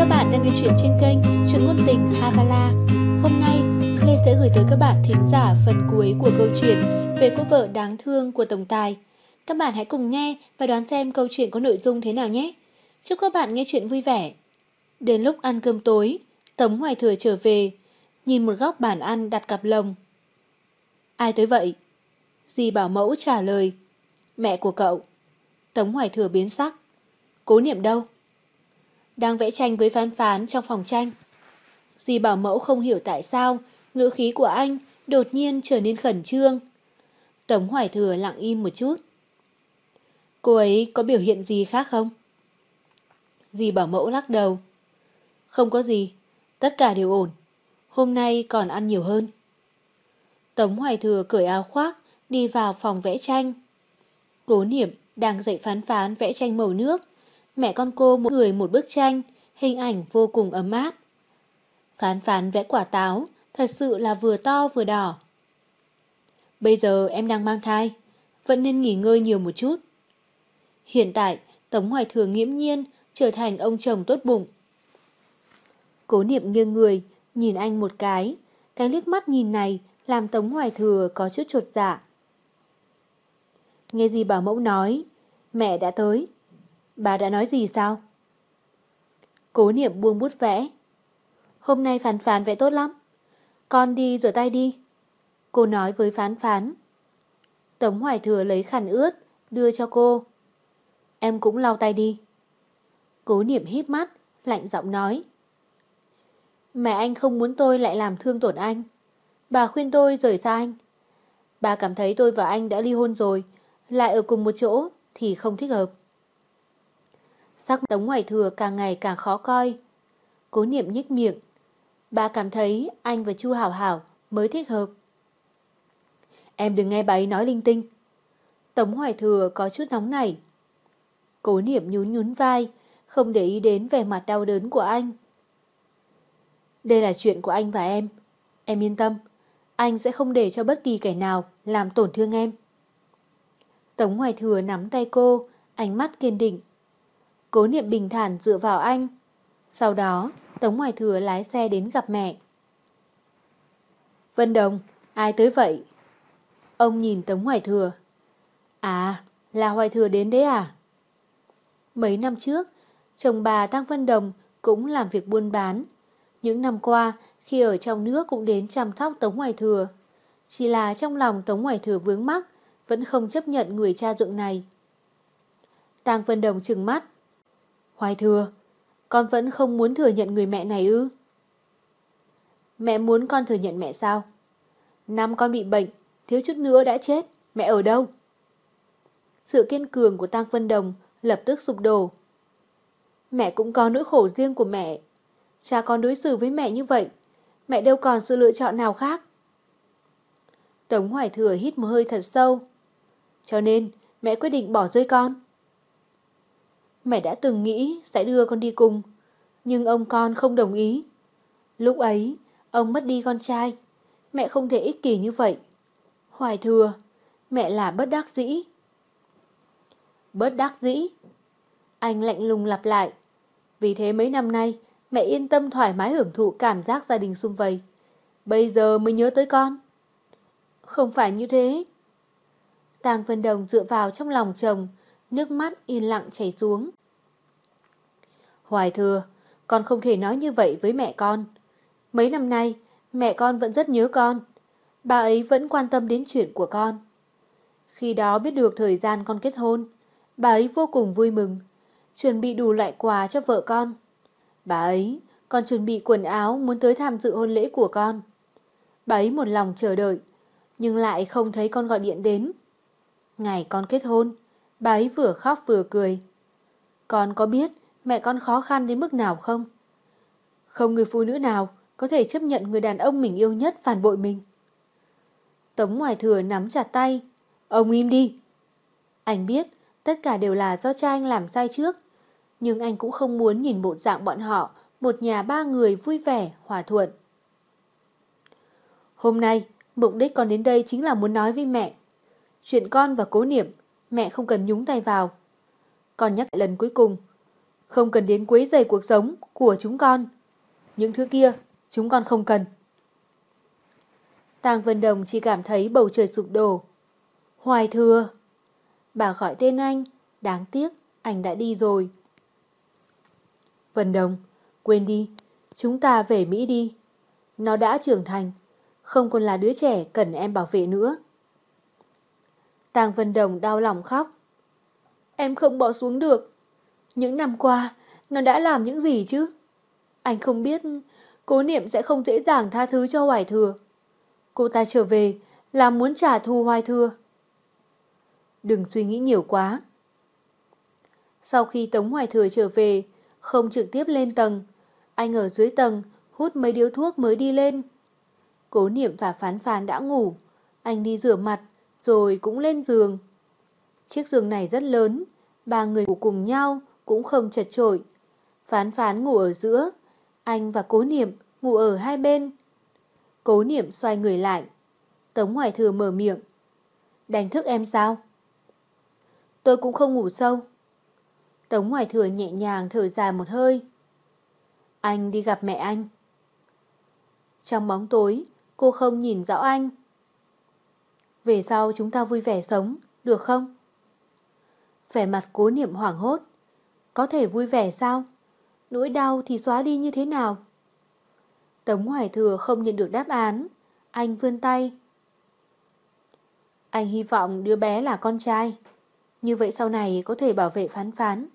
bạn đang nghe chuyện trên kênh Chuyện Ngôn Tình Havala. Hôm nay, Lê sẽ gửi tới các bạn thính giả phần cuối của câu chuyện về cô vợ đáng thương của tổng tài. Các bạn hãy cùng nghe và đoán xem câu chuyện có nội dung thế nào nhé. Chúc các bạn nghe chuyện vui vẻ. Đến lúc ăn cơm tối, Tống Hoài Thừa trở về, nhìn một góc bàn ăn đặt cặp lồng. Ai tới vậy? Dì bảo mẫu trả lời. Mẹ của cậu. Tống Hoài Thừa biến sắc. Cố Niệm đâu? Đang vẽ tranh với Phán Phán trong phòng tranh. Dì bảo mẫu không hiểu tại sao ngữ khí của anh đột nhiên trở nên khẩn trương. Tống Hoài Thừa lặng im một chút. Cô ấy có biểu hiện gì khác không? Dì bảo mẫu lắc đầu. Không có gì, tất cả đều ổn. Hôm nay còn ăn nhiều hơn. Tống Hoài Thừa cởi áo khoác đi vào phòng vẽ tranh. Cố Niệm đang dạy Phán Phán vẽ tranh màu nước. Mẹ con cô mỗi người một bức tranh, hình ảnh vô cùng ấm áp. Phán Phán vẽ quả táo, thật sự là vừa to vừa đỏ. Bây giờ em đang mang thai, vẫn nên nghỉ ngơi nhiều một chút. Hiện tại, Tống Hoài Thừa nghiễm nhiên trở thành ông chồng tốt bụng. Cố Niệm nghiêng người, nhìn anh một cái liếc mắt nhìn này làm Tống Hoài Thừa có chút chột dạ. Nghe dì bảo mẫu nói, mẹ đã tới. Bà đã nói gì sao? Cố Niệm buông bút vẽ. Hôm nay Phán Phán vẽ tốt lắm. Con đi rửa tay đi. Cô nói với Phán Phán. Tống Hoài Thừa lấy khăn ướt, đưa cho cô. Em cũng lau tay đi. Cố Niệm híp mắt, lạnh giọng nói. Mẹ anh không muốn tôi lại làm thương tổn anh. Bà khuyên tôi rời xa anh. Bà cảm thấy tôi và anh đã ly hôn rồi, lại ở cùng một chỗ thì không thích hợp. Sắc Tống Hoài Thừa càng ngày càng khó coi. Cố Niệm nhếch miệng. Bà cảm thấy anh và Chu Hảo Hảo mới thích hợp. Em đừng nghe bà ấy nói linh tinh. Tống Hoài Thừa có chút nóng nảy. Cố Niệm nhún nhún vai, không để ý đến vẻ mặt đau đớn của anh. Đây là chuyện của anh và em. Em yên tâm, anh sẽ không để cho bất kỳ kẻ nào làm tổn thương em. Tống Hoài Thừa nắm tay cô, ánh mắt kiên định. Cố Niệm bình thản dựa vào anh. Sau đó, Tống Hoài Thừa lái xe đến gặp mẹ. Vân Đồng, ai tới vậy? Ông nhìn Tống Hoài Thừa. À, là Hoài Thừa đến đấy à? Mấy năm trước, chồng bà Tăng Vân Đồng cũng làm việc buôn bán. Những năm qua, khi ở trong nước cũng đến chăm sóc Tống Hoài Thừa. Chỉ là trong lòng Tống Hoài Thừa vướng mắc, vẫn không chấp nhận người cha dượng này. Tăng Vân Đồng trừng mắt. Hoài Thừa, con vẫn không muốn thừa nhận người mẹ này ư? Mẹ muốn con thừa nhận mẹ sao? Năm con bị bệnh, thiếu chút nữa đã chết, mẹ ở đâu? Sự kiên cường của Tăng Vân Đồng lập tức sụp đổ. Mẹ cũng có nỗi khổ riêng của mẹ. Cha con đối xử với mẹ như vậy, mẹ đâu còn sự lựa chọn nào khác. Tống Hoài Thừa hít một hơi thật sâu. Cho nên mẹ quyết định bỏ rơi con. Mẹ đã từng nghĩ sẽ đưa con đi cùng, nhưng ông con không đồng ý. Lúc ấy, ông mất đi con trai. Mẹ không thể ích kỷ như vậy. Hoài Thừa, mẹ là bất đắc dĩ. Bất đắc dĩ? Anh lạnh lùng lặp lại. Vì thế mấy năm nay, mẹ yên tâm thoải mái hưởng thụ cảm giác gia đình sum vầy. Bây giờ mới nhớ tới con. Không phải như thế. Tang Vân Đồng dựa vào trong lòng chồng, nước mắt yên lặng chảy xuống. Hoài Thừa, con không thể nói như vậy với mẹ con. Mấy năm nay, mẹ con vẫn rất nhớ con. Bà ấy vẫn quan tâm đến chuyện của con. Khi đó biết được thời gian con kết hôn, bà ấy vô cùng vui mừng, chuẩn bị đủ loại quà cho vợ con. Bà ấy còn chuẩn bị quần áo muốn tới tham dự hôn lễ của con. Bà ấy một lòng chờ đợi, nhưng lại không thấy con gọi điện đến. Ngày con kết hôn, bà ấy vừa khóc vừa cười. Con có biết mẹ con khó khăn đến mức nào không? Không người phụ nữ nào có thể chấp nhận người đàn ông mình yêu nhất phản bội mình. Tống Hoài Thừa nắm chặt tay. Ông im đi. Anh biết tất cả đều là do cha anh làm sai trước, nhưng anh cũng không muốn nhìn bộ dạng bọn họ, một nhà ba người vui vẻ, hòa thuận. Hôm nay, mục đích con đến đây chính là muốn nói với mẹ. Chuyện con và Cố Niệm, mẹ không cần nhúng tay vào. Con nhắc lần cuối cùng, không cần đến quấy rầy cuộc sống của chúng con. Những thứ kia, chúng con không cần. Tang Vân Đồng chỉ cảm thấy bầu trời sụp đổ. Hoài Thừa. Bà gọi tên anh, đáng tiếc, anh đã đi rồi. Vân Đồng, quên đi, chúng ta về Mỹ đi. Nó đã trưởng thành, không còn là đứa trẻ cần em bảo vệ nữa. Tang Vân Đồng đau lòng khóc. Em không bỏ xuống được. Những năm qua, nó đã làm những gì chứ? Anh không biết, Cố Niệm sẽ không dễ dàng tha thứ cho Hoài Thừa. Cô ta trở về là muốn trả thù Hoài Thừa. Đừng suy nghĩ nhiều quá. Sau khi Tống Hoài Thừa trở về, không trực tiếp lên tầng, anh ở dưới tầng hút mấy điếu thuốc mới đi lên. Cố Niệm và Phán Phán đã ngủ, anh đi rửa mặt rồi cũng lên giường. Chiếc giường này rất lớn, ba người ngủ cùng nhau cũng không chật chội. Phán Phán ngủ ở giữa, anh và Cố Niệm ngủ ở hai bên. Cố Niệm xoay người lại. Tống Hoài Thừa mở miệng. Đánh thức em sao? Tôi cũng không ngủ sâu. Tống Hoài Thừa nhẹ nhàng thở dài một hơi. Anh đi gặp mẹ anh. Trong bóng tối, cô không nhìn rõ anh. Về sau chúng ta vui vẻ sống, được không? Vẻ mặt Cố Niệm hoảng hốt. Có thể vui vẻ sao? Nỗi đau thì xóa đi như thế nào? Tống Hoài Thừa không nhận được đáp án. Anh vươn tay. Anh hy vọng đứa bé là con trai. Như vậy sau này có thể bảo vệ Phán Phán.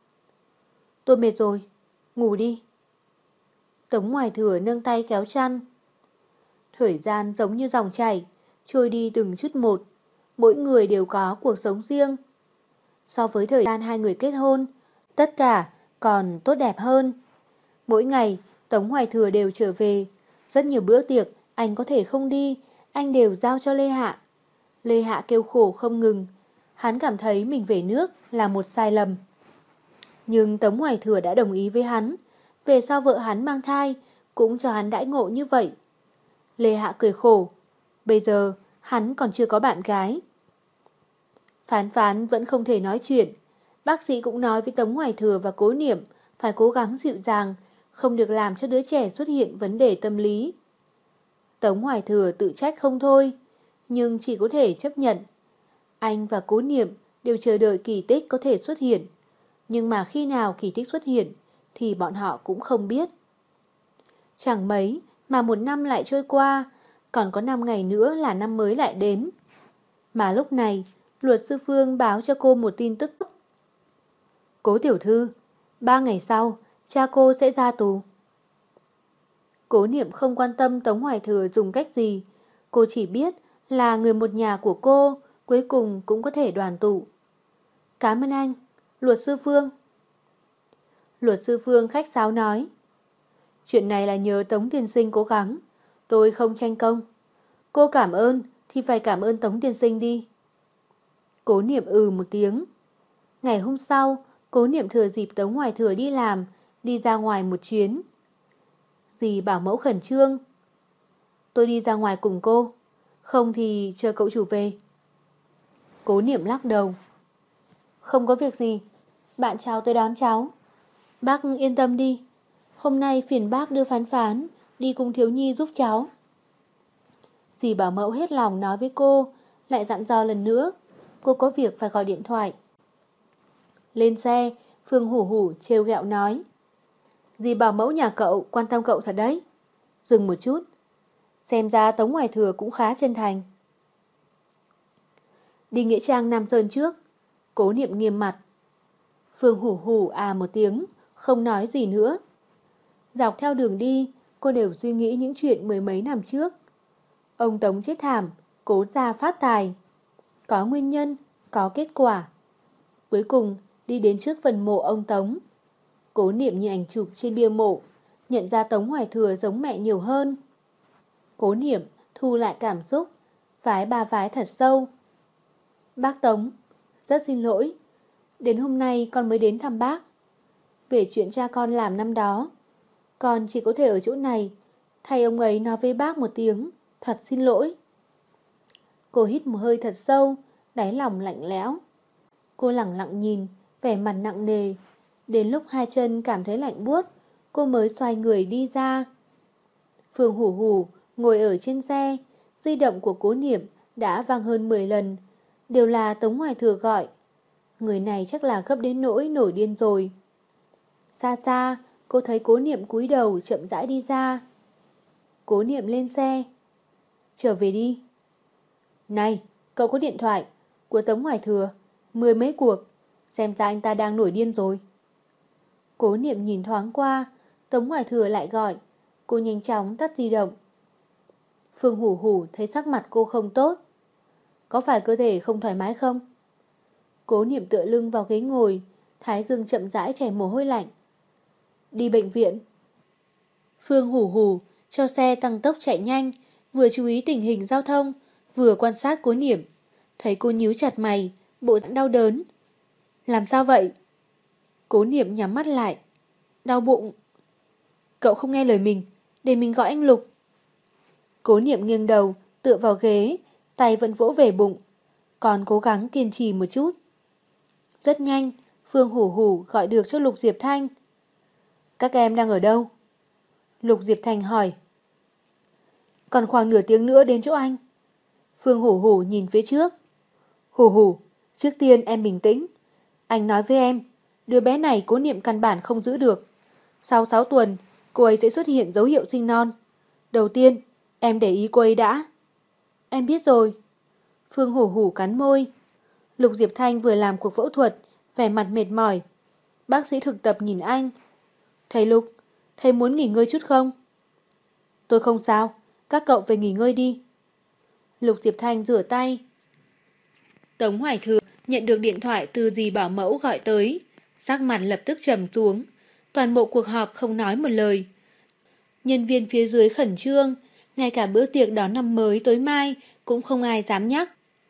Tôi mệt rồi, ngủ đi. Tống Hoài Thừa nâng tay kéo chăn. Thời gian giống như dòng chảy, trôi đi từng chút một. Mỗi người đều có cuộc sống riêng. So với thời gian hai người kết hôn, tất cả còn tốt đẹp hơn. Mỗi ngày, Tống Hoài Thừa đều trở về. Rất nhiều bữa tiệc, anh có thể không đi, anh đều giao cho Lê Hạ. Lê Hạ kêu khổ không ngừng. Hắn cảm thấy mình về nước là một sai lầm. Nhưng Tống Hoài Thừa đã đồng ý với hắn. Về sau vợ hắn mang thai, cũng cho hắn đãi ngộ như vậy. Lê Hạ cười khổ. Bây giờ, hắn còn chưa có bạn gái. Phán Phán vẫn không thể nói chuyện. Bác sĩ cũng nói với Tống Hoài Thừa và Cố Niệm phải cố gắng dịu dàng, không được làm cho đứa trẻ xuất hiện vấn đề tâm lý. Tống Hoài Thừa tự trách không thôi, nhưng chỉ có thể chấp nhận. Anh và Cố Niệm đều chờ đợi kỳ tích có thể xuất hiện. Nhưng mà khi nào kỳ tích xuất hiện thì bọn họ cũng không biết. Chẳng mấy mà một năm lại trôi qua, còn có 5 ngày nữa là năm mới lại đến. Mà lúc này, luật sư Phương báo cho cô một tin tức. Cố tiểu thư, 3 ngày sau, cha cô sẽ ra tù. Cố Niệm không quan tâm Tống Hoài Thừa dùng cách gì. Cô chỉ biết là người một nhà của cô cuối cùng cũng có thể đoàn tụ. Cảm ơn anh, luật sư Phương. Luật sư Phương khách sáo nói. Chuyện này là nhờ Tống tiên sinh cố gắng. Tôi không tranh công. Cô cảm ơn thì phải cảm ơn Tống tiên sinh đi. Cố Niệm một tiếng. Ngày hôm sau, Cố Niệm thừa dịp Tống Hoài Thừa đi làm, đi ra ngoài một chuyến. Dì bảo mẫu khẩn trương. Tôi đi ra ngoài cùng cô. Không thì chờ cậu chủ về. Cố Niệm lắc đầu. Không có việc gì. Bạn cháu tôi đón cháu. Bác yên tâm đi. Hôm nay phiền bác đưa Phán Phán đi cùng Thiếu Nhi giúp cháu. Dì bảo mẫu hết lòng nói với cô, lại dặn dò lần nữa. Cô có việc phải gọi điện thoại. Lên xe, Phương Hủ Hủ trêu ghẹo nói. Dì bảo mẫu nhà cậu quan tâm cậu thật đấy. Dừng một chút. Xem ra Tống Hoài Thừa cũng khá chân thành. Đi nghĩa trang Nam Sơn trước. Cố Niệm nghiêm mặt. Phương Hủ Hủ một tiếng, không nói gì nữa. Dọc theo đường đi, cô đều suy nghĩ những chuyện mười mấy năm trước. Ông Tống chết thảm, Cố gia phát tài. Có nguyên nhân, có kết quả. Cuối cùng, đi đến trước phần mộ ông Tống. Cố Niệm nhìn ảnh chụp trên bia mộ, nhận ra Tống Hoài Thừa giống mẹ nhiều hơn. Cố Niệm thu lại cảm xúc, vái ba vái thật sâu. Bác Tống, rất xin lỗi. Đến hôm nay con mới đến thăm bác. Về chuyện cha con làm năm đó, con chỉ có thể ở chỗ này thay ông ấy nói với bác một tiếng, thật xin lỗi. Cô hít một hơi thật sâu, đáy lòng lạnh lẽo. Cô lẳng lặng nhìn, vẻ mặt nặng nề. Đến lúc hai chân cảm thấy lạnh buốt, cô mới xoay người đi ra. Phương Hủ Hủ ngồi ở trên xe, di động của Cố Niệm đã vang hơn 10 lần, đều là Tống Hoài Thừa gọi. Người này chắc là gấp đến nỗi nổi điên rồi. Xa xa, cô thấy Cố Niệm cúi đầu chậm rãi đi ra. Cố Niệm lên xe. Trở về đi. Này, cậu có điện thoại của Tống Hoài Thừa, 10 mấy cuộc, xem ra anh ta đang nổi điên rồi. Cố Niệm nhìn thoáng qua, Tống Hoài Thừa lại gọi. Cô nhanh chóng tắt di động. Phương Hủ Hủ thấy sắc mặt cô không tốt. Có phải cơ thể không thoải mái không? Cố Niệm tựa lưng vào ghế ngồi, thái dương chậm rãi chảy mồ hôi lạnh. Đi bệnh viện. Phương Hủ Hủ cho xe tăng tốc chạy nhanh, vừa chú ý tình hình giao thông, vừa quan sát Cố Niệm. Thấy cô nhíu chặt mày, bộ dạng đau đớn. Làm sao vậy? Cố Niệm nhắm mắt lại. Đau bụng. Cậu không nghe lời mình, để mình gọi anh Lục. Cố Niệm nghiêng đầu, tựa vào ghế, tay vẫn vỗ về bụng, còn cố gắng kiên trì một chút. Rất nhanh, Phương Hủ Hủ gọi được cho Lục Diệp Thanh. Các em đang ở đâu? Lục Diệp Thanh hỏi. Còn khoảng nửa tiếng nữa đến chỗ anh. Phương Hủ Hủ nhìn phía trước. Hủ Hủ, trước tiên em bình tĩnh. Anh nói với em, đứa bé này Cố Niệm căn bản không giữ được. Sau 6 tuần, cô ấy sẽ xuất hiện dấu hiệu sinh non. Đầu tiên, em để ý cô ấy đã. Em biết rồi. Phương Hủ Hủ cắn môi. Lục Diệp Thanh vừa làm cuộc phẫu thuật, vẻ mặt mệt mỏi. Bác sĩ thực tập nhìn anh. Thầy Lục, thầy muốn nghỉ ngơi chút không? Tôi không sao, các cậu về nghỉ ngơi đi. Lục Diệp Thanh rửa tay. Tống Hoài Thừa nhận được điện thoại từ dì bảo mẫu gọi tới. Sắc mặt lập tức trầm xuống. Toàn bộ cuộc họp không nói một lời. Nhân viên phía dưới khẩn trương, ngay cả bữa tiệc đón năm mới tối mai cũng không ai dám nhắc.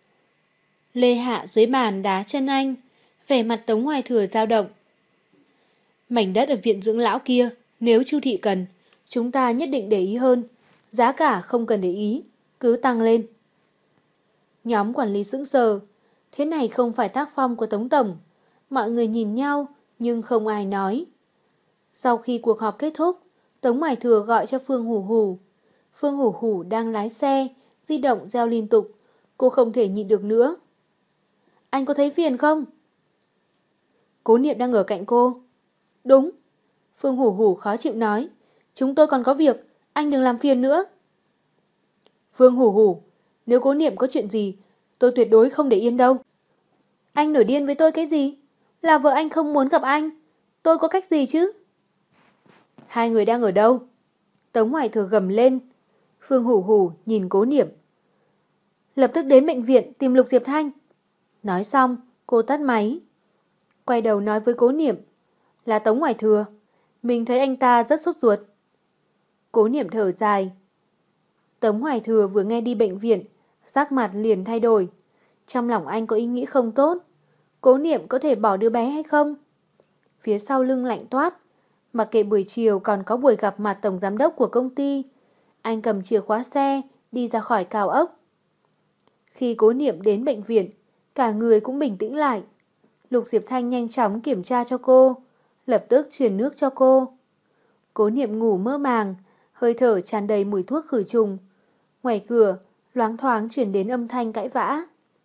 Lê Hạ dưới bàn đá chân anh, vẻ mặt Tống Hoài Thừa dao động. Mảnh đất ở viện dưỡng lão kia, nếu Chu thị cần, chúng ta nhất định để ý hơn. Giá cả không cần để ý, cứ tăng lên. Nhóm quản lý sững sờ. Thế này không phải tác phong của Tống Tổng. Mọi người nhìn nhau, nhưng không ai nói. Sau khi cuộc họp kết thúc, Tống Hoài Thừa gọi cho Phương Hủ Hủ. Phương Hủ Hủ đang lái xe, di động reo liên tục. Cô không thể nhịn được nữa. Anh có thấy phiền không? Cố Niệm đang ở cạnh cô. Đúng. Phương Hủ Hủ khó chịu nói. Chúng tôi còn có việc, anh đừng làm phiền nữa. Phương Hủ Hủ, nếu Cố Niệm có chuyện gì, tôi tuyệt đối không để yên đâu. Anh nổi điên với tôi cái gì? Là vợ anh không muốn gặp anh. Tôi có cách gì chứ? Hai người đang ở đâu? Tống Hoài Thừa gầm lên. Phương Hủ Hủ nhìn Cố Niệm. Lập tức đến bệnh viện tìm Lục Diệp Thanh. Nói xong, cô tắt máy. Quay đầu nói với Cố Niệm. Là Tống Hoài Thừa. Mình thấy anh ta rất sốt ruột. Cố Niệm thở dài. Tống Hoài Thừa vừa nghe đi bệnh viện, sắc mặt liền thay đổi. Trong lòng anh có ý nghĩ không tốt. Cố Niệm có thể bỏ đứa bé hay không? Phía sau lưng lạnh toát. Mặc kệ buổi chiều còn có buổi gặp mặt tổng giám đốc của công ty, anh cầm chìa khóa xe đi ra khỏi cao ốc. Khi Cố Niệm đến bệnh viện, cả người cũng bình tĩnh lại. Lục Diệp Thanh nhanh chóng kiểm tra cho cô, lập tức truyền nước cho cô. Cố Niệm ngủ mơ màng, hơi thở tràn đầy mùi thuốc khử trùng. Ngoài cửa, loáng thoáng truyền đến âm thanh cãi vã.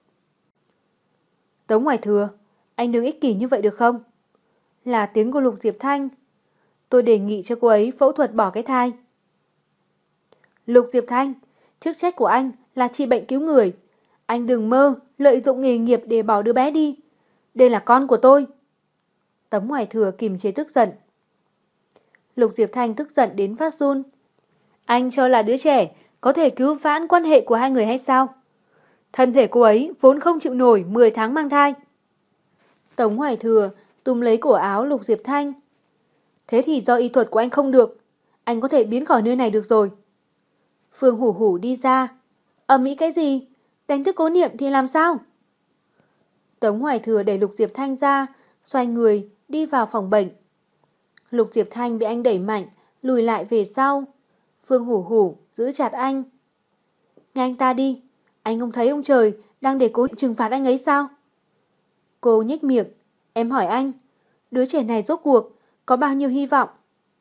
Tống Hoài Thừa, anh đừng ích kỷ như vậy được không? Là tiếng của Lục Diệp Thanh. Tôi đề nghị cho cô ấy phẫu thuật bỏ cái thai. Lục Diệp Thanh, chức trách của anh là trị bệnh cứu người. Anh đừng mơ lợi dụng nghề nghiệp để bỏ đứa bé đi. Đây là con của tôi. Tống Hoài Thừa kìm chế tức giận. Lục Diệp Thanh tức giận đến phát run. Anh cho là đứa trẻ có thể cứu vãn quan hệ của hai người hay sao? Thân thể cô ấy vốn không chịu nổi 10 tháng mang thai. Tống Hoài Thừa túm lấy cổ áo Lục Diệp Thanh. Thế thì do y thuật của anh không được. Anh có thể biến khỏi nơi này được rồi. Phương Hủ Hủ đi ra. Ầm ĩ cái gì? Đánh thức Cố Niệm thì làm sao? Tống Hoài Thừa đẩy Lục Diệp Thanh ra, xoay người, đi vào phòng bệnh. Lục Diệp Thanh bị anh đẩy mạnh, lùi lại về sau. Phương Hủ Hủ giữ chặt anh. Nghe anh ta đi. Anh không thấy ông trời đang để Cố trừng phạt anh ấy sao? Cô nhếch miệng. Em hỏi anh, Đứa trẻ này rốt cuộc có bao nhiêu hy vọng?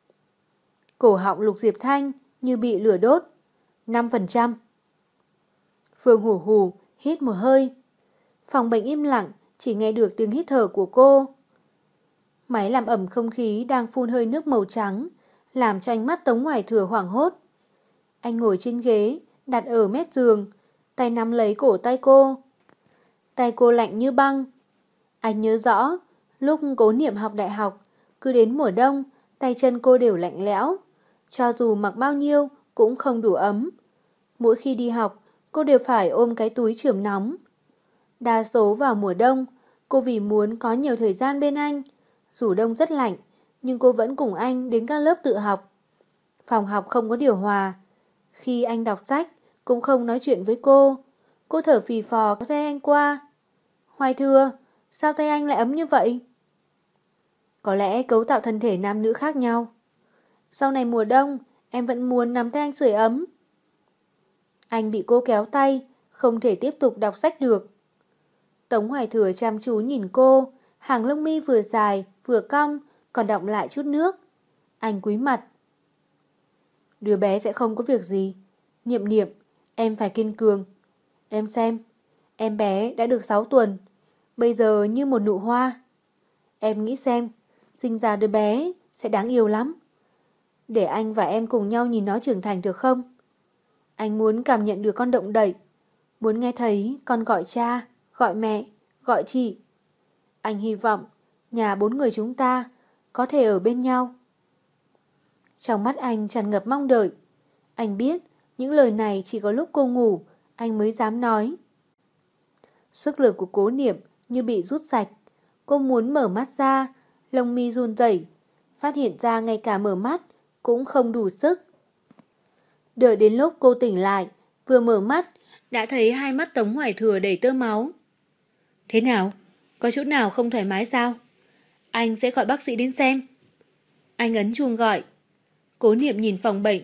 Cổ họng Lục Diệp Thanh như bị lửa đốt. 5%. Phương Hủ Hủ hít một hơi. Phòng bệnh im lặng, chỉ nghe được tiếng hít thở của cô. Máy làm ẩm không khí đang phun hơi nước màu trắng, làm cho ánh mắt Tống Hoài Thừa hoảng hốt. Anh ngồi trên ghế, đặt ở mép giường, tay nắm lấy cổ tay cô. Tay cô lạnh như băng. Anh nhớ rõ, lúc Cố Niệm học đại học, cứ đến mùa đông, tay chân cô đều lạnh lẽo. Cho dù mặc bao nhiêu cũng không đủ ấm. Mỗi khi đi học, cô đều phải ôm cái túi chườm nóng. Đa số vào mùa đông, cô vì muốn có nhiều thời gian bên anh. Dù đông rất lạnh, nhưng cô vẫn cùng anh đến các lớp tự học. Phòng học không có điều hòa. Khi anh đọc sách, cũng không nói chuyện với cô. Cô thở phì phò kéo tay anh qua. Hoài Thừa, sao tay anh lại ấm như vậy? Có lẽ cấu tạo thân thể nam nữ khác nhau. Sau này mùa đông, em vẫn muốn nắm tay anh sưởi ấm. Anh bị cô kéo tay, không thể tiếp tục đọc sách được. Tống Hoài Thừa chăm chú nhìn cô, hàng lông mi vừa dài, vừa cong, còn đọng lại chút nước. Anh cúi mặt. Đứa bé sẽ không có việc gì. Niệm Niệm, em phải kiên cường. Em xem, em bé đã được 6 tuần, bây giờ như một nụ hoa. Em nghĩ xem, sinh ra đứa bé sẽ đáng yêu lắm. Để anh và em cùng nhau nhìn nó trưởng thành được không? Anh muốn cảm nhận được con động đậy, muốn nghe thấy con gọi cha, gọi mẹ, gọi chị. Anh hy vọng nhà 4 người chúng ta có thể ở bên nhau. Trong mắt anh tràn ngập mong đợi. Anh biết những lời này chỉ có lúc cô ngủ anh mới dám nói. Sức lực của Cố Niệm như bị rút sạch. Cô muốn mở mắt ra, lông mi run rẩy, phát hiện ra ngay cả mở mắt cũng không đủ sức. Đợi đến lúc cô tỉnh lại, vừa mở mắt, đã thấy hai mắt Tống Hoài Thừa đầy tơ máu. Thế nào? Có chỗ nào không thoải mái sao? Anh sẽ gọi bác sĩ đến xem. Anh ấn chuông gọi. Cố Niệm nhìn phòng bệnh.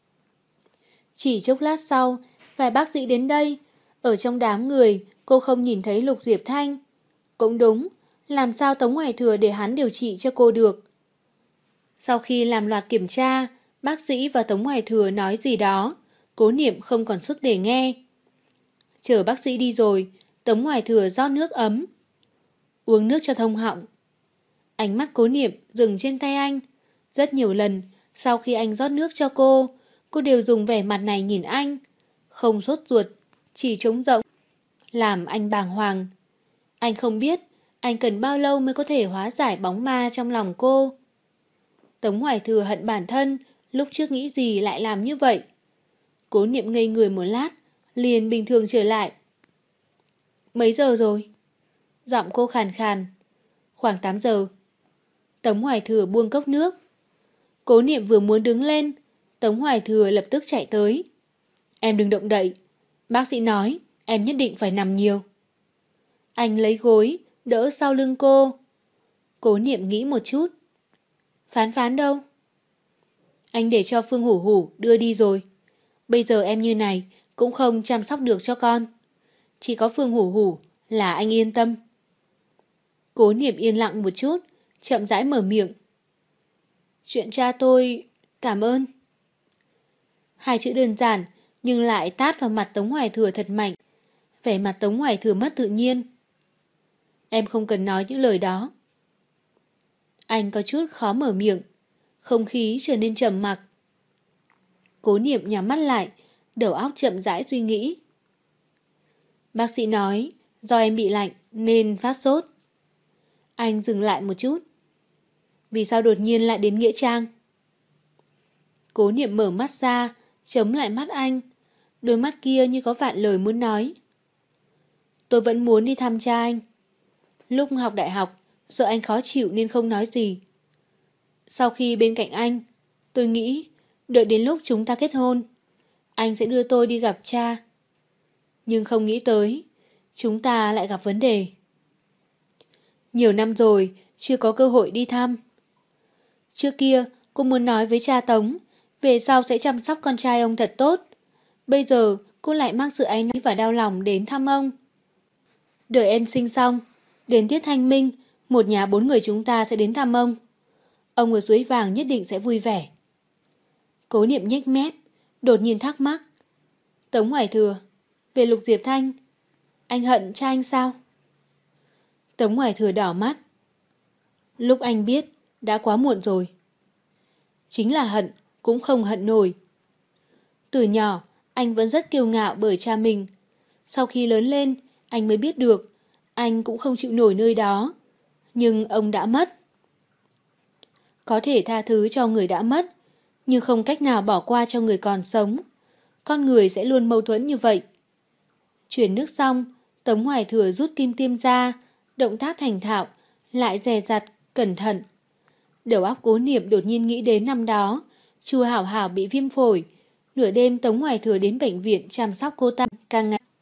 Chỉ chốc lát sau, vài bác sĩ đến đây. Ở trong đám người, cô không nhìn thấy Lục Diệp Thanh. Cũng đúng, làm sao Tống Hoài Thừa để hắn điều trị cho cô được. Sau khi làm loạt kiểm tra, bác sĩ và Tống Hoài Thừa nói gì đó, Cố Niệm không còn sức để nghe. Chờ bác sĩ đi rồi, Tống Hoài Thừa rót nước ấm. Uống nước cho thông họng. Ánh mắt Cố Niệm dừng trên tay anh. Rất nhiều lần, sau khi anh rót nước cho cô đều dùng vẻ mặt này nhìn anh. Không sốt ruột, chỉ trống rỗng, làm anh bàng hoàng. Anh không biết anh cần bao lâu mới có thể hóa giải bóng ma trong lòng cô. Tống Hoài Thừa hận bản thân, lúc trước nghĩ gì lại làm như vậy. Cố Niệm ngây người một lát, liền bình thường trở lại. Mấy giờ rồi? Giọng cô khàn khàn. Khoảng 8 giờ. Tống Hoài Thừa buông cốc nước. Cố Niệm vừa muốn đứng lên, Tống Hoài Thừa lập tức chạy tới. Em đừng động đậy. Bác sĩ nói em nhất định phải nằm nhiều. Anh lấy gối, đỡ sau lưng cô. Cố Niệm nghĩ một chút. Phán Phán đâu? Anh để cho Phương Hủ Hủ đưa đi rồi. Bây giờ em như này cũng không chăm sóc được cho con. Chỉ có Phương Hủ Hủ là anh yên tâm. Cố Niệm yên lặng một chút, chậm rãi mở miệng. Chuyện cha tôi, cảm ơn. Hai chữ đơn giản nhưng lại tát vào mặt Tống Hoài Thừa thật mạnh. Vẻ mặt Tống Hoài Thừa mất tự nhiên. Em không cần nói những lời đó. Anh có chút khó mở miệng. Không khí trở nên trầm mặc. Cố Niệm nhắm mắt lại, đầu óc chậm rãi suy nghĩ. Bác sĩ nói do em bị lạnh nên phát sốt. Anh dừng lại một chút. Vì sao đột nhiên lại đến Nghĩa Trang? Cố Niệm mở mắt ra, chống lại mắt anh. Đôi mắt kia như có vạn lời muốn nói. Tôi vẫn muốn đi thăm cha anh. Lúc học đại học, sợ anh khó chịu nên không nói gì. Sau khi bên cạnh anh, tôi nghĩ đợi đến lúc chúng ta kết hôn, anh sẽ đưa tôi đi gặp cha. Nhưng không nghĩ tới, chúng ta lại gặp vấn đề. Nhiều năm rồi, chưa có cơ hội đi thăm. Trước kia, cô muốn nói với cha Tống, về sau sẽ chăm sóc con trai ông thật tốt. Bây giờ, cô lại mang sự áy náy và đau lòng đến thăm ông. Đợi em sinh xong, đến tiết thanh minh, Một nhà 4 người chúng ta sẽ đến thăm ông. Ông ở Suối Vàng nhất định sẽ vui vẻ. Cố Niệm nhếch mép, đột nhiên thắc mắc. Tống Hoài Thừa, về Lục Diệp Thanh, anh hận cha anh sao? Tống Hoài Thừa đỏ mắt. Lúc anh biết, đã quá muộn rồi. Chính là hận, cũng không hận nổi. Từ nhỏ, anh vẫn rất kiêu ngạo bởi cha mình. Sau khi lớn lên, anh mới biết được, anh cũng không chịu nổi nơi đó. Nhưng ông đã mất. Có thể tha thứ cho người đã mất, nhưng không cách nào bỏ qua cho người còn sống. Con người sẽ luôn mâu thuẫn như vậy. Chuyển nước xong, Tống Hoài Thừa rút kim tiêm ra, động tác thành thạo, lại dè dặt, cẩn thận. Đầu óc Cố Niệm đột nhiên nghĩ đến năm đó, Chu Hảo Hảo bị viêm phổi. Nửa đêm Tống Hoài Thừa đến bệnh viện chăm sóc cô ta càng ngày.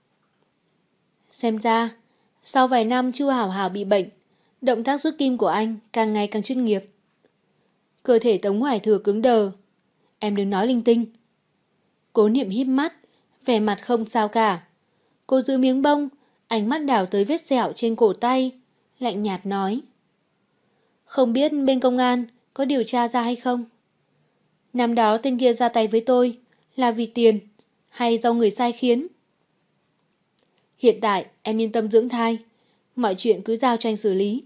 Xem ra, sau vài năm Chu Hảo Hảo bị bệnh, động tác rút kim của anh càng ngày càng chuyên nghiệp. Cơ thể Tống Hoài Thừa cứng đờ. Em đừng nói linh tinh. Cố Niệm híp mắt, vẻ mặt không sao cả. Cô giữ miếng bông, ánh mắt đảo tới vết sẹo trên cổ tay, lạnh nhạt nói. Không biết bên công an có điều tra ra hay không? Năm đó tên kia ra tay với tôi là vì tiền hay do người sai khiến? Hiện tại em yên tâm dưỡng thai, mọi chuyện cứ giao cho anh xử lý.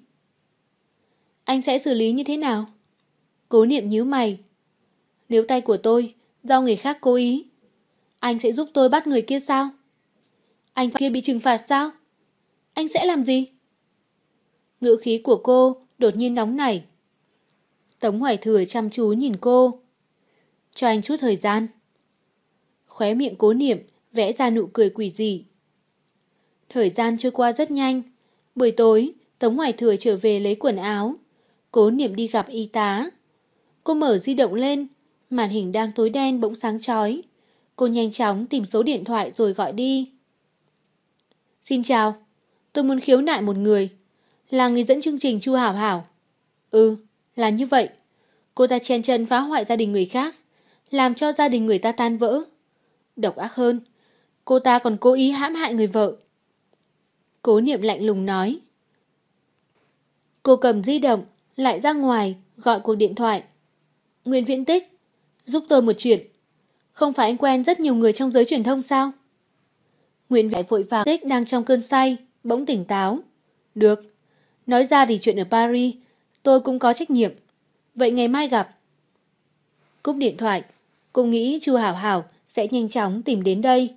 Anh sẽ xử lý như thế nào? Cố Niệm nhíu mày. Nếu tay của tôi do người khác cố ý, anh sẽ giúp tôi bắt người kia sao? Anh kia bị trừng phạt sao? Anh sẽ làm gì? Ngữ khí của cô đột nhiên nóng nảy. Tống Hoài Thừa chăm chú nhìn cô. Cho anh chút thời gian. Khóe miệng Cố Niệm vẽ ra nụ cười quỷ dị. Thời gian trôi qua rất nhanh. Buổi tối, Tống Hoài Thừa trở về lấy quần áo. Cố Niệm đi gặp y tá. Cô mở di động lên, màn hình đang tối đen bỗng sáng chói. Cô nhanh chóng tìm số điện thoại rồi gọi đi. Xin chào, tôi muốn khiếu nại một người. Là người dẫn chương trình Chu Hảo Hảo. Ừ, là như vậy. Cô ta chen chân phá hoại gia đình người khác, làm cho gia đình người ta tan vỡ. Độc ác hơn, cô ta còn cố ý hãm hại người vợ. Cố Niệm lạnh lùng nói. Cô cầm di động, lại ra ngoài, gọi cuộc điện thoại. Nguyễn Viễn Tích, giúp tôi một chuyện. Không phải anh quen rất nhiều người trong giới truyền thông sao? Nguyễn Viễn vội vàng. Tích đang trong cơn say, bỗng tỉnh táo. Được, nói ra thì chuyện ở Paris, tôi cũng có trách nhiệm. Vậy ngày mai gặp. Cúp điện thoại, cô nghĩ Chu Hảo Hảo sẽ nhanh chóng tìm đến đây.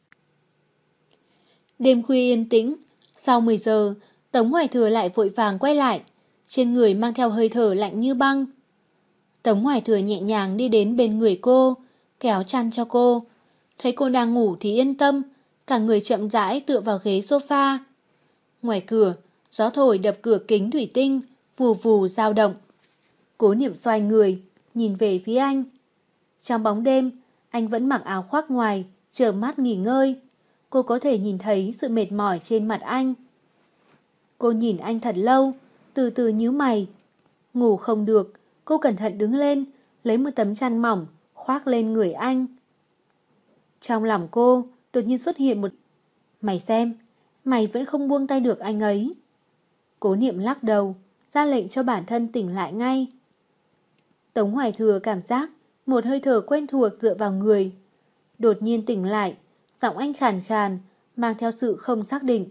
Đêm khuya yên tĩnh, sau 10 giờ, Tống Hoài Thừa lại vội vàng quay lại, trên người mang theo hơi thở lạnh như băng. Tống Hoài Thừa nhẹ nhàng đi đến bên người cô, kéo chăn cho cô. Thấy cô đang ngủ thì yên tâm, cả người chậm rãi tựa vào ghế sofa. Ngoài cửa, gió thổi đập cửa kính thủy tinh, vù vù dao động. Cố Niệm xoay người, nhìn về phía anh. Trong bóng đêm, anh vẫn mặc áo khoác ngoài, chờ mắt nghỉ ngơi. Cô có thể nhìn thấy sự mệt mỏi trên mặt anh. Cô nhìn anh thật lâu, từ từ nhíu mày. Ngủ không được, cô cẩn thận đứng lên, lấy một tấm chăn mỏng, khoác lên người anh. Trong lòng cô, đột nhiên xuất hiện một... Mày xem, mày vẫn không buông tay được anh ấy. Cố Niệm lắc đầu, ra lệnh cho bản thân tỉnh lại ngay. Tống Hoài Thừa cảm giác một hơi thở quen thuộc dựa vào người. Đột nhiên tỉnh lại, giọng anh khàn khàn, mang theo sự không xác định.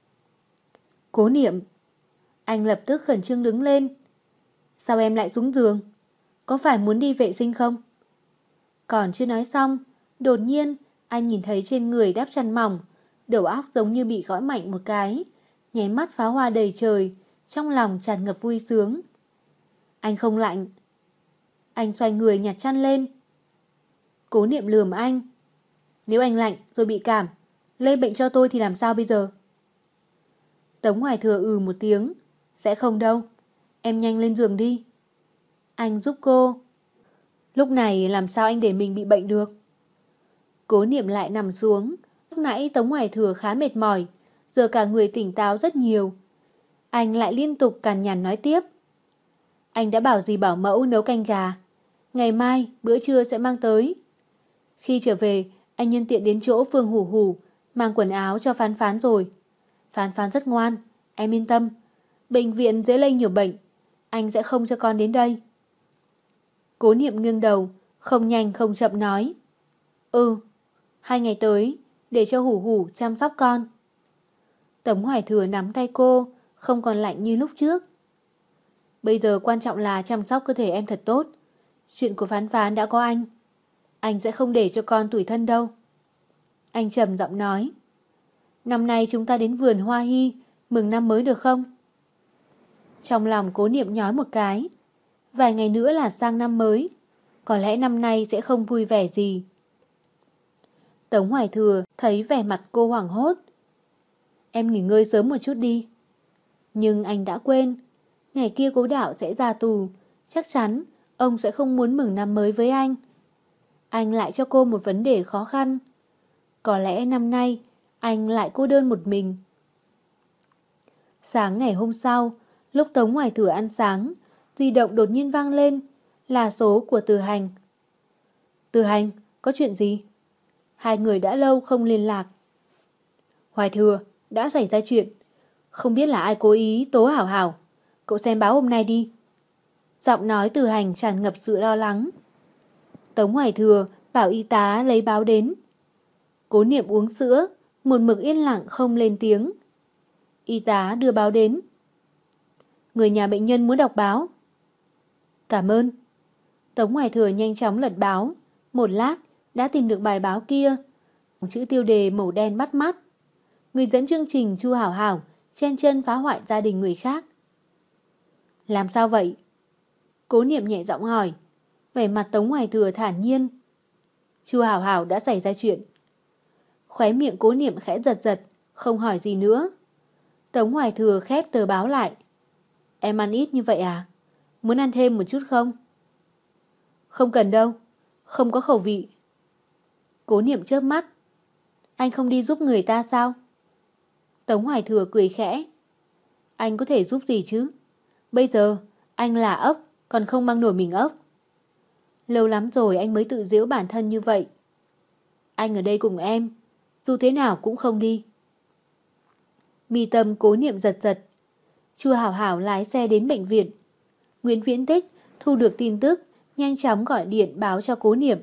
Cố Niệm. Anh lập tức khẩn trương đứng lên. Sao em lại xuống giường? Có phải muốn đi vệ sinh không? Còn chưa nói xong, đột nhiên anh nhìn thấy trên người đắp chăn mỏng, đầu óc giống như bị gõ mạnh một cái, nháy mắt pháo hoa đầy trời, trong lòng tràn ngập vui sướng. Anh không lạnh. Anh xoay người nhặt chăn lên. Cố Niệm lườm anh. Nếu anh lạnh rồi bị cảm, lây bệnh cho tôi thì làm sao bây giờ? Tống Hoài Thừa một tiếng. Sẽ không đâu. Em nhanh lên giường đi. Anh giúp cô. Lúc này làm sao anh để mình bị bệnh được? Cố Niệm lại nằm xuống. Lúc nãy Tống Hoài Thừa khá mệt mỏi, giờ cả người tỉnh táo rất nhiều. Anh lại liên tục cằn nhằn nói tiếp. Anh đã bảo dì bảo mẫu nấu canh gà. Ngày mai bữa trưa sẽ mang tới. Khi trở về, anh nhân tiện đến chỗ Phương Hủ Hủ, mang quần áo cho Phán Phán rồi. Phán Phán rất ngoan, em yên tâm. Bệnh viện dễ lây nhiều bệnh. Anh sẽ không cho con đến đây. Cố Niệm nghiêng đầu, không nhanh không chậm nói. 2 ngày tới, để cho Hủ Hủ chăm sóc con. Tống Hoài Thừa nắm tay cô, không còn lạnh như lúc trước. Bây giờ quan trọng là chăm sóc cơ thể em thật tốt. Chuyện của Phán Phán đã có anh sẽ không để cho con tủi thân đâu. Anh trầm giọng nói. Năm nay chúng ta đến vườn Hoa Hy, mừng năm mới được không? Trong lòng Cố Niệm nhói một cái. Vài ngày nữa là sang năm mới. Có lẽ năm nay sẽ không vui vẻ gì. Tống Hoài Thừa thấy vẻ mặt cô hoảng hốt. Em nghỉ ngơi sớm một chút đi. Nhưng anh đã quên. Ngày kia Cố Đạo sẽ ra tù. Chắc chắn ông sẽ không muốn mừng năm mới với anh. Anh lại cho cô một vấn đề khó khăn. Có lẽ năm nay anh lại cô đơn một mình. Sáng ngày hôm sau, lúc Tống Hoài Thừa ăn sáng, di động đột nhiên vang lên. Là số của Từ Hành. Từ Hành, có chuyện gì? Hai người đã lâu không liên lạc. Hoài Thừa, đã xảy ra chuyện. Không biết là ai cố ý tố Hảo Hảo. Cậu xem báo hôm nay đi. Giọng nói Từ Hành tràn ngập sự lo lắng. Tống Hoài Thừa bảo y tá lấy báo đến. Cố Niệm uống sữa, một mực yên lặng không lên tiếng. Y tá đưa báo đến. Người nhà bệnh nhân muốn đọc báo. Cảm ơn. Tống Hoài Thừa nhanh chóng lật báo. Một lát đã tìm được bài báo kia. Chữ tiêu đề màu đen bắt mắt. Người dẫn chương trình Chu Hảo Hảo chen chân phá hoại gia đình người khác. Làm sao vậy? Cố Niệm nhẹ giọng hỏi. Vẻ mặt Tống Hoài Thừa thản nhiên. Chu Hảo Hảo đã xảy ra chuyện. Khóe miệng Cố Niệm khẽ giật giật, không hỏi gì nữa. Tống Hoài Thừa khép tờ báo lại. Em ăn ít như vậy à? Muốn ăn thêm một chút không? Không cần đâu, không có khẩu vị. Cố Niệm chớp mắt. Anh không đi giúp người ta sao? Tống Hoài Thừa cười khẽ. Anh có thể giúp gì chứ? Bây giờ anh là ốc, còn không mang nổi mình ốc. Lâu lắm rồi anh mới tự giễu bản thân như vậy. Anh ở đây cùng em, dù thế nào cũng không đi. Mi tâm Cố Niệm giật giật. Chu Hảo Hảo lái xe đến bệnh viện. Nguyễn Viễn Tích thu được tin tức, nhanh chóng gọi điện báo cho Cố Niệm.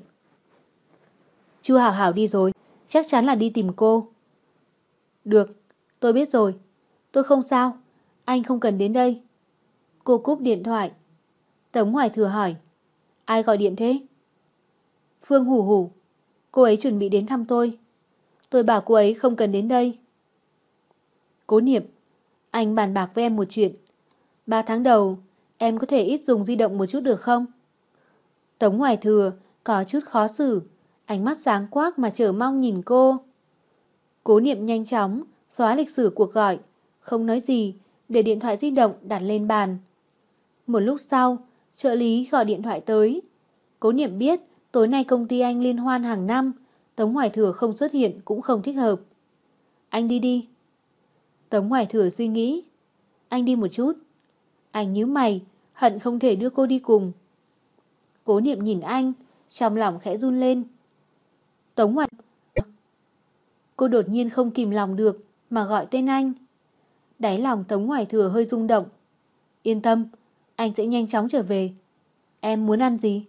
Chu Hảo Hảo đi rồi, chắc chắn là đi tìm cô. Được, tôi biết rồi. Tôi không sao, anh không cần đến đây. Cô cúp điện thoại. Tống Hoài Thừa hỏi. Ai gọi điện thế? Phương Hủ Hủ. Cô ấy chuẩn bị đến thăm tôi. Tôi bảo cô ấy không cần đến đây. Cố Niệm, anh bàn bạc với em một chuyện. 3 tháng đầu, em có thể ít dùng di động một chút được không? Tống Hoài Thừa có chút khó xử, ánh mắt sáng quắc mà chờ mong nhìn cô. Cố Niệm nhanh chóng xóa lịch sử cuộc gọi, không nói gì, để điện thoại di động đặt lên bàn. Một lúc sau, trợ lý gọi điện thoại tới. Cố Niệm biết tối nay công ty anh liên hoan hàng năm, Tống Hoài Thừa không xuất hiện cũng không thích hợp. Anh đi đi. Tống Hoài Thừa suy nghĩ. Anh đi một chút. Anh nhíu mày, hận không thể đưa cô đi cùng. Cố Niệm nhìn anh, trong lòng khẽ run lên. Tống Hoài. Cô đột nhiên không kìm lòng được mà gọi tên anh. Đáy lòng Tống Hoài Thừa hơi rung động. Yên tâm, anh sẽ nhanh chóng trở về. Em muốn ăn gì?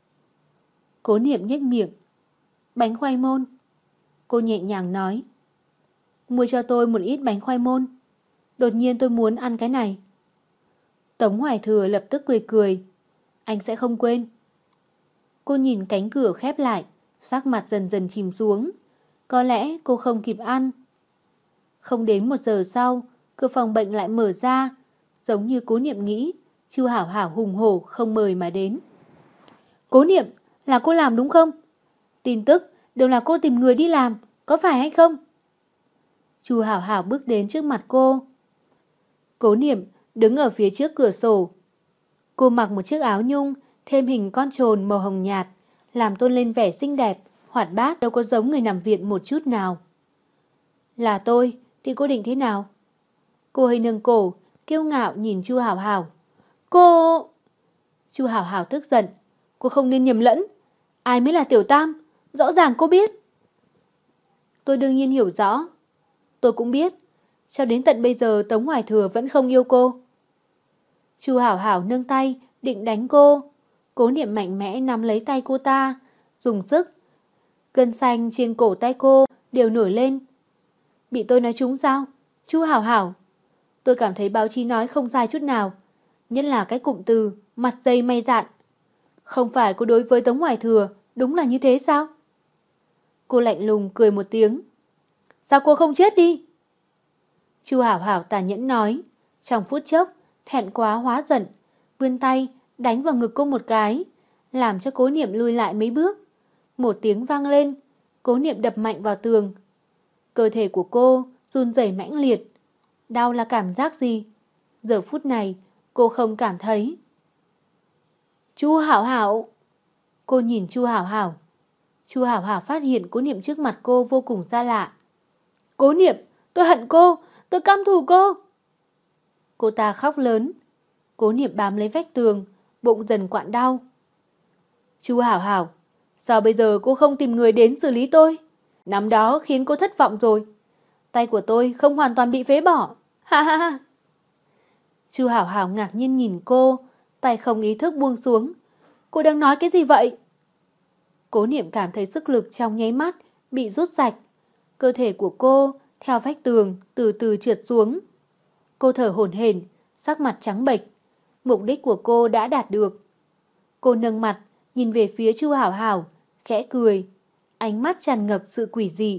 Cố Niệm nhếch miệng. Bánh khoai môn. Cô nhẹ nhàng nói. Mua cho tôi một ít bánh khoai môn. Đột nhiên tôi muốn ăn cái này. Tống Hoài Thừa lập tức cười cười. Anh sẽ không quên. Cô nhìn cánh cửa khép lại, sắc mặt dần dần chìm xuống. Có lẽ cô không kịp ăn. Không đến 1 giờ sau, cửa phòng bệnh lại mở ra. Giống như Cố Niệm nghĩ, Chu Hảo Hảo hùng hổ không mời mà đến. Cố Niệm, là cô làm đúng không? Tin tức đều là cô tìm người đi làm, có phải hay không? Chu Hảo Hảo bước đến trước mặt cô. Cố Niệm đứng ở phía trước cửa sổ. Cô mặc một chiếc áo nhung, thêm hình con trồn màu hồng nhạt, làm tôn lên vẻ xinh đẹp, hoạt bát, đâu có giống người nằm viện một chút nào. Là tôi, thì cô định thế nào? Cô hơi nâng cổ, kiêu ngạo nhìn Chu Hảo Hảo. Cô... Chu Hảo Hảo tức giận. Cô không nên nhầm lẫn. Ai mới là Tiểu Tam? Rõ ràng cô biết. Tôi đương nhiên hiểu rõ. Tôi cũng biết. Cho đến tận bây giờ Tống Hoài Thừa vẫn không yêu cô. Chu Hảo Hảo nâng tay, định đánh cô. Cố Niệm mạnh mẽ nắm lấy tay cô ta, dùng sức. Gân xanh trên cổ tay cô đều nổi lên. Bị tôi nói trúng sao? Chu Hảo Hảo. Tôi cảm thấy báo chí nói không sai chút nào. Nhất là cái cụm từ mặt dày mày dạn. Không phải cô đối với Tống Hoài Thừa đúng là như thế sao? Cô lạnh lùng cười một tiếng. Sao cô không chết đi? Chu Hảo Hảo tàn nhẫn nói. Trong phút chốc, thẹn quá hóa giận, vươn tay đánh vào ngực cô một cái, làm cho Cố Niệm lùi lại mấy bước. Một tiếng vang lên, Cố Niệm đập mạnh vào tường. Cơ thể của cô run rẩy mãnh liệt. Đau là cảm giác gì? Giờ phút này cô không cảm thấy. Chu Hảo Hảo. Cô nhìn Chu Hảo Hảo. Chu Hảo Hảo phát hiện Cố Niệm trước mặt cô vô cùng xa lạ. Cố Niệm, tôi hận cô, tôi căm thù cô. Cô ta khóc lớn. Cố Niệm bám lấy vách tường, bụng dần quặn đau. Chu Hảo Hảo, sao bây giờ cô không tìm người đến xử lý tôi? Năm đó khiến cô thất vọng rồi. Tay của tôi không hoàn toàn bị phế bỏ. Ha ha ha. Chu Hảo Hảo ngạc nhiên nhìn cô, tay không ý thức buông xuống. Cô đang nói cái gì vậy? Cố Niệm cảm thấy sức lực trong nháy mắt bị rút sạch. Cơ thể của cô theo vách tường từ từ trượt xuống. Cô thở hổn hển, sắc mặt trắng bệch. Mục đích của cô đã đạt được. Cô nâng mặt, nhìn về phía Chu Hảo Hảo, khẽ cười, ánh mắt tràn ngập sự quỷ dị.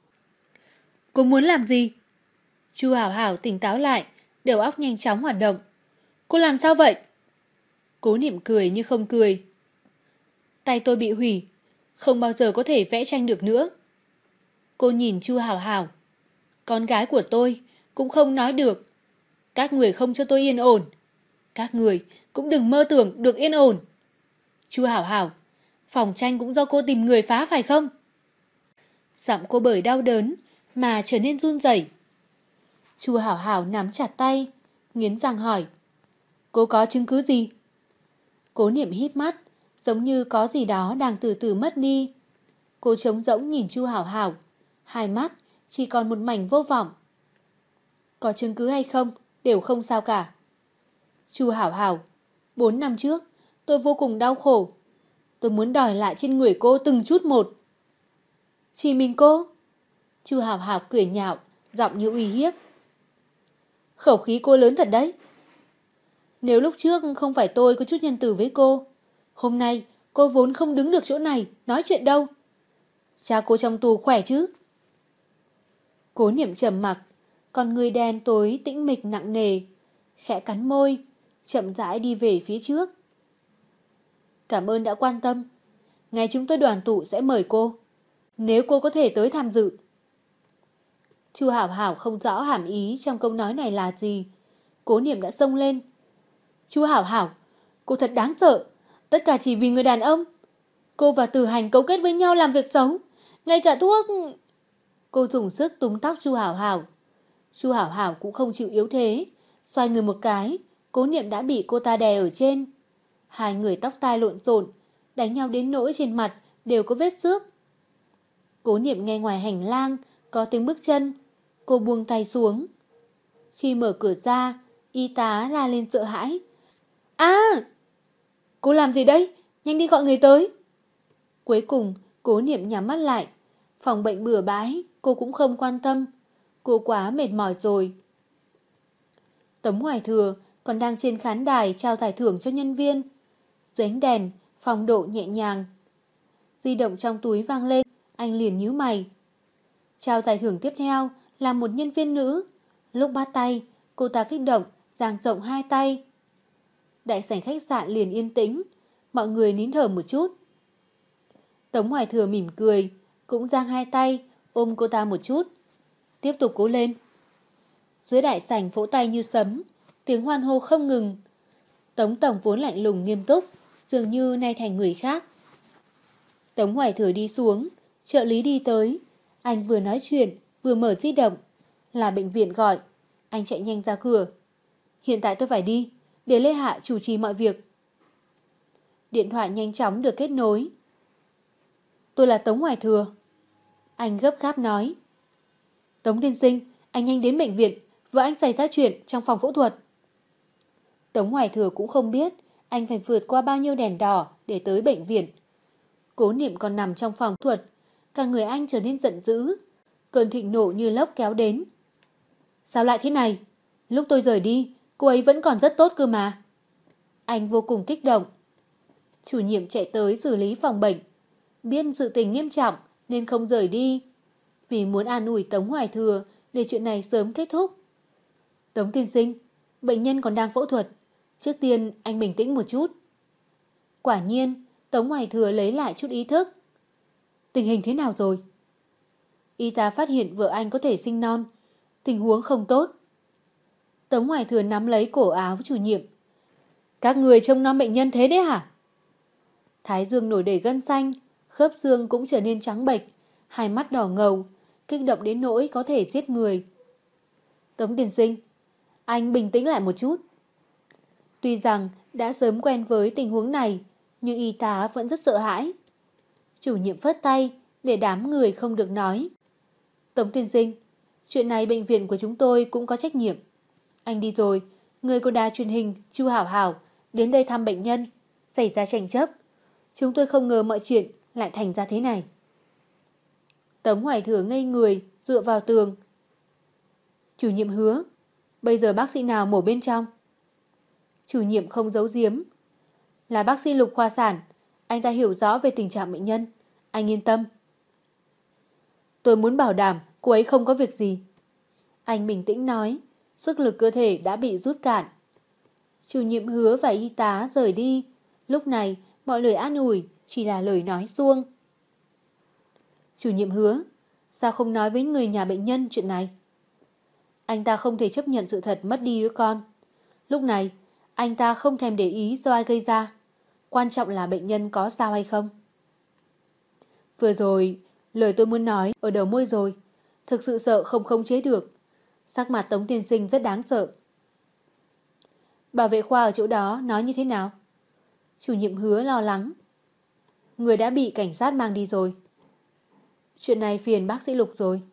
Cô muốn làm gì? Chu Hảo Hảo tỉnh táo lại, đầu óc nhanh chóng hoạt động. Cô làm sao vậy? Cố Niệm cười như không cười. Tay tôi bị hủy, không bao giờ có thể vẽ tranh được nữa. Cô nhìn Chu Hảo Hảo. Con gái của tôi cũng không nói được. Các người không cho tôi yên ổn. Các người cũng đừng mơ tưởng được yên ổn. Chu Hảo Hảo, phòng tranh cũng do cô tìm người phá phải không? Giọng cô bởi đau đớn mà trở nên run rẩy. Chu Hảo Hảo nắm chặt tay, nghiến răng hỏi. Cô có chứng cứ gì? Cố Niệm híp mắt, giống như có gì đó đang từ từ mất đi. Cô trống rỗng nhìn Chu Hảo Hảo, hai mắt chỉ còn một mảnh vô vọng. Có chứng cứ hay không, đều không sao cả. Chu Hảo Hảo, 4 năm trước, tôi vô cùng đau khổ. Tôi muốn đòi lại trên người cô từng chút một. Chỉ mình cô? Chu Hảo Hảo cười nhạo, giọng như uy hiếp. Khẩu khí cô lớn thật đấy. Nếu lúc trước không phải tôi có chút nhân từ với cô, hôm nay cô vốn không đứng được chỗ này nói chuyện đâu. Cha cô trong tù khỏe chứ? Cố Niệm trầm mặc, con người đen tối tĩnh mịch nặng nề, khẽ cắn môi, chậm rãi đi về phía trước. Cảm ơn đã quan tâm. Ngày chúng tôi đoàn tụ sẽ mời cô, nếu cô có thể tới tham dự. Chu Hảo Hảo không rõ hàm ý trong câu nói này là gì. Cố Niệm đã xông lên. Chu Hảo Hảo, cô thật đáng sợ. Tất cả chỉ vì người đàn ông. Cô và Tử Hành cấu kết với nhau làm việc xấu. Ngay cả thuốc... Cô dùng sức túm tóc Chu Hảo Hảo. Chu Hảo Hảo cũng không chịu yếu thế. Xoay người một cái, Cố Niệm đã bị cô ta đè ở trên. Hai người tóc tai lộn xộn, đánh nhau đến nỗi trên mặt đều có vết xước. Cố Niệm nghe ngoài hành lang có tiếng bước chân. Cô buông tay xuống. Khi mở cửa ra, y tá la lên sợ hãi. À! Cô làm gì đấy? Nhanh đi gọi người tới. Cuối cùng, Cố Niệm nhắm mắt lại. Phòng bệnh bừa bãi, cô cũng không quan tâm. Cô quá mệt mỏi rồi. Tống Hoài Thừa còn đang trên khán đài trao giải thưởng cho nhân viên. Dưới ánh đèn, phong độ nhẹ nhàng. Di động trong túi vang lên, anh liền nhíu mày. Trao giải thưởng tiếp theo là một nhân viên nữ. Lúc bắt tay, cô ta kích động, dang rộng hai tay. Đại sảnh khách sạn liền yên tĩnh, mọi người nín thở một chút. Tống Hoài Thừa mỉm cười, cũng giang hai tay, ôm cô ta một chút. Tiếp tục cố lên. Dưới đại sảnh vỗ tay như sấm, tiếng hoan hô không ngừng. Tống tổng vốn lạnh lùng nghiêm túc, dường như nay thành người khác. Tống Hoài Thừa đi xuống, trợ lý đi tới. Anh vừa nói chuyện, vừa mở di động. Là bệnh viện gọi. Anh chạy nhanh ra cửa. Hiện tại tôi phải đi, để Lê Hạ chủ trì mọi việc. Điện thoại nhanh chóng được kết nối. Tôi là Tống Hoài Thừa. Anh gấp gáp nói. Tống tiên sinh, anh nhanh đến bệnh viện, vợ anh xảy ra chuyện trong phòng phẫu thuật. Tống Hoài Thừa cũng không biết anh phải vượt qua bao nhiêu đèn đỏ để tới bệnh viện. Cố Niệm còn nằm trong phòng phẫu thuật, cả người anh trở nên giận dữ. Cơn thịnh nộ như lốc kéo đến. Sao lại thế này? Lúc tôi rời đi, cô ấy vẫn còn rất tốt cơ mà. Anh vô cùng kích động. Chủ nhiệm chạy tới xử lý phòng bệnh. Biết sự tình nghiêm trọng nên không rời đi. Vì muốn an ủi Tống Hoài Thừa để chuyện này sớm kết thúc. Tống tiên sinh, bệnh nhân còn đang phẫu thuật. Trước tiên anh bình tĩnh một chút. Quả nhiên, Tống Hoài Thừa lấy lại chút ý thức. Tình hình thế nào rồi? Y tá phát hiện vợ anh có thể sinh non. Tình huống không tốt. Tống Hoài Thừa nắm lấy cổ áo chủ nhiệm. Các người trông nom bệnh nhân thế đấy hả? Thái dương nổi đầy gân xanh, khớp xương cũng trở nên trắng bệch, hai mắt đỏ ngầu, kích động đến nỗi có thể giết người. Tống tiên sinh, anh bình tĩnh lại một chút. Tuy rằng đã sớm quen với tình huống này, nhưng y tá vẫn rất sợ hãi. Chủ nhiệm phất tay để đám người không được nói. Tống tiên sinh, chuyện này bệnh viện của chúng tôi cũng có trách nhiệm. Anh đi rồi, người của đài truyền hình Chu Hảo Hảo đến đây thăm bệnh nhân, xảy ra tranh chấp. Chúng tôi không ngờ mọi chuyện lại thành ra thế này. Tống Hoài Thừa ngây người, dựa vào tường. Chủ nhiệm Hứa, bây giờ bác sĩ nào mổ bên trong? Chủ nhiệm không giấu giếm. Là bác sĩ Lục khoa sản, anh ta hiểu rõ về tình trạng bệnh nhân. Anh yên tâm. Tôi muốn bảo đảm cô ấy không có việc gì. Anh bình tĩnh nói, sức lực cơ thể đã bị rút cạn. Chủ nhiệm Hứa và y tá rời đi. Lúc này, mọi lời an ủi chỉ là lời nói suông. Chủ nhiệm Hứa, sao không nói với người nhà bệnh nhân chuyện này? Anh ta không thể chấp nhận sự thật mất đi đứa con. Lúc này, anh ta không thèm để ý do ai gây ra. Quan trọng là bệnh nhân có sao hay không. Vừa rồi, lời tôi muốn nói ở đầu môi rồi. Thực sự sợ không khống chế được. Sắc mặt Tống tiên sinh rất đáng sợ. Bảo vệ khoa ở chỗ đó nói như thế nào? Chủ nhiệm Hứa lo lắng. Người đã bị cảnh sát mang đi rồi. Chuyện này phiền bác sĩ Lục rồi.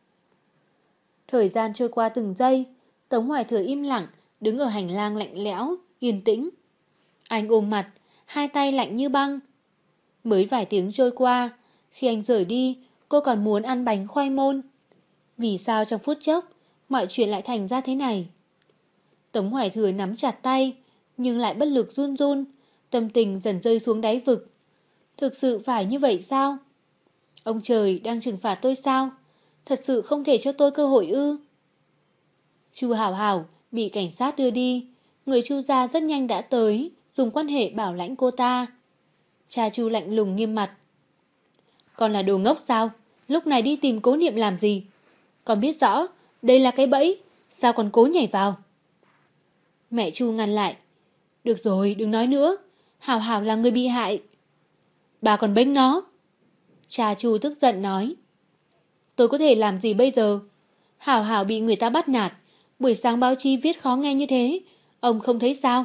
Thời gian trôi qua từng giây, Tống Hoài Thừa im lặng, đứng ở hành lang lạnh lẽo, yên tĩnh. Anh ôm mặt, hai tay lạnh như băng. Mới vài tiếng trôi qua, khi anh rời đi, cô còn muốn ăn bánh khoai môn. Vì sao trong phút chốc, mọi chuyện lại thành ra thế này? Tống Hoài Thừa nắm chặt tay, nhưng lại bất lực run run, tâm tình dần rơi xuống đáy vực. Thực sự phải như vậy sao? Ông trời đang trừng phạt tôi sao? Thật sự không thể cho tôi cơ hội ư? Chu Hảo Hảo bị cảnh sát đưa đi. Người Chu gia rất nhanh đã tới, dùng quan hệ bảo lãnh cô ta. Cha Chu lạnh lùng nghiêm mặt. Con là đồ ngốc sao? Lúc này đi tìm Cố Niệm làm gì? Con biết rõ, đây là cái bẫy. Sao còn cố nhảy vào? Mẹ Chu ngăn lại. Được rồi, đừng nói nữa. Hảo Hảo là người bị hại. Bà còn bênh nó. Cha Chu tức giận nói. Tôi có thể làm gì bây giờ? Hảo Hảo bị người ta bắt nạt. Buổi sáng báo chí viết khó nghe như thế. Ông không thấy sao?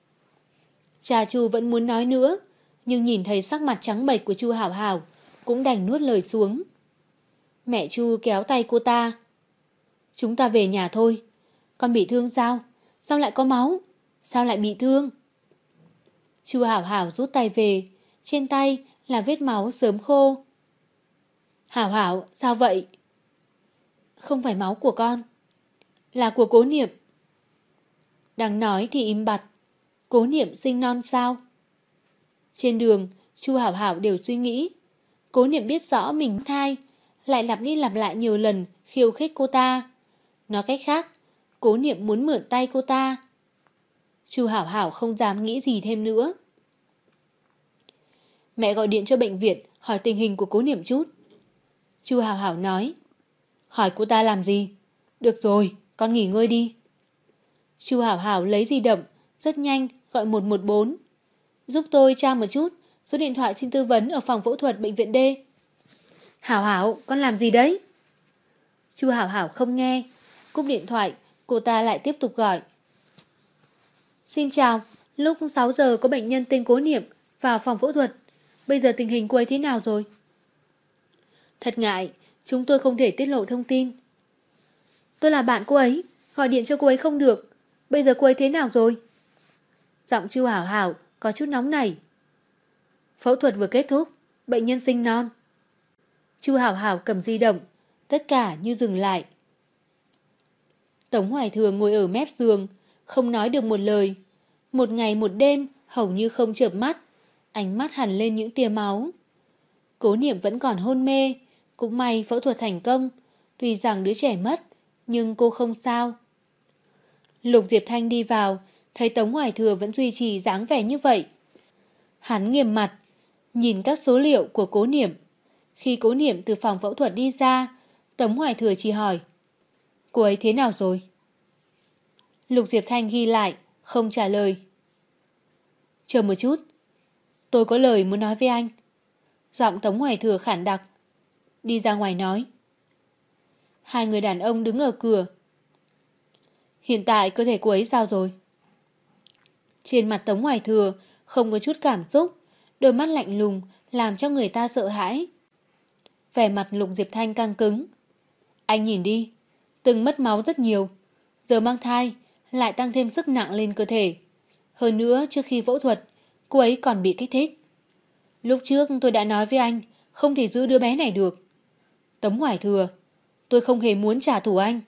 Cha Chu vẫn muốn nói nữa, nhưng nhìn thấy sắc mặt trắng bệch của Chu Hảo Hảo, cũng đành nuốt lời xuống. Mẹ Chu kéo tay cô ta. Chúng ta về nhà thôi. Con bị thương sao? Sao lại có máu? Sao lại bị thương? Chu Hảo Hảo rút tay về. Trên tay là vết máu sớm khô. Hảo Hảo, sao vậy? Không phải máu của con. Là của Cố Niệm. Đang nói thì im bặt. Cố Niệm sinh non sao? Trên đường, Chu Hảo Hảo đều suy nghĩ. Cố Niệm biết rõ mình thai, lại lặp đi lặp lại nhiều lần khiêu khích cô ta. Nói cách khác, Cố Niệm muốn mượn tay cô ta. Chu Hảo Hảo không dám nghĩ gì thêm nữa. Mẹ gọi điện cho bệnh viện hỏi tình hình của Cố Niệm chút. Chu Hảo Hảo nói. Hỏi cô ta làm gì? Được rồi, con nghỉ ngơi đi. Chu Hảo Hảo lấy di động, rất nhanh gọi 114. Giúp tôi tra một chút số điện thoại xin tư vấn ở phòng phẫu thuật bệnh viện D. Hảo Hảo, con làm gì đấy? Chu Hảo Hảo không nghe. Cúp điện thoại, cô ta lại tiếp tục gọi. Xin chào, lúc 6 giờ có bệnh nhân tên Cố Niệm vào phòng phẫu thuật. Bây giờ tình hình cô ấy thế nào rồi? Thật ngại, chúng tôi không thể tiết lộ thông tin. Tôi là bạn cô ấy, gọi điện cho cô ấy không được. Bây giờ cô ấy thế nào rồi? Giọng Chu Hảo Hảo có chút nóng nảy. Phẫu thuật vừa kết thúc, bệnh nhân sinh non. Chu Hảo Hảo cầm di động, tất cả như dừng lại. Tống Hoài Thừa ngồi ở mép giường, không nói được một lời. Một ngày một đêm hầu như không chợp mắt, ánh mắt hằn lên những tia máu. Cố Niệm vẫn còn hôn mê, cũng may phẫu thuật thành công, tuy rằng đứa trẻ mất, nhưng cô không sao. Lục Diệp Thanh đi vào, thấy Tống Hoài Thừa vẫn duy trì dáng vẻ như vậy. Hắn nghiêm mặt, nhìn các số liệu của Cố Niệm. Khi Cố Niệm từ phòng phẫu thuật đi ra, Tống Hoài Thừa chỉ hỏi, cô ấy thế nào rồi? Lục Diệp Thanh ghi lại, không trả lời. Chờ một chút, tôi có lời muốn nói với anh. Giọng Tống Hoài Thừa khản đặc. Đi ra ngoài nói. Hai người đàn ông đứng ở cửa. Hiện tại cơ thể cô ấy sao rồi? Trên mặt Tống Hoài Thừa không có chút cảm xúc, đôi mắt lạnh lùng làm cho người ta sợ hãi. Vẻ mặt Lục Diệp Thanh căng cứng. Anh nhìn đi, từng mất máu rất nhiều, giờ mang thai lại tăng thêm sức nặng lên cơ thể. Hơn nữa trước khi phẫu thuật, cô ấy còn bị kích thích. Lúc trước tôi đã nói với anh không thể giữ đứa bé này được. Tống Hoài Thừa, tôi không hề muốn trả thù anh.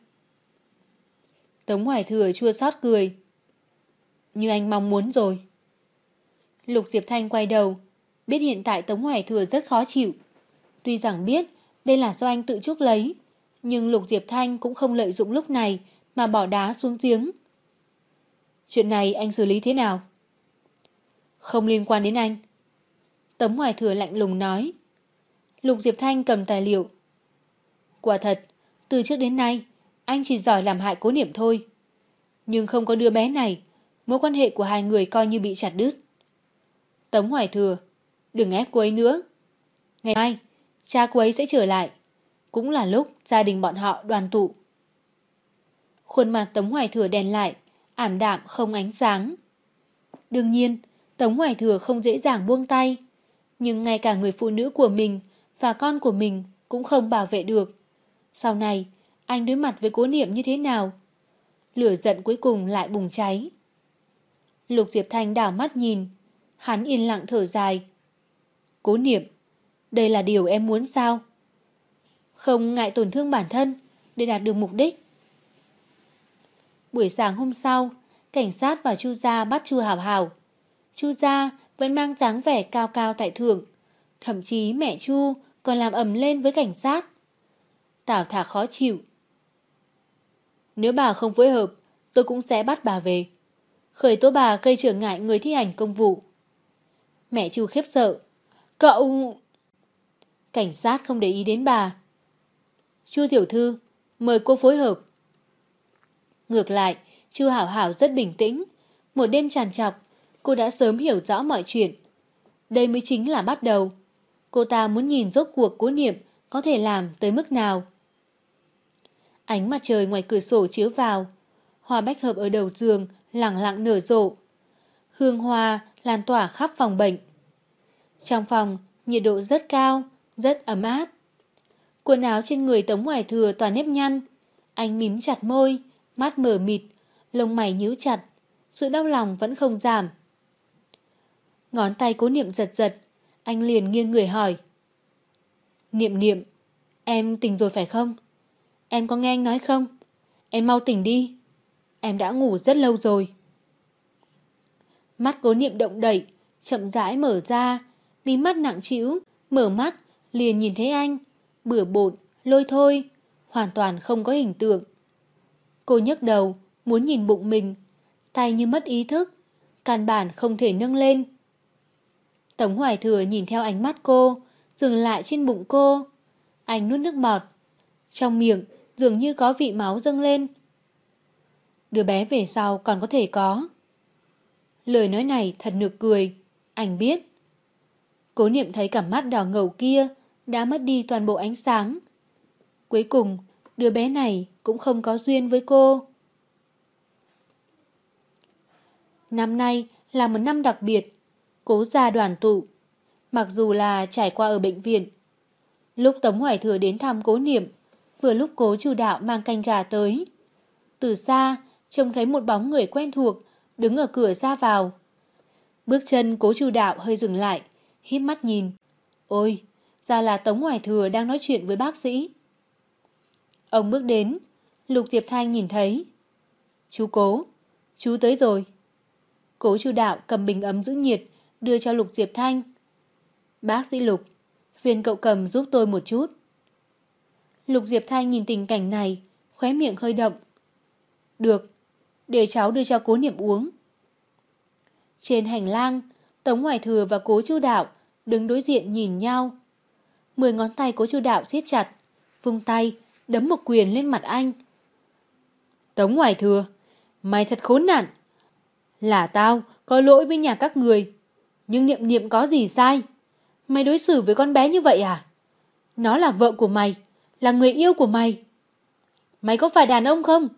Tống Hoài Thừa chua xót cười. Như anh mong muốn rồi. Lục Diệp Thanh quay đầu, biết hiện tại Tống Hoài Thừa rất khó chịu. Tuy rằng biết đây là do anh tự chuốc lấy, nhưng Lục Diệp Thanh cũng không lợi dụng lúc này mà bỏ đá xuống giếng. Chuyện này anh xử lý thế nào? Không liên quan đến anh. Tống Hoài Thừa lạnh lùng nói. Lục Diệp Thanh cầm tài liệu. Quả thật, từ trước đến nay, anh chỉ giỏi làm hại Cố Niệm thôi. Nhưng không có đứa bé này, mối quan hệ của hai người coi như bị chặt đứt. Tống Hoài Thừa, đừng ép cô ấy nữa. Ngày mai, cha cô ấy sẽ trở lại. Cũng là lúc gia đình bọn họ đoàn tụ. Khuôn mặt Tống Hoài Thừa đèn lại, ảm đạm không ánh sáng. Đương nhiên, Tống Hoài Thừa không dễ dàng buông tay. Nhưng ngay cả người phụ nữ của mình và con của mình cũng không bảo vệ được. Sau này, anh đối mặt với Cố Niệm như thế nào? Lửa giận cuối cùng lại bùng cháy. Lục Diệp Thanh đảo mắt nhìn. Hắn yên lặng thở dài. Cố Niệm, đây là điều em muốn sao? Không ngại tổn thương bản thân để đạt được mục đích. Buổi sáng hôm sau, cảnh sát và Chu gia bắt Chu Hảo Hảo. Chu gia vẫn mang dáng vẻ cao cao tại thượng. Thậm chí mẹ Chu còn làm ầm lên với cảnh sát. Tào Thạc khó chịu. Nếu bà không phối hợp, tôi cũng sẽ bắt bà về. Khởi tố bà gây trở ngại người thi hành công vụ. Mẹ Chu khiếp sợ. Cậu... Cảnh sát không để ý đến bà. Chu tiểu thư, mời cô phối hợp. Ngược lại, Chu Hảo Hảo rất bình tĩnh. Một đêm tràn trọc, cô đã sớm hiểu rõ mọi chuyện. Đây mới chính là bắt đầu. Cô ta muốn nhìn rốt cuộc Cố Niệm có thể làm tới mức nào. Ánh mặt trời ngoài cửa sổ chiếu vào. Hoa bách hợp ở đầu giường lẳng lặng nở rộ. Hương hoa lan tỏa khắp phòng bệnh. Trong phòng, nhiệt độ rất cao, rất ấm áp. Quần áo trên người Tống Hoài Thừa toàn nếp nhăn. Anh mím chặt môi, mắt mở mịt, lông mày nhíu chặt. Sự đau lòng vẫn không giảm. Ngón tay Cố Niệm giật giật. Anh liền nghiêng người hỏi. Niệm Niệm, em tỉnh rồi phải không? Em có nghe anh nói không? Em mau tỉnh đi. Em đã ngủ rất lâu rồi. Mắt Cố Niệm động đậy, chậm rãi mở ra. Mí mắt nặng trĩu, mở mắt liền nhìn thấy anh. Bừa bộn, lôi thôi, hoàn toàn không có hình tượng. Cô nhấc đầu, muốn nhìn bụng mình. Tay như mất ý thức, căn bản không thể nâng lên. Tống Hoài Thừa nhìn theo ánh mắt cô, dừng lại trên bụng cô. Anh nuốt nước bọt. Trong miệng dường như có vị máu dâng lên. Đứa bé về sau còn có thể có. Lời nói này thật nực cười. Anh biết. Cố Niệm thấy cặp mắt đỏ ngầu kia đã mất đi toàn bộ ánh sáng. Cuối cùng, đứa bé này cũng không có duyên với cô. Năm nay là một năm đặc biệt. Cố gia đoàn tụ. Mặc dù là trải qua ở bệnh viện. Lúc Tống Hoài Thừa đến thăm Cố Niệm, vừa lúc Cố Chu Đạo mang canh gà tới. Từ xa, trông thấy một bóng người quen thuộc đứng ở cửa ra vào. Bước chân Cố Chu Đạo hơi dừng lại, híp mắt nhìn. Ôi, ra là Tống Hoài Thừa đang nói chuyện với bác sĩ. Ông bước đến, Lục Diệp Thanh nhìn thấy. Chú Cố, chú tới rồi. Cố Chu Đạo cầm bình ấm giữ nhiệt, đưa cho Lục Diệp Thanh. Bác sĩ Lục, phiền cậu cầm giúp tôi một chút. Lục Diệp Thanh nhìn tình cảnh này, khóe miệng hơi động. Được, để cháu đưa cho Cố Niệm uống. Trên hành lang, Tống Hoài Thừa và Cố Chu Đạo đứng đối diện nhìn nhau. 10 ngón tay Cố Chu Đạo siết chặt, vung tay, đấm một quyền lên mặt anh. Tống Hoài Thừa, mày thật khốn nạn. Là tao có lỗi với nhà các người, nhưng Niệm Niệm có gì sai? Mày đối xử với con bé như vậy à? Nó là vợ của mày, là người yêu của mày. Mày có phải đàn ông không?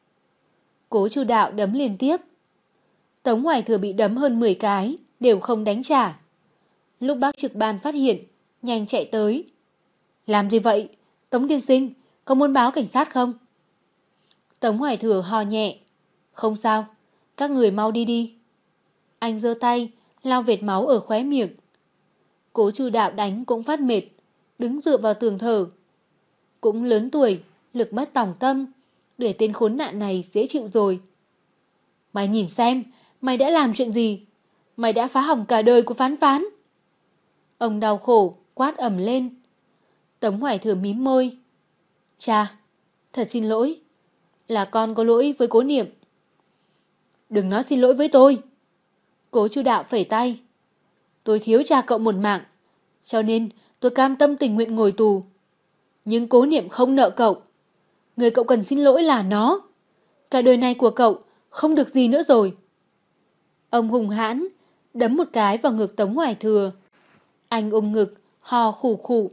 Cố Chu Đạo đấm liên tiếp. Tống Hoài Thừa bị đấm hơn 10 cái, đều không đánh trả. Lúc bác trực ban phát hiện, nhanh chạy tới. Làm gì vậy? Tống tiên sinh, có muốn báo cảnh sát không? Tống Hoài Thừa hò nhẹ. Không sao, các người mau đi đi. Anh giơ tay, lau vệt máu ở khóe miệng. Cố Chu Đạo đánh cũng phát mệt, đứng dựa vào tường thở. Cũng lớn tuổi, lực mất tòng tâm, để tên khốn nạn này dễ chịu rồi. Mày nhìn xem, mày đã làm chuyện gì? Mày đã phá hỏng cả đời của Phán Phán. Ông đau khổ, quát ầm lên. Tống Hoài Thừa mím môi. Cha, thật xin lỗi. Là con có lỗi với Cố Niệm. Đừng nói xin lỗi với tôi. Cố Chu Đạo phẩy tay. Tôi thiếu cha cậu một mạng, cho nên tôi cam tâm tình nguyện ngồi tù. Nhưng Cố Niệm không nợ cậu. Người cậu cần xin lỗi là nó. Cả đời này của cậu không được gì nữa rồi. Ông hùng hãn đấm một cái vào ngực Tống Hoài Thừa. Anh ôm ngực, ho khủ khủ.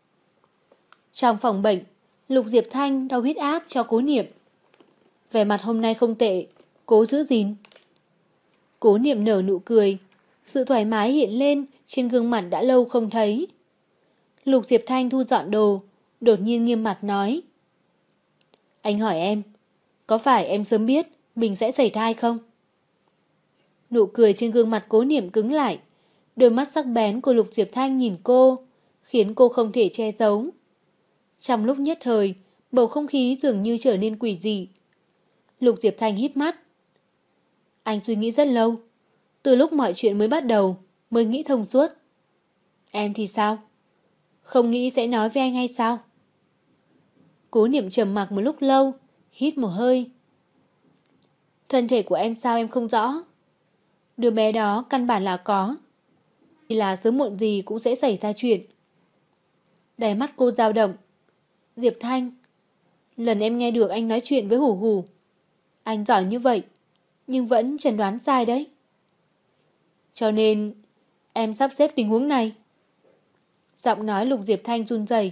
Trong phòng bệnh, Lục Diệp Thanh đo huyết áp cho Cố Niệm. Vẻ mặt hôm nay không tệ, cố giữ gìn. Cố Niệm nở nụ cười, sự thoải mái hiện lên trên gương mặt đã lâu không thấy. Lục Diệp Thanh thu dọn đồ, đột nhiên nghiêm mặt nói. Anh hỏi em, có phải em sớm biết mình sẽ sảy thai không? Nụ cười trên gương mặt Cố Niệm cứng lại, đôi mắt sắc bén của Lục Diệp Thanh nhìn cô, khiến cô không thể che giấu. Trong lúc nhất thời, bầu không khí dường như trở nên quỷ dị. Lục Diệp Thanh híp mắt. Anh suy nghĩ rất lâu, từ lúc mọi chuyện mới bắt đầu, mới nghĩ thông suốt. Em thì sao? Không nghĩ sẽ nói với anh hay sao? Cố Niệm trầm mặc một lúc lâu, hít một hơi. Thân thể của em sao em không rõ? Đứa bé đó căn bản là có. Thì là sớm muộn gì cũng sẽ xảy ra chuyện. Đáy mắt cô dao động. Diệp Thanh, lần em nghe được anh nói chuyện với Hủ Hủ. Anh giỏi như vậy, nhưng vẫn chẩn đoán sai đấy. Cho nên, em sắp xếp tình huống này. Giọng nói Lục Diệp Thanh run rẩy.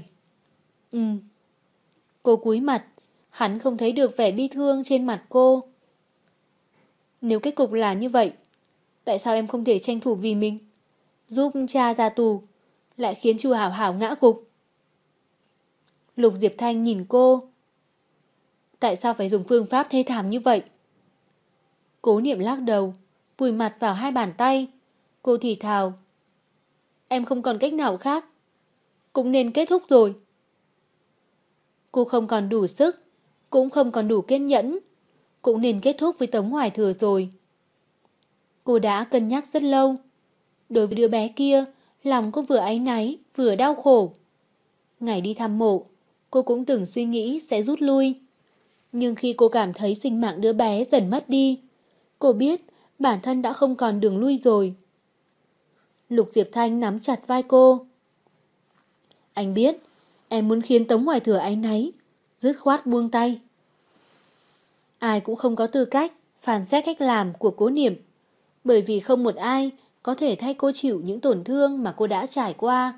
Cô cúi mặt, hắn không thấy được vẻ bi thương trên mặt cô. Nếu kết cục là như vậy, tại sao em không thể tranh thủ vì mình, giúp cha ra tù, lại khiến chu Hảo Hảo ngã gục? Lục Diệp Thanh nhìn cô. Tại sao phải dùng phương pháp thê thảm như vậy? Cố Niệm lắc đầu, vùi mặt vào hai bàn tay. Cô thì thào. Em không còn cách nào khác, cũng nên kết thúc rồi. Cô không còn đủ sức, cũng không còn đủ kiên nhẫn, cũng nên kết thúc với Tống Hoài Thừa rồi. Cô đã cân nhắc rất lâu. Đối với đứa bé kia, lòng cô vừa áy náy, vừa đau khổ. Ngày đi thăm mộ, cô cũng từng suy nghĩ sẽ rút lui. Nhưng khi cô cảm thấy sinh mạng đứa bé dần mất đi, cô biết bản thân đã không còn đường lui rồi. Lục Diệp Thanh nắm chặt vai cô. Anh biết, em muốn khiến Tống Hoài Thừa áy náy, dứt khoát buông tay. Ai cũng không có tư cách phán xét cách làm của Cố Niệm, bởi vì không một ai có thể thay cô chịu những tổn thương mà cô đã trải qua.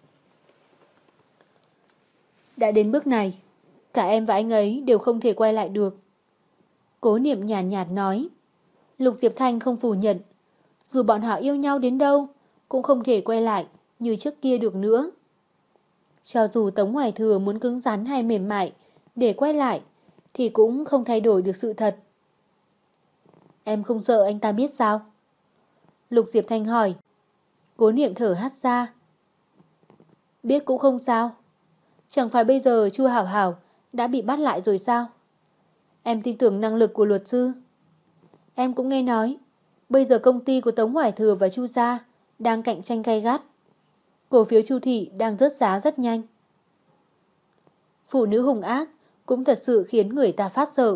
Đã đến bước này, cả em và anh ấy đều không thể quay lại được. Cố Niệm nhàn nhạt nói. Lục Diệp Thanh không phủ nhận. Dù bọn họ yêu nhau đến đâu, cũng không thể quay lại như trước kia được nữa. Cho dù Tống Hoài Thừa muốn cứng rắn hay mềm mại để quay lại, thì cũng không thay đổi được sự thật. Em không sợ anh ta biết sao? Lục Diệp Thanh hỏi. Cố Niệm thở hắt ra. Biết cũng không sao. Chẳng phải bây giờ Chu Hảo Hảo đã bị bắt lại rồi sao? Em tin tưởng năng lực của luật sư. Em cũng nghe nói, bây giờ công ty của Tống Hoài Thừa và Chu gia đang cạnh tranh gay gắt. Cổ phiếu Chu thị đang rớt giá rất nhanh. Phụ nữ hung ác cũng thật sự khiến người ta phát sợ.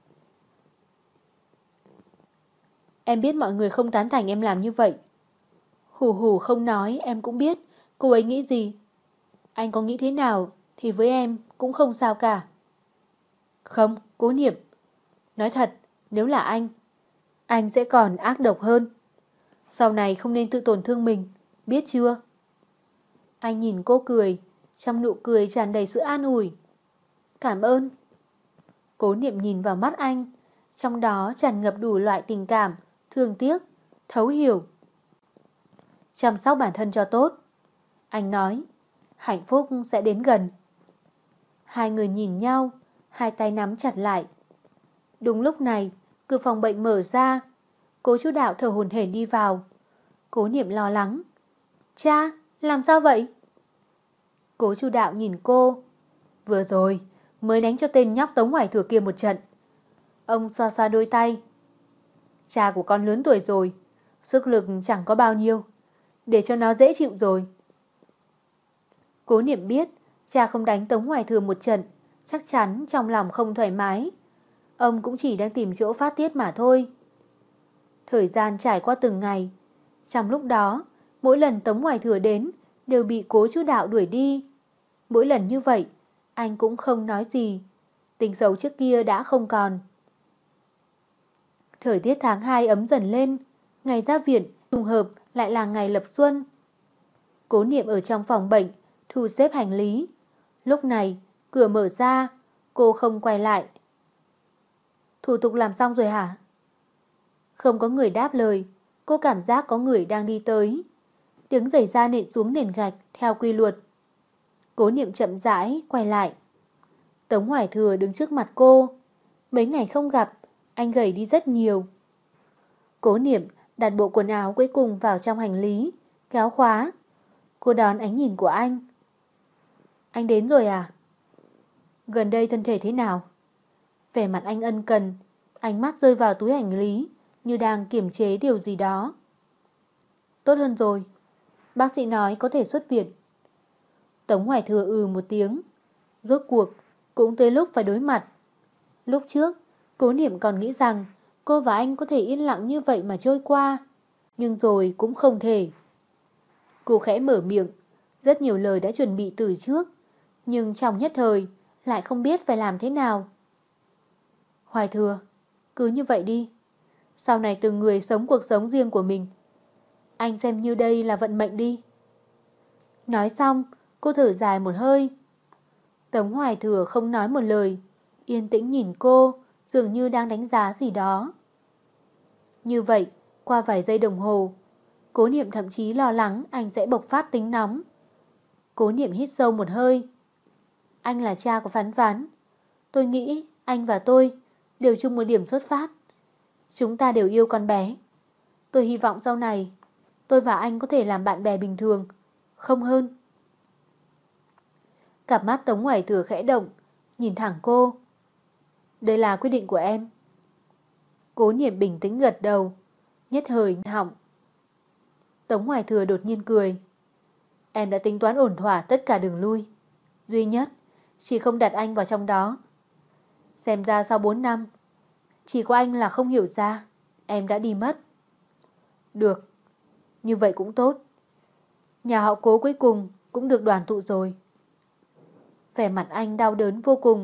Em biết mọi người không tán thành em làm như vậy. Hù hù không nói em cũng biết cô ấy nghĩ gì. Anh có nghĩ thế nào thì với em cũng không sao cả. Không, Cố Niệm. Nói thật, nếu là anh sẽ còn ác độc hơn. Sau này không nên tự tổn thương mình, biết chưa? Anh nhìn cô cười, trong nụ cười tràn đầy sự an ủi. Cảm ơn. Cố Niệm nhìn vào mắt anh, trong đó tràn ngập đủ loại tình cảm, thương tiếc, thấu hiểu. Chăm sóc bản thân cho tốt. Anh nói, hạnh phúc sẽ đến gần. Hai người nhìn nhau, hai tay nắm chặt lại. Đúng lúc này, cửa phòng bệnh mở ra. Cố Chu Đạo thở hổn hển đi vào. Cố Niệm lo lắng. Cha, làm sao vậy? Cố Chu Đạo nhìn cô. Vừa rồi, mới đánh cho tên nhóc Tống Hoài Thừa kia một trận. Ông xoa xoa đôi tay. Cha của con lớn tuổi rồi, sức lực chẳng có bao nhiêu, để cho nó dễ chịu rồi. Cố Niệm biết, cha không đánh Tống Hoài Thừa một trận, chắc chắn trong lòng không thoải mái. Ông cũng chỉ đang tìm chỗ phát tiết mà thôi. Thời gian trải qua từng ngày. Trong lúc đó, mỗi lần Tống Hoài Thừa đến đều bị Cố Chu Đạo đuổi đi. Mỗi lần như vậy, anh cũng không nói gì. Tình xấu trước kia đã không còn. Thời tiết tháng 2 ấm dần lên. Ngày ra viện trùng hợp lại là ngày lập xuân. Cố Niệm ở trong phòng bệnh thu xếp hành lý. Lúc này cửa mở ra, cô không quay lại. Thủ tục làm xong rồi hả? Không có người đáp lời. Cô cảm giác có người đang đi tới. Tiếng giày da nện xuống nền gạch theo quy luật. Cố Niệm chậm rãi quay lại. Tống Hoài Thừa đứng trước mặt cô. Mấy ngày không gặp, anh gầy đi rất nhiều. Cố Niệm đặt bộ quần áo cuối cùng vào trong hành lý, kéo khóa. Cô đón ánh nhìn của anh. Anh đến rồi à? Gần đây thân thể thế nào? Vẻ mặt anh ân cần, ánh mắt rơi vào túi hành lý, như đang kiềm chế điều gì đó. Tốt hơn rồi. Bác sĩ nói có thể xuất viện. Tống Hoài Thừa một tiếng. Rốt cuộc cũng tới lúc phải đối mặt. Lúc trước Cố Niệm còn nghĩ rằng cô và anh có thể yên lặng như vậy mà trôi qua. Nhưng rồi cũng không thể. Cô khẽ mở miệng. Rất nhiều lời đã chuẩn bị từ trước, nhưng trong nhất thời lại không biết phải làm thế nào. Hoài Thừa, cứ như vậy đi. Sau này từng người sống cuộc sống riêng của mình. Anh xem như đây là vận mệnh đi. Nói xong, cô thở dài một hơi. Tống Hoài Thừa không nói một lời, yên tĩnh nhìn cô, dường như đang đánh giá gì đó. Như vậy, qua vài giây đồng hồ, Cố Niệm thậm chí lo lắng anh sẽ bộc phát tính nóng. Cố Niệm hít sâu một hơi. Anh là cha của Phán Phán. Tôi nghĩ anh và tôi đều chung một điểm xuất phát. Chúng ta đều yêu con bé. Tôi hy vọng sau này tôi và anh có thể làm bạn bè bình thường, không hơn. Cặp mắt Tống Hoài Thừa khẽ động, nhìn thẳng cô. Đây là quyết định của em. Cố Niệm bình tĩnh gật đầu, nhất thời họng. Tống Hoài Thừa đột nhiên cười. Em đã tính toán ổn thỏa tất cả đường lui. Duy nhất, chỉ không đặt anh vào trong đó. Xem ra sau 4 năm, chỉ có anh là không hiểu ra em đã đi mất. Được, như vậy cũng tốt. Nhà họ Cố cuối cùng cũng được đoàn tụ rồi. Vẻ mặt anh đau đớn vô cùng.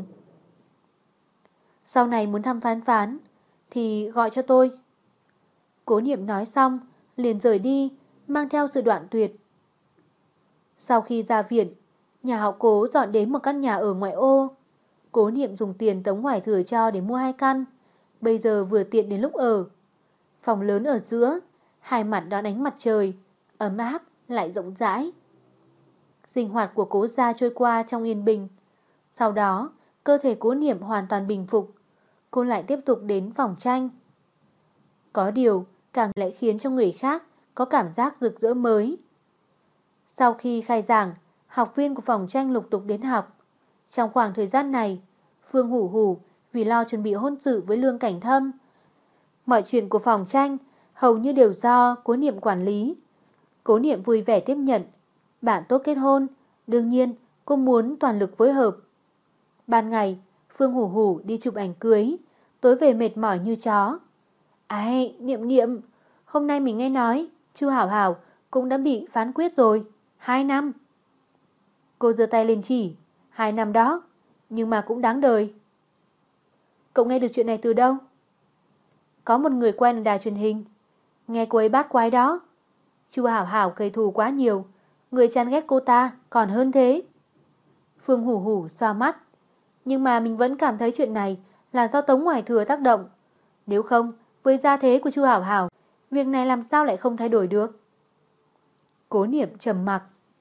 Sau này muốn thăm Phán Phán thì gọi cho tôi. Cố Niệm nói xong liền rời đi, mang theo sự đoạn tuyệt. Sau khi ra viện, nhà họ Cố dọn đến một căn nhà ở ngoại ô. Cố Niệm dùng tiền Tống Hoài Thừa cho để mua 2 căn. Bây giờ vừa tiện đến lúc ở. Phòng lớn ở giữa, hai mặt đón ánh mặt trời, ấm áp lại rộng rãi. Sinh hoạt của Cố gia trôi qua trong yên bình. Sau đó, cơ thể Cố Niệm hoàn toàn bình phục. Cô lại tiếp tục đến phòng tranh. Có điều, càng lại khiến cho người khác có cảm giác rực rỡ mới. Sau khi khai giảng, học viên của phòng tranh lục tục đến học. Trong khoảng thời gian này, Phương Hủ Hủ vì lo chuẩn bị hôn sự với Lương Cảnh Thâm. Mọi chuyện của phòng tranh hầu như đều do Cố Niệm quản lý. Cố Niệm vui vẻ tiếp nhận. Bạn tốt kết hôn, đương nhiên cô muốn toàn lực phối hợp. Ban ngày, Phương Hủ Hủ đi chụp ảnh cưới, tối về mệt mỏi như chó. Ai, Niệm Niệm, hôm nay mình nghe nói Chu Hảo Hảo cũng đã bị phán quyết rồi, 2 năm. Cô giơ tay lên chỉ, 2 năm đó, nhưng mà cũng đáng đời. Cậu nghe được chuyện này từ đâu? Có một người quen ở đài truyền hình, nghe cô ấy bát quái đó. Chu Hảo Hảo gây thù quá nhiều, người chán ghét cô ta còn hơn thế. Phương Hủ Hủ xoa mắt, nhưng mà mình vẫn cảm thấy chuyện này là do Tống Hoài Thừa tác động. Nếu không, với gia thế của Chu Hảo Hảo, việc này làm sao lại không thay đổi được? Cố Niệm trầm mặc.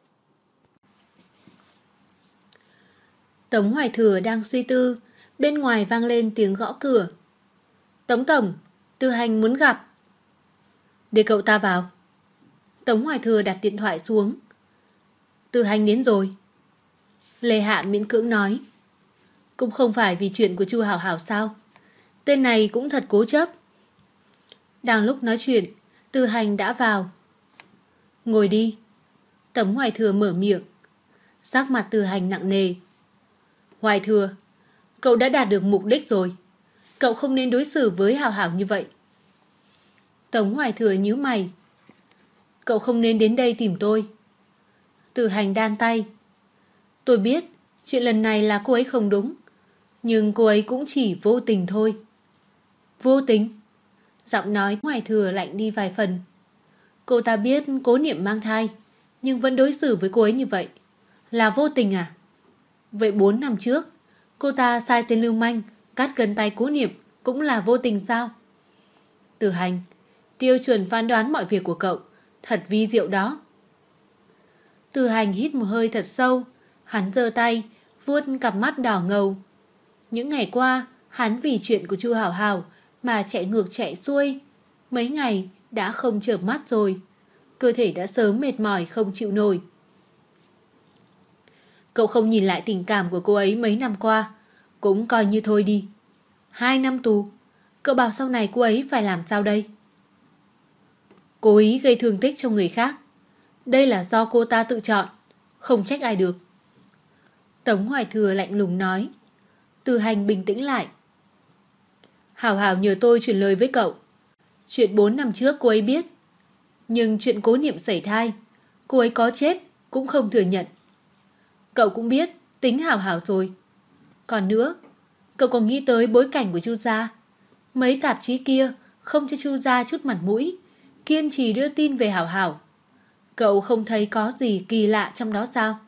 Tống Hoài Thừa đang suy tư, bên ngoài vang lên tiếng gõ cửa. Tống Tổng, Tư Hành muốn gặp. Để cậu ta vào. Tống Hoài Thừa đặt điện thoại xuống. Tư Hành đến rồi. Lê Hạ miễn cưỡng nói. Cũng không phải vì chuyện của Chu Hảo Hảo sao? Tên này cũng thật cố chấp. Đang lúc nói chuyện, Tư Hành đã vào. Ngồi đi. Tống Hoài Thừa mở miệng. Sắc mặt Tư Hành nặng nề. Hoài Thừa, cậu đã đạt được mục đích rồi. Cậu không nên đối xử với Hảo Hảo như vậy. Tống Hoài Thừa nhíu mày. Cậu không nên đến đây tìm tôi. Tư Hành đan tay. Tôi biết chuyện lần này là cô ấy không đúng, nhưng cô ấy cũng chỉ vô tình thôi. Vô tình? Giọng nói Hoài Thừa lạnh đi vài phần. Cô ta biết Cố Niệm mang thai, nhưng vẫn đối xử với cô ấy như vậy. Là vô tình à? Vậy 4 năm trước, cô ta sai tên lưu manh cắt gân tay Cố Niệm cũng là vô tình sao? Tư Hành, tiêu chuẩn phán đoán mọi việc của cậu thật vi diệu đó. Tư Hành hít một hơi thật sâu. Hắn giơ tay vuốt cặp mắt đỏ ngầu. Những ngày qua, hắn vì chuyện của Chu Hảo Hảo mà chạy ngược chạy xuôi. Mấy ngày đã không chợp mắt rồi. Cơ thể đã sớm mệt mỏi không chịu nổi. Cậu không nhìn lại tình cảm của cô ấy mấy năm qua, cũng coi như thôi đi. 2 năm tù, cậu bảo sau này cô ấy phải làm sao đây? Cố ý gây thương tích cho người khác, đây là do cô ta tự chọn, không trách ai được. Tống Hoài Thừa lạnh lùng nói. Tư Hành bình tĩnh lại. Hảo Hảo nhờ tôi truyền lời với cậu. Chuyện 4 năm trước cô ấy biết, nhưng chuyện Cố Niệm sảy thai, cô ấy có chết cũng không thừa nhận. Cậu cũng biết tính Hảo Hảo rồi. Còn nữa, cậu còn nghĩ tới bối cảnh của Chu gia. Mấy tạp chí kia không cho Chu gia chút mặt mũi, kiên trì đưa tin về Hảo Hảo. Cậu không thấy có gì kỳ lạ trong đó sao?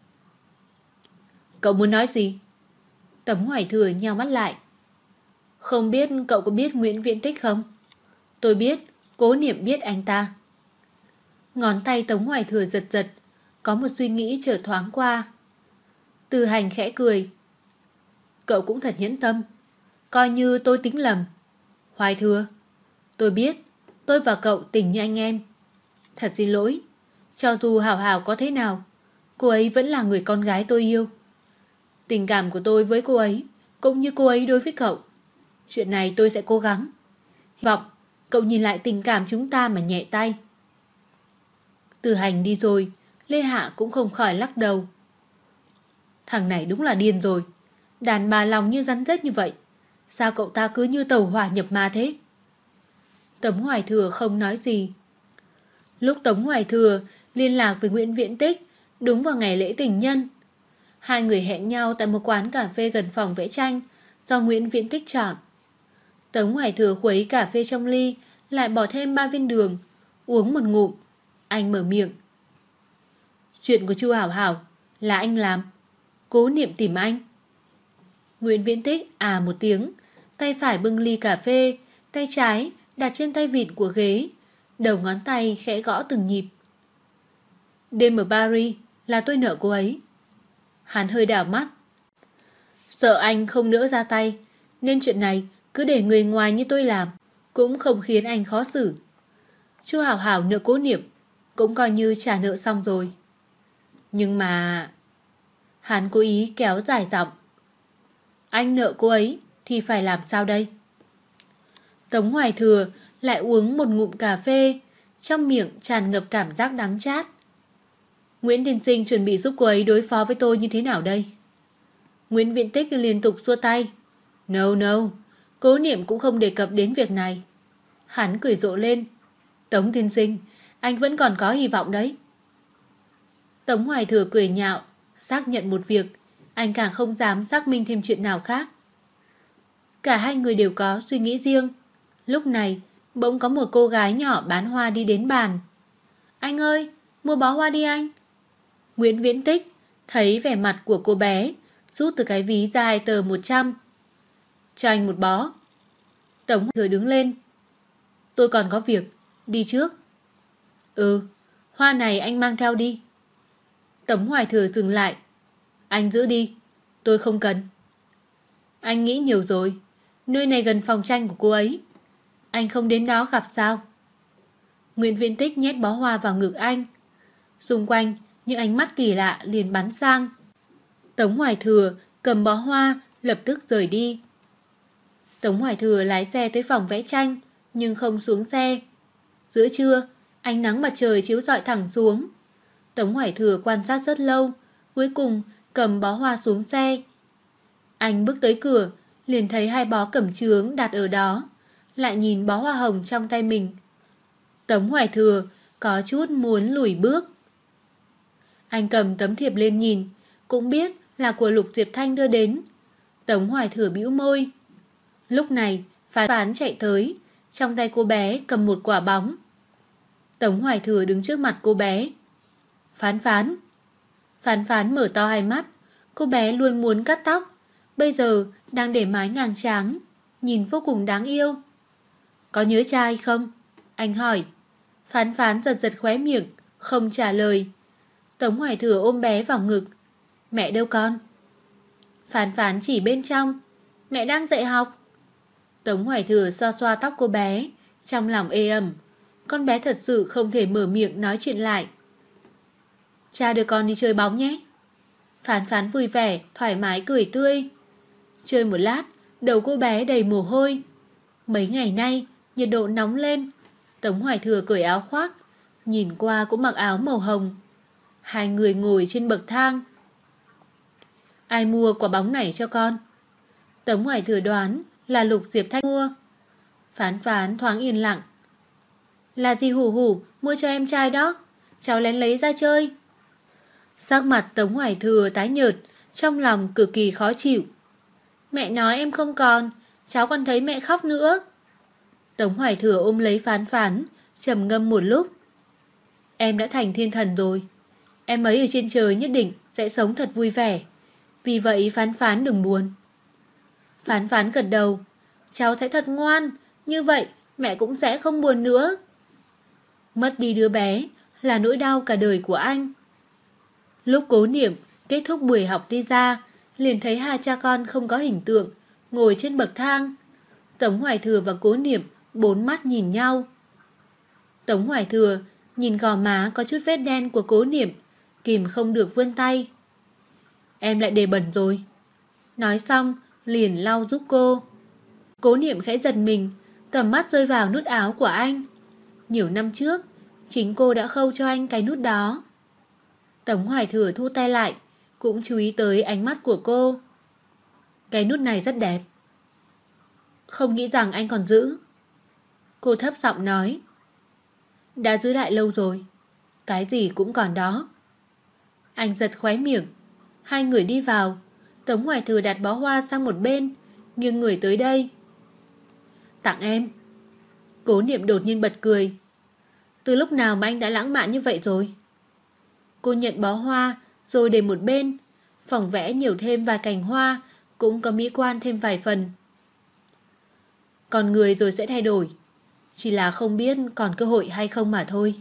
Cậu muốn nói gì? Tống Hoài Thừa nheo mắt lại. Không biết cậu có biết Nguyễn Viễn Tích không? Tôi biết, Cố Niệm biết anh ta. Ngón tay Tống Hoài Thừa giật giật, có một suy nghĩ chợt thoáng qua. Tư Hành khẽ cười. Cậu cũng thật nhẫn tâm, coi như tôi tính lầm. Hoài Thừa, tôi biết tôi và cậu tình như anh em. Thật xin lỗi, cho dù Hảo Hảo có thế nào, cô ấy vẫn là người con gái tôi yêu. Tình cảm của tôi với cô ấy cũng như cô ấy đối với cậu. Chuyện này tôi sẽ cố gắng. Hy vọng cậu nhìn lại tình cảm chúng ta mà nhẹ tay. Tư Hành đi rồi, Lê Hạ cũng không khỏi lắc đầu. Thằng này đúng là điên rồi. Đàn bà lòng như rắn rết như vậy, sao cậu ta cứ như tàu hỏa nhập ma thế? Tống Hoài Thừa không nói gì. Lúc Tống Hoài Thừa liên lạc với Nguyễn Viễn Tích đúng vào ngày lễ tình nhân. Hai người hẹn nhau tại một quán cà phê gần phòng vẽ tranh do Nguyễn Viễn Tích chọn. Tống Hoài Thừa khuấy cà phê trong ly, lại bỏ thêm 3 viên đường, uống một ngụm. Anh mở miệng. Chuyện của Chu Hảo Hảo là anh làm. Cố Niệm tìm anh. Nguyễn Viễn Tích à một tiếng, tay phải bưng ly cà phê, tay trái đặt trên tay vịn của ghế, đầu ngón tay khẽ gõ từng nhịp. Đêm ở Paris là tôi nợ cô ấy. Hắn hơi đảo mắt. Sợ anh không nỡ ra tay, nên chuyện này cứ để người ngoài như tôi làm, cũng không khiến anh khó xử. Chu Hảo Hảo nợ Cố Niệm, cũng coi như trả nợ xong rồi. Nhưng mà... Hắn cố ý kéo dài giọng. Anh nợ cô ấy thì phải làm sao đây? Tống Hoài Thừa lại uống một ngụm cà phê, trong miệng tràn ngập cảm giác đắng chát. Nguyễn Tiên Sinh chuẩn bị giúp cô ấy đối phó với tôi như thế nào đây? Nguyễn Viễn Tích liên tục xua tay. No, Cố Niệm cũng không đề cập đến việc này. Hắn cười rộ lên. Tống Tiên Sinh, anh vẫn còn có hy vọng đấy. Tống Hoài Thừa cười nhạo, xác nhận một việc, anh càng không dám xác minh thêm chuyện nào khác. Cả hai người đều có suy nghĩ riêng. Lúc này, bỗng có một cô gái nhỏ bán hoa đi đến bàn. Anh ơi, mua bó hoa đi anh. Nguyễn Viễn Tích thấy vẻ mặt của cô bé, rút từ cái ví ra 2 tờ 100. Cho anh một bó. Tống Thừa đứng lên. Tôi còn có việc, đi trước. Hoa này anh mang theo đi. Tống Hoài Thừa dừng lại. Anh giữ đi, tôi không cần. Anh nghĩ nhiều rồi, nơi này gần phòng tranh của cô ấy. Anh không đến đó gặp sao? Nguyễn Viễn Tích nhét bó hoa vào ngực anh. Xung quanh, những ánh mắt kỳ lạ liền bắn sang. Tống Hoài Thừa cầm bó hoa, lập tức rời đi. Tống Hoài Thừa lái xe tới phòng vẽ tranh, nhưng không xuống xe. Giữa trưa, ánh nắng mặt trời chiếu rọi thẳng xuống. Tống Hoài Thừa quan sát rất lâu, cuối cùng cầm bó hoa xuống xe. Anh bước tới cửa, liền thấy 2 bó cẩm chướng đặt ở đó, lại nhìn bó hoa hồng trong tay mình. Tống Hoài Thừa có chút muốn lùi bước. Anh cầm tấm thiệp lên nhìn, cũng biết là của Lục Diệp Thanh đưa đến. Tống Hoài Thừa bĩu môi. Lúc này, Phán Phán chạy tới, trong tay cô bé cầm một quả bóng. Tống Hoài Thừa đứng trước mặt cô bé. Phán Phán. Phán Phán mở to hai mắt. Cô bé luôn muốn cắt tóc, bây giờ đang để mái ngàng trắng, nhìn vô cùng đáng yêu. Có nhớ cha hay không? Anh hỏi. Phán Phán giật giật khóe miệng, không trả lời. Tống Hoài Thừa ôm bé vào ngực. Mẹ đâu con? Phán Phán chỉ bên trong. Mẹ đang dạy học. Tống Hoài Thừa xoa xoa tóc cô bé, trong lòng ê ẩm. Con bé thật sự không thể mở miệng nói chuyện lại. Cha đưa con đi chơi bóng nhé. Phán Phán vui vẻ, thoải mái cười tươi. Chơi một lát, đầu cô bé đầy mồ hôi. Mấy ngày nay, nhiệt độ nóng lên. Tống Hoài Thừa cởi áo khoác, nhìn qua cũng mặc áo màu hồng. Hai người ngồi trên bậc thang. Ai mua quả bóng này cho con? Tống Hoài Thừa đoán là Lục Diệp Thanh mua. Phán Phán thoáng yên lặng. Là dì Hủ Hủ mua cho em trai đó, cháu lén lấy ra chơi. Sắc mặt Tống Hoài Thừa tái nhợt, trong lòng cực kỳ khó chịu. Mẹ nói em không còn, cháu còn thấy mẹ khóc nữa. Tống Hoài Thừa ôm lấy Phán Phán, trầm ngâm một lúc. Em đã thành thiên thần rồi, em ấy ở trên trời nhất định sẽ sống thật vui vẻ. Vì vậy Phán Phán đừng buồn. Phán Phán gật đầu. Cháu sẽ thật ngoan, như vậy mẹ cũng sẽ không buồn nữa. Mất đi đứa bé là nỗi đau cả đời của anh. Lúc Cố Niệm kết thúc buổi học đi ra, liền thấy hai cha con không có hình tượng, ngồi trên bậc thang. Tống Hoài Thừa và Cố Niệm bốn mắt nhìn nhau. Tống Hoài Thừa nhìn gò má có chút vết đen của Cố Niệm, kìm không được vươn tay. Em lại để bẩn rồi. Nói xong liền lau giúp cô. Cố Niệm khẽ giật mình, tầm mắt rơi vào nút áo của anh. Nhiều năm trước, chính cô đã khâu cho anh cái nút đó. Tống Hoài Thừa thu tay lại, cũng chú ý tới ánh mắt của cô. Cái nút này rất đẹp. Không nghĩ rằng anh còn giữ. Cô thấp giọng nói. Đã giữ lại lâu rồi, cái gì cũng còn đó. Anh giật khóe miệng. Hai người đi vào. Tống Hoài Thừa đặt bó hoa sang một bên, nghiêng người tới đây. Tặng em. Cố Niệm đột nhiên bật cười. Từ lúc nào mà anh đã lãng mạn như vậy rồi? Cô nhận bó hoa rồi để một bên. Phòng vẽ nhiều thêm vài cành hoa, cũng có mỹ quan thêm vài phần. Còn người rồi sẽ thay đổi, chỉ là không biết còn cơ hội hay không mà thôi.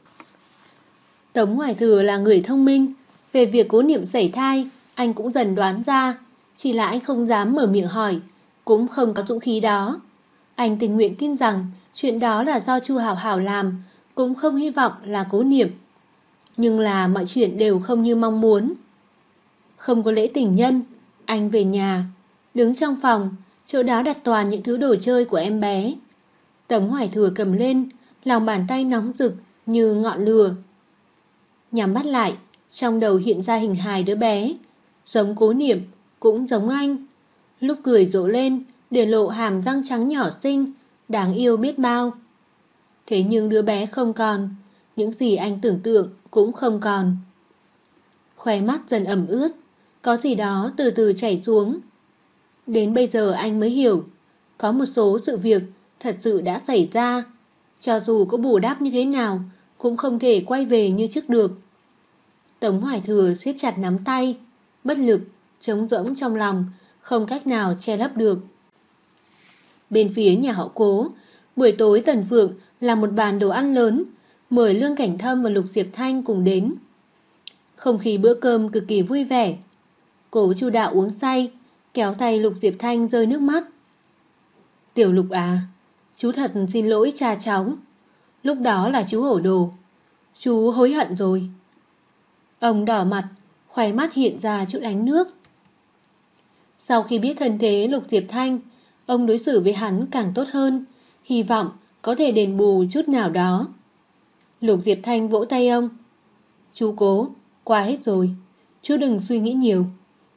Tống Hoài Thừa là người thông minh. Về việc Cố Niệm sảy thai, anh cũng dần đoán ra. Chỉ là anh không dám mở miệng hỏi, cũng không có dũng khí đó. Anh tình nguyện tin rằng chuyện đó là do Chu Hảo Hảo làm, cũng không hy vọng là Cố Niệm. Nhưng là mọi chuyện đều không như mong muốn. Không có lễ tình nhân, anh về nhà, đứng trong phòng, chỗ đó đặt toàn những thứ đồ chơi của em bé. Tống Hoài Thừa cầm lên, lòng bàn tay nóng rực như ngọn lửa. Nhắm mắt lại, trong đầu hiện ra hình hài đứa bé, giống Cố Niệm, cũng giống anh. Lúc cười rộ lên, để lộ hàm răng trắng nhỏ xinh, đáng yêu biết bao. Thế nhưng đứa bé không còn, những gì anh tưởng tượng cũng không còn. Khóe mắt dần ẩm ướt, có gì đó từ từ chảy xuống. Đến bây giờ anh mới hiểu, có một số sự việc thật sự đã xảy ra, cho dù có bù đắp như thế nào cũng không thể quay về như trước được. Tống Hoài Thừa siết chặt nắm tay, bất lực, trống rỗng trong lòng, không cách nào che lấp được. Bên phía nhà họ Cố, buổi tối Tần Phượng làm một bàn đồ ăn lớn, mời Lương Cảnh Thâm và Lục Diệp Thanh cùng đến. Không khí bữa cơm cực kỳ vui vẻ. Cố Chu Đạo uống say, kéo tay Lục Diệp Thanh rơi nước mắt. Tiểu Lục à, chú thật xin lỗi cha cháu. Lúc đó là chú hổ đồ. Chú hối hận rồi. Ông đỏ mặt, khóe mắt hiện ra chút ánh nước. Sau khi biết thân thế Lục Diệp Thanh, ông đối xử với hắn càng tốt hơn, hy vọng có thể đền bù chút nào đó. Lục Diệp Thanh vỗ tay ông. Chú Cố, qua hết rồi, chú đừng suy nghĩ nhiều.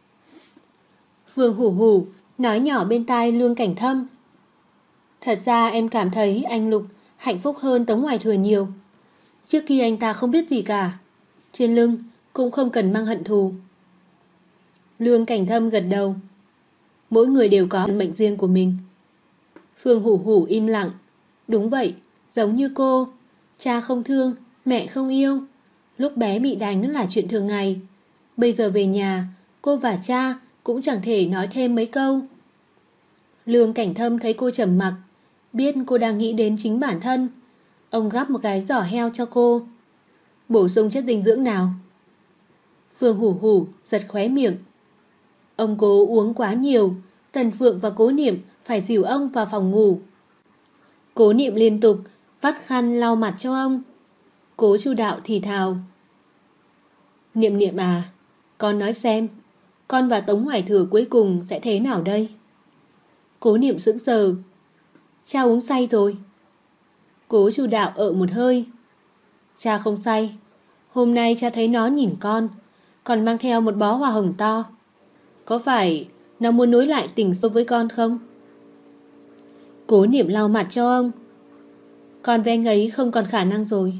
Phương Hủ Hủ nói nhỏ bên tai Lương Cảnh Thâm. Thật ra em cảm thấy anh Lục hạnh phúc hơn Tống Hoài Thừa nhiều. Trước kia anh ta không biết gì cả, trên lưng cũng không cần mang hận thù. Lương Cảnh Thâm gật đầu. Mỗi người đều có mệnh riêng của mình. Phương Hủ Hủ im lặng. Đúng vậy, giống như cô, cha không thương, mẹ không yêu. Lúc bé bị đánh là chuyện thường ngày. Bây giờ về nhà, cô và cha cũng chẳng thể nói thêm mấy câu. Lương Cảnh Thâm thấy cô trầm mặc, biết cô đang nghĩ đến chính bản thân. Ông gắp một cái giỏ heo cho cô. Bổ sung chất dinh dưỡng nào? Phương Hủ Hủ giật khóe miệng. Ông Cố uống quá nhiều, Tần Phượng và Cố Niệm phải dìu ông vào phòng ngủ. Cố Niệm liên tục vắt khăn lau mặt cho ông. Cố Chu Đạo thì thào. Niệm Niệm à, con nói xem, con và Tống Hoài Thừa cuối cùng sẽ thế nào đây? Cố Niệm sững sờ. Cha uống say rồi. Cố Chu Đạo ợ một hơi. Cha không say. Hôm nay cha thấy nó nhìn con, còn mang theo một bó hoa hồng to. Có phải nó muốn nối lại tình xúc với con không? Cố Niệm lau mặt cho ông. Con với anh ấy không còn khả năng rồi.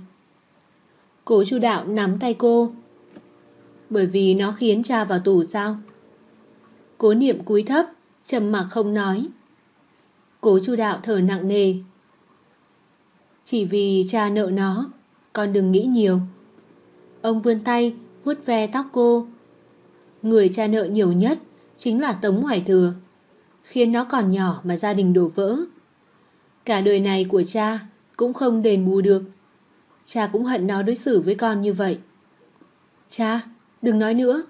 Cố Chu Đạo nắm tay cô. Bởi vì nó khiến cha vào tù sao? Cố Niệm cúi thấp, trầm mặc không nói. Cố Chu Đạo thở nặng nề. Chỉ vì cha nợ nó, con đừng nghĩ nhiều. Ông vươn tay vuốt ve tóc cô. Người cha nợ nhiều nhất chính là Tống Hoài Thừa, khiến nó còn nhỏ mà gia đình đổ vỡ. Cả đời này của cha cũng không đền bù được. Cha cũng hận nó đối xử với con như vậy. Cha, đừng nói nữa.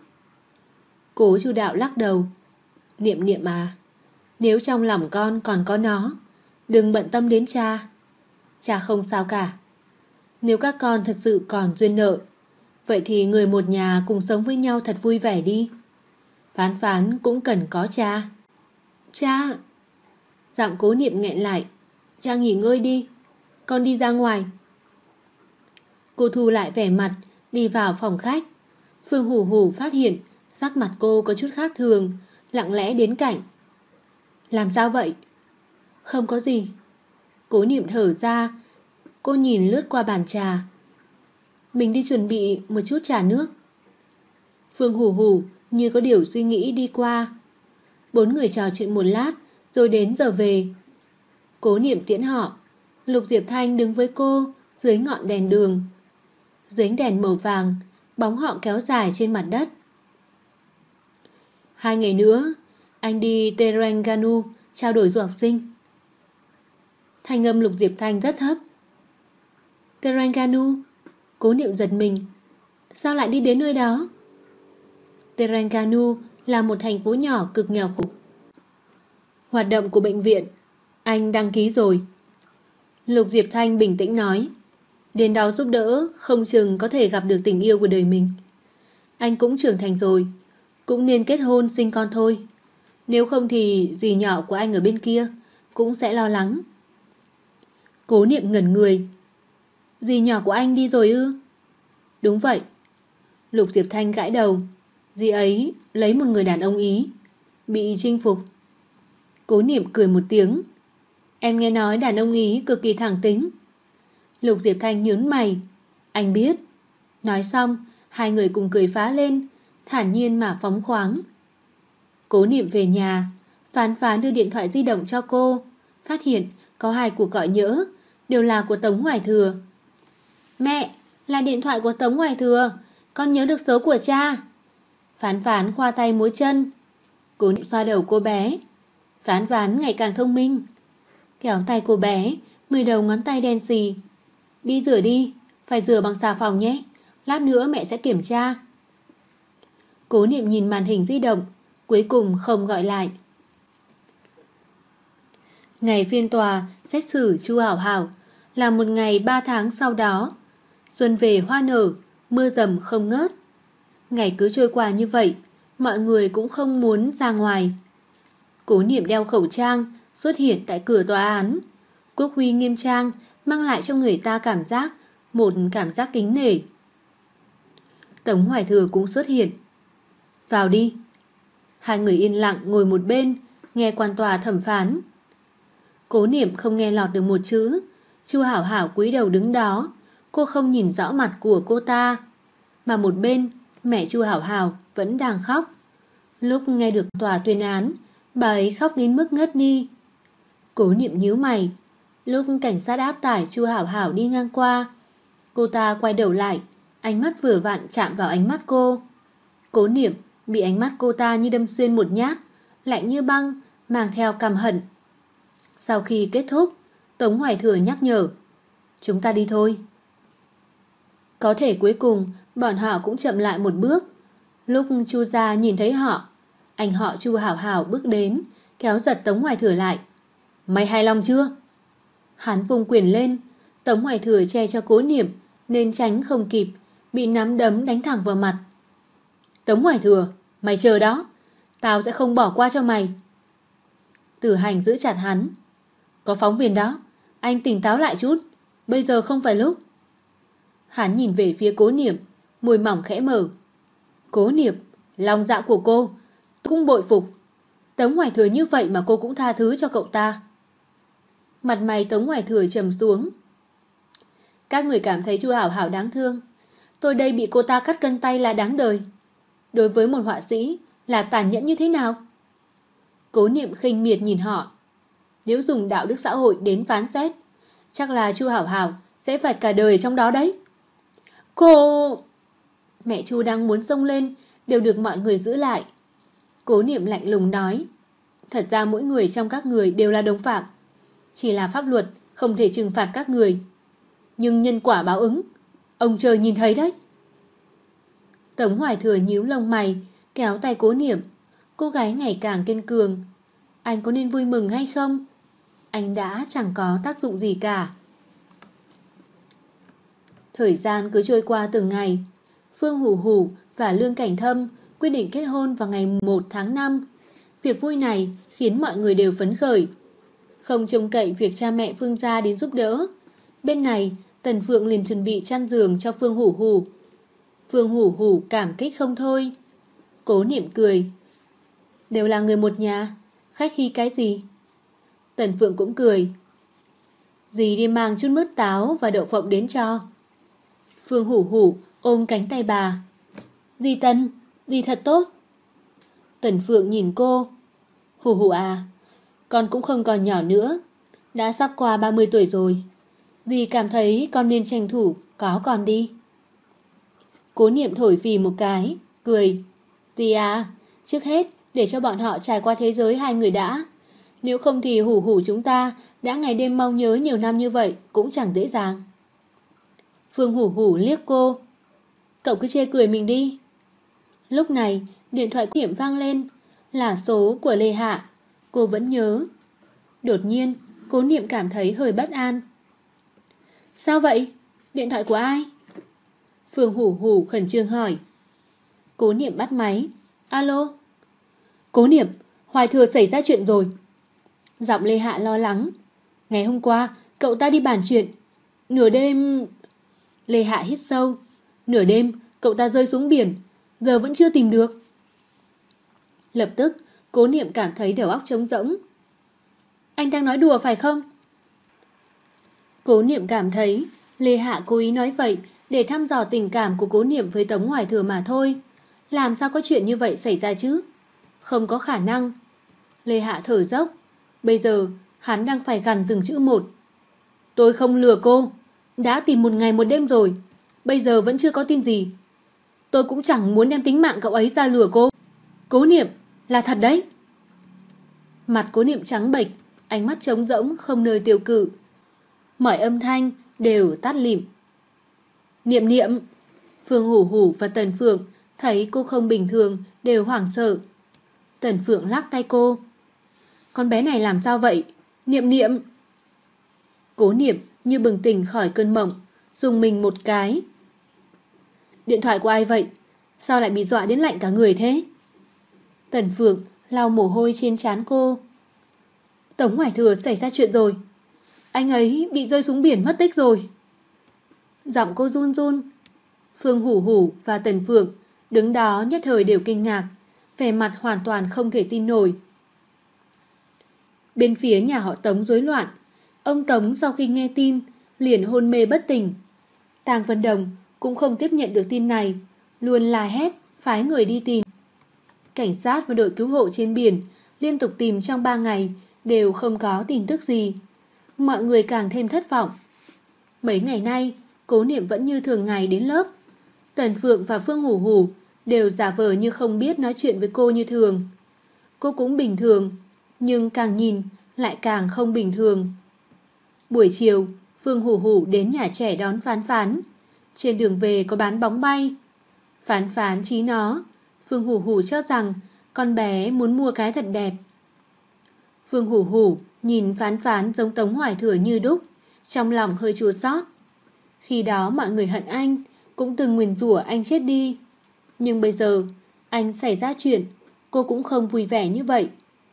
Cố Chu Đạo lắc đầu. Niệm Niệm à, nếu trong lòng con còn có nó, đừng bận tâm đến cha. Cha không sao cả. Nếu các con thật sự còn duyên nợ, vậy thì người một nhà cùng sống với nhau thật vui vẻ đi. Phán Phán cũng cần có cha. Cha! Giọng Cố Niệm nghẹn lại. Cha nghỉ ngơi đi, con đi ra ngoài. Cô thu lại vẻ mặt, đi vào phòng khách. Phương Hủ Hủ phát hiện sắc mặt cô có chút khác thường, lặng lẽ đến cạnh. Làm sao vậy? Không có gì. Cố Niệm thở ra. Cô nhìn lướt qua bàn trà. Mình đi chuẩn bị một chút trà nước. Phương Hủ Hủ như có điều suy nghĩ đi qua. Bốn người trò chuyện một lát rồi đến giờ về. Cố Niệm tiễn họ. Lục Diệp Thanh đứng với cô dưới ngọn đèn đường. Dưới đèn màu vàng, bóng họ kéo dài trên mặt đất. 2 ngày nữa anh đi Terengganu trao đổi du học sinh. Thanh âm Lục Diệp Thanh rất thấp. Terengganu? Cố Niệm giật mình. Sao lại đi đến nơi đó? Terengganu là một thành phố nhỏ cực nghèo khổ. Hoạt động của bệnh viện anh đăng ký rồi. Lục Diệp Thanh bình tĩnh nói. Đến đó giúp đỡ, không chừng có thể gặp được tình yêu của đời mình. Anh cũng trưởng thành rồi, cũng nên kết hôn sinh con thôi. Nếu không thì dì nhỏ của anh ở bên kia cũng sẽ lo lắng. Cố Niệm ngẩn người. Dì nhỏ của anh đi rồi ư? Đúng vậy. Lục Diệp Thanh gãi đầu. Dì ấy lấy một người đàn ông Ý, bị chinh phục. Cố Niệm cười một tiếng. Em nghe nói đàn ông Ý cực kỳ thẳng tính. Lục Diệp Thanh nhướng mày. Anh biết. Nói xong, hai người cùng cười phá lên, thản nhiên mà phóng khoáng. Cố Niệm về nhà, Phán Phán đưa điện thoại di động cho cô, phát hiện có 2 cuộc gọi nhỡ, đều là của Tống Hoài Thừa. Mẹ, là điện thoại của Tống Hoài Thừa, con nhớ được số của cha. Phán Phán khoa tay múa chân. Cố Niệm xoa đầu cô bé. Phán Phán ngày càng thông minh. Kéo tay cô bé, 10 đầu ngón tay đen xì. Đi rửa đi, phải rửa bằng xà phòng nhé, lát nữa mẹ sẽ kiểm tra. Cố Niệm nhìn màn hình di động, cuối cùng không gọi lại. Ngày phiên tòa xét xử Chu Hảo Hảo là một ngày 3 tháng sau đó. Xuân về hoa nở, mưa dầm không ngớt. Ngày cứ trôi qua như vậy, mọi người cũng không muốn ra ngoài. Cố Niệm đeo khẩu trang xuất hiện tại cửa tòa án. Quốc huy nghiêm trang mang lại cho người ta một cảm giác kính nể. Tống Hoài Thừa cũng xuất hiện. Vào đi. Hai người yên lặng ngồi một bên, nghe quan tòa thẩm phán. Cố Niệm không nghe lọt được một chữ. Chu Hảo Hảo cúi đầu đứng đó, cô không nhìn rõ mặt của cô ta. Mà một bên, mẹ Chu Hảo Hảo vẫn đang khóc. Lúc nghe được tòa tuyên án, bà ấy khóc đến mức ngất đi. Cố Niệm nhíu mày. Lúc cảnh sát áp tải Chu Hảo Hảo đi ngang qua, cô ta quay đầu lại, ánh mắt vừa vặn chạm vào ánh mắt cô. Cố Niệm bị ánh mắt cô ta như đâm xuyên một nhát, lạnh như băng, mang theo căm hận. Sau khi kết thúc, Tống Hoài Thừa nhắc nhở. Chúng ta đi thôi. Có thể cuối cùng bọn họ cũng chậm lại một bước. Lúc Chu gia nhìn thấy họ, anh họ Chu Hảo Hảo bước đến, kéo giật Tống Hoài Thừa lại. Mày hài lòng chưa? Hắn vung quyền lên. Tống Hoài Thừa che cho Cố Niệm nên tránh không kịp, bị nắm đấm đánh thẳng vào mặt. Tống Hoài Thừa, mày chờ đó, tao sẽ không bỏ qua cho mày. Tử Hành giữ chặt hắn. Có phóng viên đó, anh tỉnh táo lại chút, bây giờ không phải lúc. Hắn nhìn về phía Cố Niệm, môi mỏng khẽ mở. Cố Niệm, lòng dạ của cô cũng bội phục. Tống Hoài Thừa như vậy mà cô cũng tha thứ cho cậu ta. Mặt mày Tống Hoài Thừa trầm xuống. Các người cảm thấy Chu Hảo Hảo đáng thương, tôi đây bị cô ta cắt cân tay là đáng đời. Đối với một họa sĩ là tàn nhẫn như thế nào? Cố Niệm khinh miệt nhìn họ. Nếu dùng đạo đức xã hội đến phán xét, chắc là Chu Hảo Hảo sẽ phải cả đời trong đó đấy. Cô... Mẹ Chu đang muốn xông lên, đều được mọi người giữ lại. Cố Niệm lạnh lùng nói. Thật ra mỗi người trong các người đều là đồng phạm. Chỉ là pháp luật không thể trừng phạt các người. Nhưng nhân quả báo ứng, ông trời nhìn thấy đấy. Tống Hoài Thừa nhíu lông mày, kéo tay Cố Niệm. Cô gái ngày càng kiên cường. Anh có nên vui mừng hay không? Anh đã chẳng có tác dụng gì cả. Thời gian cứ trôi qua từng ngày. Phương Hủ Hủ và Lương Cảnh Thâm quyết định kết hôn vào ngày 1 tháng 5. Việc vui này khiến mọi người đều phấn khởi. Không trông cậy việc cha mẹ Phương gia đến giúp đỡ. Bên này, Tần Phượng liền chuẩn bị chăn giường cho Phương Hủ Hủ. Phương Hủ Hủ cảm kích không thôi. Cố Niệm cười. Đều là người một nhà, khách khí cái gì? Tần Phượng cũng cười. Dì đi mang chút mứt táo và đậu phộng đến cho. Phương Hủ Hủ ôm cánh tay bà. Dì Tần, dì thật tốt. Tần Phượng nhìn cô. Hủ Hủ à, con cũng không còn nhỏ nữa, đã sắp qua 30 tuổi rồi. Dì cảm thấy con nên tranh thủ có con đi. Cố Niệm thổi phì một cái, cười. Dì à, trước hết để cho bọn họ trải qua thế giới hai người đã. Nếu không thì Hủ Hủ chúng ta đã ngày đêm mong nhớ nhiều năm như vậy cũng chẳng dễ dàng. Phương Hủ Hủ liếc cô. Cậu cứ chê cười mình đi. Lúc này điện thoại Niệm vang lên, là số của Lê Hạ. Cô vẫn nhớ. Đột nhiên Cố Niệm cảm thấy hơi bất an. Sao vậy? Điện thoại của ai? Phương Hủ Hủ khẩn trương hỏi. Cố Niệm bắt máy. Alo? Cố Niệm, Hoài Thừa xảy ra chuyện rồi. Giọng Lê Hạ lo lắng. Ngày hôm qua, cậu ta đi bàn chuyện. Nửa đêm... Lê Hạ hít sâu. Nửa đêm, cậu ta rơi xuống biển. Giờ vẫn chưa tìm được. Lập tức, Cố Niệm cảm thấy đầu óc trống rỗng. Anh đang nói đùa phải không? Cố Niệm cảm thấy Lê Hạ cố ý nói vậy để thăm dò tình cảm của Cố Niệm với Tống Hoài Thừa mà thôi. Làm sao có chuyện như vậy xảy ra chứ? Không có khả năng. Lê Hạ thở dốc. Bây giờ hắn đang phải gằn từng chữ một. Tôi không lừa cô. Đã tìm một ngày một đêm rồi. Bây giờ vẫn chưa có tin gì. Tôi cũng chẳng muốn đem tính mạng cậu ấy ra lừa cô. Cố Niệm, là thật đấy. Mặt Cố Niệm trắng bệch, ánh mắt trống rỗng không nơi tiêu cự. Mọi âm thanh đều tắt lịm. Niệm Niệm. Phương Hủ Hủ và Tần Phượng thấy cô không bình thường đều hoảng sợ. Tần Phượng lắc tay cô. Con bé này làm sao vậy? Niệm Niệm. Cố Niệm như bừng tỉnh khỏi cơn mộng, dùng mình một cái. Điện thoại của ai vậy? Sao lại bị dọa đến lạnh cả người thế? Tần Phượng lau mồ hôi trên trán cô. Tống Hoài Thừa xảy ra chuyện rồi. Anh ấy bị rơi xuống biển mất tích rồi. Giọng cô run run. Phương Hủ Hủ và Tần Phượng đứng đó nhất thời đều kinh ngạc, vẻ mặt hoàn toàn không thể tin nổi. Bên phía nhà họ Tống rối loạn. Ông Tống sau khi nghe tin liền hôn mê bất tỉnh. Tang Vân Đồng cũng không tiếp nhận được tin này, luôn la hét phái người đi tìm. Cảnh sát và đội cứu hộ trên biển liên tục tìm trong 3 ngày đều không có tin tức gì. Mọi người càng thêm thất vọng. Mấy ngày nay Cố Niệm vẫn như thường ngày đến lớp. Tần Phượng và Phương Hủ Hủ đều giả vờ như không biết nói chuyện với cô như thường. Cô cũng bình thường, nhưng càng nhìn lại càng không bình thường. Buổi chiều, Phương Hủ Hủ đến nhà trẻ đón Phán Phán. Trên đường về có bán bóng bay. Phán Phán trí nó. Phương Hủ Hủ cho rằng con bé muốn mua cái thật đẹp. Phương Hủ Hủ nhìn Phán Phán giống Tống Hoài Thừa như đúc, trong lòng hơi chua xót. Khi đó mọi người hận anh, cũng từng nguyền rủa anh chết đi. Nhưng bây giờ anh xảy ra chuyện, cô cũng không vui vẻ như vậy.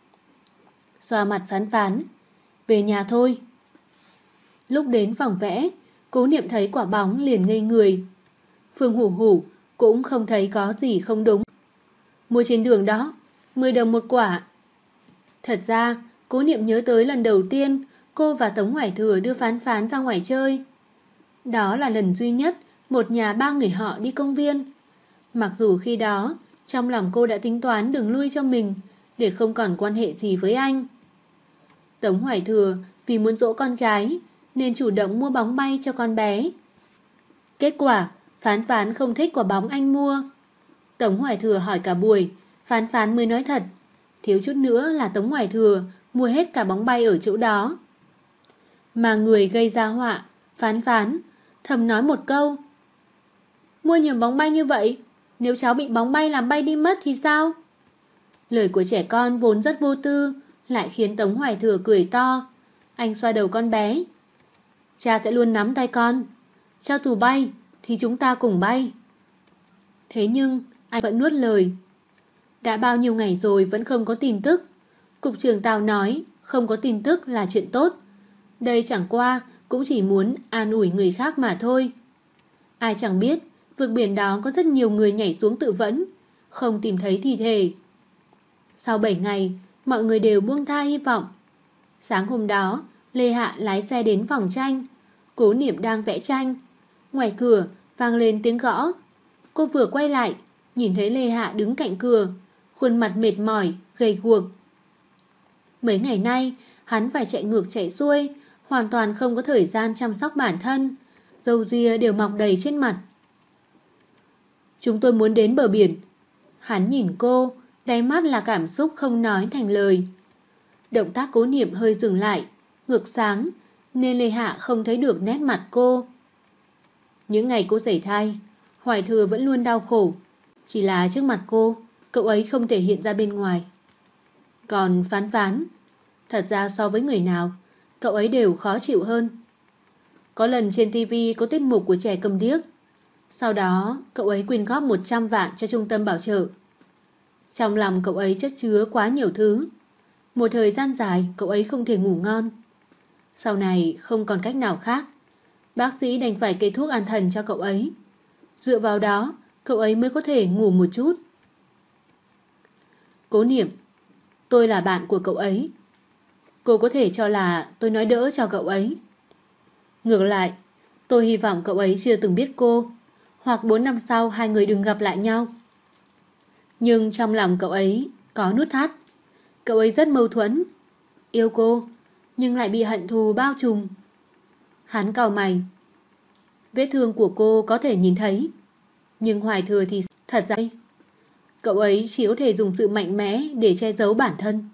Xoa mặt Phán Phán. Về nhà thôi. Lúc đến phòng vẽ, Cố Niệm thấy quả bóng liền ngây người. Phương Hủ Hủ cũng không thấy có gì không đúng. Mua trên đường đó, 10 đồng một quả. Thật ra, Cố Niệm nhớ tới lần đầu tiên cô và Tống Hoài Thừa đưa Phán Phán ra ngoài chơi. Đó là lần duy nhất một nhà 3 người họ đi công viên. Mặc dù khi đó, trong lòng cô đã tính toán đường lui cho mình để không còn quan hệ gì với anh. Tống Hoài Thừa vì muốn dỗ con gái nên chủ động mua bóng bay cho con bé. Kết quả, Phán Phán không thích quả bóng anh mua. Tống Hoài Thừa hỏi cả buổi, Phán Phán mới nói thật. Thiếu chút nữa là Tống Hoài Thừa mua hết cả bóng bay ở chỗ đó. Mà người gây ra họa, Phán Phán, thầm nói một câu. Mua nhiều bóng bay như vậy, nếu cháu bị bóng bay làm bay đi mất thì sao? Lời của trẻ con vốn rất vô tư, lại khiến Tống Hoài Thừa cười to. Anh xoa đầu con bé. Cha sẽ luôn nắm tay con. Cho dù bay thì chúng ta cùng bay. Thế nhưng anh vẫn nuốt lời. Đã bao nhiêu ngày rồi vẫn không có tin tức. Cục trưởng Tào nói không có tin tức là chuyện tốt. Đây chẳng qua cũng chỉ muốn an ủi người khác mà thôi. Ai chẳng biết vực biển đó có rất nhiều người nhảy xuống tự vẫn, không tìm thấy thi thể. Sau 7 ngày, mọi người đều buông tha hy vọng. Sáng hôm đó, Lê Hạ lái xe đến phòng tranh. Cố Niệm đang vẽ tranh. Ngoài cửa vang lên tiếng gõ. Cô vừa quay lại, nhìn thấy Lê Hạ đứng cạnh cửa, khuôn mặt mệt mỏi, gầy guộc. Mấy ngày nay, hắn phải chạy ngược chạy xuôi, hoàn toàn không có thời gian chăm sóc bản thân. Râu ria đều mọc đầy trên mặt. Chúng tôi muốn đến bờ biển. Hắn nhìn cô, đáy mắt là cảm xúc không nói thành lời. Động tác Cố Niệm hơi dừng lại, ngược sáng, nên Lê Hạ không thấy được nét mặt cô. Những ngày cô sẩy thai, Hoài Thừa vẫn luôn đau khổ. Chỉ là trước mặt cô, cậu ấy không thể hiện ra bên ngoài. Còn Phán Phán, thật ra so với người nào, cậu ấy đều khó chịu hơn. Có lần trên TV có tiết mục của trẻ cầm điếc. Sau đó, cậu ấy quyên góp 100 vạn cho trung tâm bảo trợ. Trong lòng cậu ấy chất chứa quá nhiều thứ. Một thời gian dài, cậu ấy không thể ngủ ngon. Sau này, không còn cách nào khác. Bác sĩ đành phải kê thuốc an thần cho cậu ấy. Dựa vào đó, cậu ấy mới có thể ngủ một chút. Cố Niệm, tôi là bạn của cậu ấy. Cô có thể cho là tôi nói đỡ cho cậu ấy. Ngược lại, tôi hy vọng cậu ấy chưa từng biết cô, hoặc 4 năm sau hai người đừng gặp lại nhau. Nhưng trong lòng cậu ấy có nút thắt. Cậu ấy rất mâu thuẫn. Yêu cô, nhưng lại bị hận thù bao trùm. Hắn cau mày. Vết thương của cô có thể nhìn thấy, nhưng Hoài Thừa thì thật ra cậu ấy chỉ có thể dùng sự mạnh mẽ để che giấu bản thân.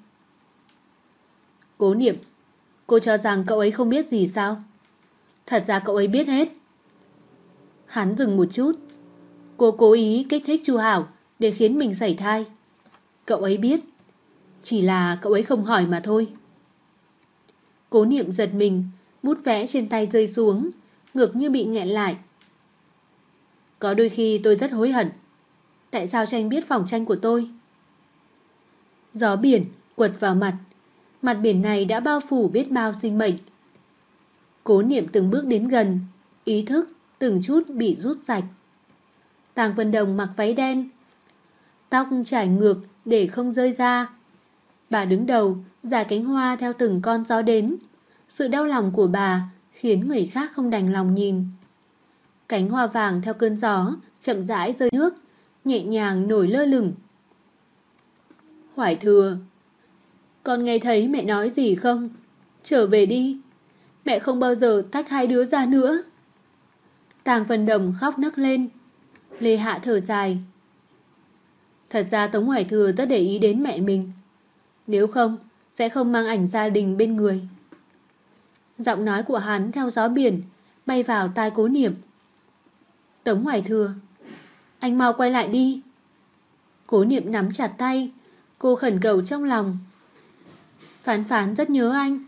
Cố Niệm, cô cho rằng cậu ấy không biết gì sao? Thật ra cậu ấy biết hết. Hắn dừng một chút. Cô cố ý kích thích Chu Hảo để khiến mình sảy thai. Cậu ấy biết. Chỉ là cậu ấy không hỏi mà thôi. Cố Niệm giật mình, bút vẽ trên tay rơi xuống, ngực như bị nghẹn lại. Có đôi khi tôi rất hối hận. Tại sao cho anh biết phòng tranh của tôi? Gió biển quật vào mặt. Mặt biển này đã bao phủ biết bao sinh mệnh. Cố Niệm từng bước đến gần, ý thức từng chút bị rút sạch. Tàng Vân Đồng mặc váy đen, tóc trải ngược để không rơi ra. Bà đứng đầu, rải cánh hoa theo từng con gió đến. Sự đau lòng của bà khiến người khác không đành lòng nhìn. Cánh hoa vàng theo cơn gió chậm rãi rơi nước, nhẹ nhàng nổi lơ lửng. Hoài Thừa, con nghe thấy mẹ nói gì không? Trở về đi. Mẹ không bao giờ tách hai đứa ra nữa. Tàng Vân Đồng khóc nấc lên. Lê Hạ thở dài. Thật ra Tống Hoài Thừa rất để ý đến mẹ mình. Nếu không, sẽ không mang ảnh gia đình bên người. Giọng nói của hắn theo gió biển bay vào tai Cố Niệm. Tống Hoài Thừa, anh mau quay lại đi. Cố Niệm nắm chặt tay. Cô khẩn cầu trong lòng. Phán Phán rất nhớ anh.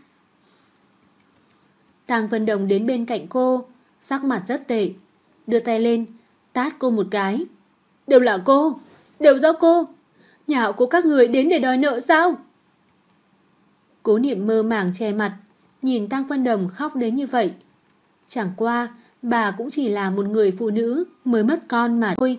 Tàng Vân Đồng đến bên cạnh cô, sắc mặt rất tệ, đưa tay lên tát cô một cái. Đều là cô, đều do cô. Nhà họ của các người đến để đòi nợ sao? Cố Niệm mơ màng che mặt, nhìn Tang Vân Đồng khóc đến như vậy. Chẳng qua bà cũng chỉ là một người phụ nữ mới mất con mà thôi.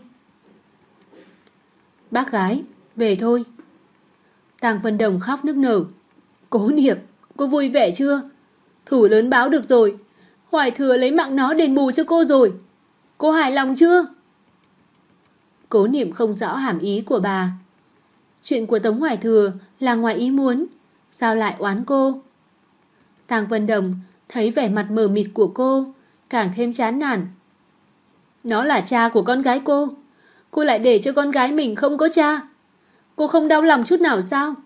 Bác gái, về thôi. Tang Vân Đồng khóc nức nở. Cố Niệm, cô vui vẻ chưa? Thủ lớn báo được rồi. Hoài Thừa lấy mạng nó đền bù cho cô rồi. Cô hài lòng chưa? Cố Niệm không rõ hàm ý của bà. Chuyện của Tống Hoài Thừa là ngoài ý muốn, sao lại oán cô? Tang Vân Đồng thấy vẻ mặt mờ mịt của cô, càng thêm chán nản. Nó là cha của con gái cô lại để cho con gái mình không có cha. Cô không đau lòng chút nào sao?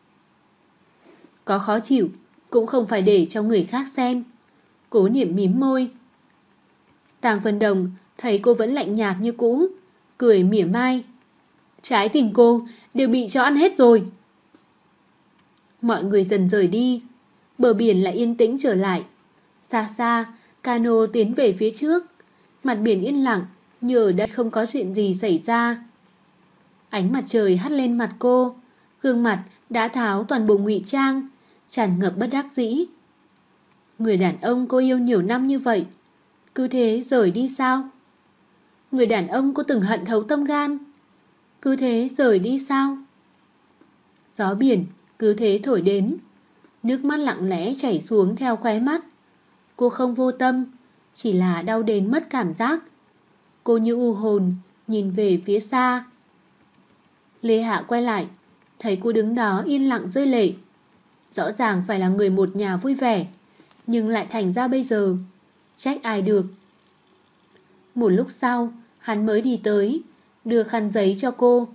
Có khó chịu cũng không phải để cho người khác xem. Cố Niệm mím môi. Tang Vân Đồng thấy cô vẫn lạnh nhạt như cũ, cười mỉa mai. Trái tim cô đều bị cho ăn hết rồi. Mọi người dần rời đi. Bờ biển lại yên tĩnh trở lại. Xa xa, cano tiến về phía trước. Mặt biển yên lặng, như ở đây không có chuyện gì xảy ra. Ánh mặt trời hắt lên mặt cô. Gương mặt đã tháo toàn bộ ngụy trang, tràn ngập bất đắc dĩ. Người đàn ông cô yêu nhiều năm như vậy, cứ thế rời đi sao? Người đàn ông cô từng hận thấu tâm gan, cứ thế rời đi sao? Gió biển cứ thế thổi đến, nước mắt lặng lẽ chảy xuống theo khóe mắt. Cô không vô tâm, chỉ là đau đến mất cảm giác. Cô như u hồn nhìn về phía xa. Lê Hạ quay lại, thấy cô đứng đó yên lặng rơi lệ. Rõ ràng phải là người một nhà vui vẻ, nhưng lại thành ra bây giờ. Trách ai được. Một lúc sau, hắn mới đi tới, đưa khăn giấy cho cô.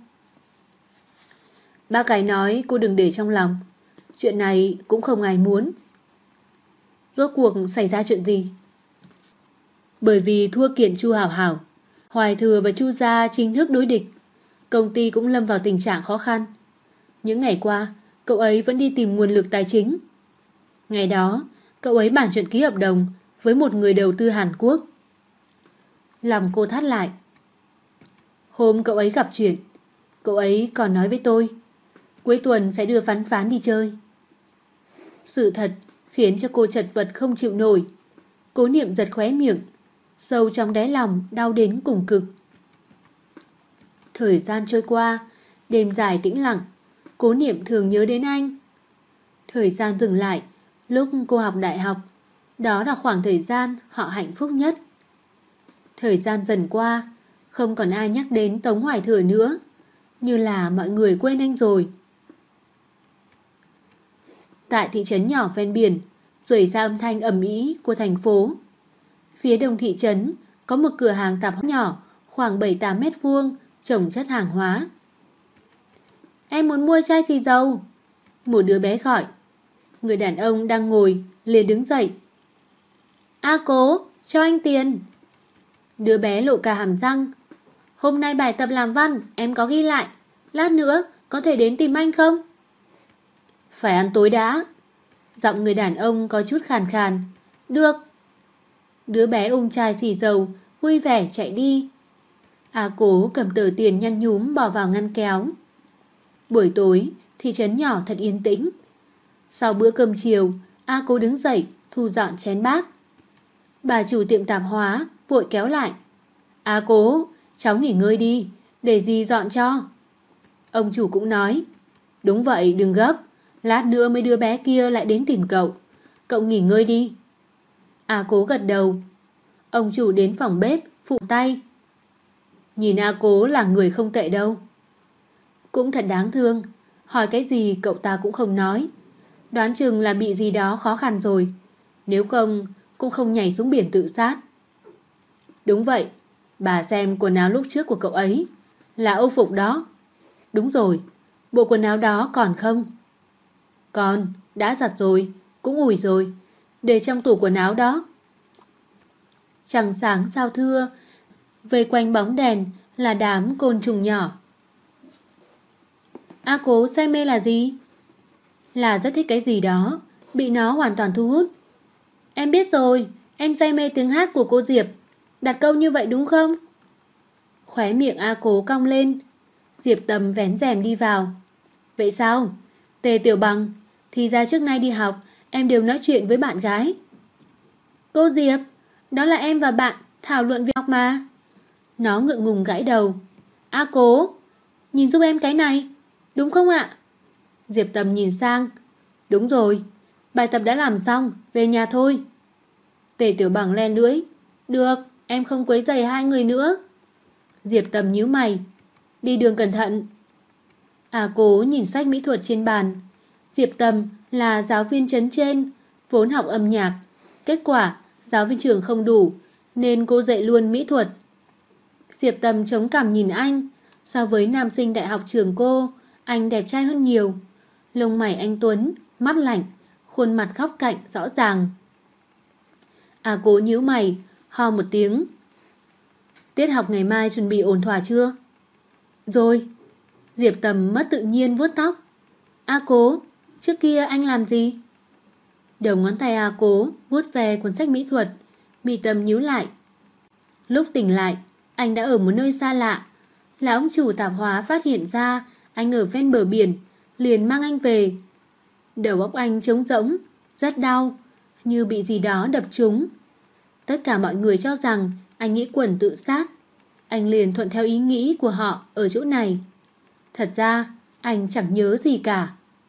Bác gái nói cô đừng để trong lòng. Chuyện này cũng không ai muốn. Rốt cuộc xảy ra chuyện gì? Bởi vì thua kiện Chu Hảo Hảo, Hoài Thừa và Chu gia chính thức đối địch. Công ty cũng lâm vào tình trạng khó khăn. Những ngày qua, cậu ấy vẫn đi tìm nguồn lực tài chính. Ngày đó, cậu ấy bàn chuyện ký hợp đồng, với một người đầu tư Hàn Quốc. Lòng cô thắt lại. Hôm cậu ấy gặp chuyện, cậu ấy còn nói với tôi cuối tuần sẽ đưa Phán Phán đi chơi. Sự thật khiến cho cô chật vật không chịu nổi. Cố Niệm giật khóe miệng, sâu trong đáy lòng đau đến cùng cực. Thời gian trôi qua, đêm dài tĩnh lặng, Cố Niệm thường nhớ đến anh. Thời gian dừng lại lúc cô học đại học, đó là khoảng thời gian họ hạnh phúc nhất. Thời gian dần qua, không còn ai nhắc đến Tống Hoài Thừa nữa, như là mọi người quên anh rồi. Tại thị trấn nhỏ ven biển, rời ra âm thanh ầm ĩ của thành phố. Phía đông thị trấn có một cửa hàng tạp hóa nhỏ khoảng 7-8 mét vuông, trồng chất hàng hóa. Em muốn mua chai xì dầu. Một đứa bé gọi. Người đàn ông đang ngồi liền đứng dậy. A Cố, cho anh tiền. Đứa bé lộ cả hàm răng. Hôm nay bài tập làm văn em có ghi lại, lát nữa có thể đến tìm anh không? Phải ăn tối đã. Giọng người đàn ông có chút khàn khàn. Được. Đứa bé ôm chai xì dầu vui vẻ chạy đi. A Cố cầm tờ tiền nhăn nhúm bỏ vào ngăn kéo. Buổi tối thị trấn nhỏ thật yên tĩnh. Sau bữa cơm chiều, A Cố đứng dậy thu dọn chén bát. Bà chủ tiệm tạp hóa vội kéo lại. A Cố, cháu nghỉ ngơi đi, để dì dọn cho. Ông chủ cũng nói. Đúng vậy, đừng gấp, lát nữa mấy đứa bé kia lại đến tìm cậu. Cậu nghỉ ngơi đi. A Cố gật đầu. Ông chủ đến phòng bếp phụ tay. Nhìn A Cố là người không tệ đâu. Cũng thật đáng thương. Hỏi cái gì cậu ta cũng không nói. Đoán chừng là bị gì đó khó khăn rồi. Nếu không cũng không nhảy xuống biển tự sát. Đúng vậy. Bà xem quần áo lúc trước của cậu ấy. Là Âu phục đó. Đúng rồi. Bộ quần áo đó còn không? Còn, đã giặt rồi, cũng ủi rồi. Để trong tủ quần áo đó. Trăng sáng sao thưa, vây quanh bóng đèn là đám côn trùng nhỏ. A Cố say mê là gì? Là rất thích cái gì đó, bị nó hoàn toàn thu hút. Em biết rồi, em say mê tiếng hát của cô Diệp. Đặt câu như vậy đúng không? Khóe miệng A Cố cong lên. Diệp Tầm vén rèm đi vào. Vậy sao? Tề Tiểu Bằng, thì ra trước nay đi học em đều nói chuyện với bạn gái. Cô Diệp, đó là em và bạn thảo luận việc học mà. Nó ngượng ngùng gãi đầu. A Cố, nhìn giúp em cái này, đúng không ạ? Diệp Tầm nhìn sang. Đúng rồi, bài tập đã làm xong, về nhà thôi. Tề Tiểu Bằng len lưỡi. Được, em không quấy rầy hai người nữa. Diệp Tầm nhíu mày. Đi đường cẩn thận. A Cố nhìn sách mỹ thuật trên bàn. Diệp Tầm là giáo viên trấn trên, vốn học âm nhạc. Kết quả giáo viên trường không đủ, nên cô dạy luôn mỹ thuật. Diệp Tầm chống cằm nhìn anh. So với nam sinh đại học trường cô, anh đẹp trai hơn nhiều. Lông mày anh tuấn, mắt lạnh, khuôn mặt góc cạnh rõ ràng. A Cố nhíu mày, ho một tiếng. Tiết học ngày mai chuẩn bị ổn thỏa chưa? Rồi. Diệp Tầm mất tự nhiên vuốt tóc. A Cố, trước kia anh làm gì? Đầu ngón tay A Cố vuốt về cuốn sách mỹ thuật. Mi tâm nhíu lại. Lúc tỉnh lại, anh đã ở một nơi xa lạ. Là ông chủ tạp hóa phát hiện ra anh ở ven bờ biển, liền mang anh về. Đầu óc anh trống rỗng, rất đau, như bị gì đó đập trúng. Tất cả mọi người cho rằng anh nghĩ quẩn tự sát. Anh liền thuận theo ý nghĩ của họ ở chỗ này. Thật ra anh chẳng nhớ gì cả.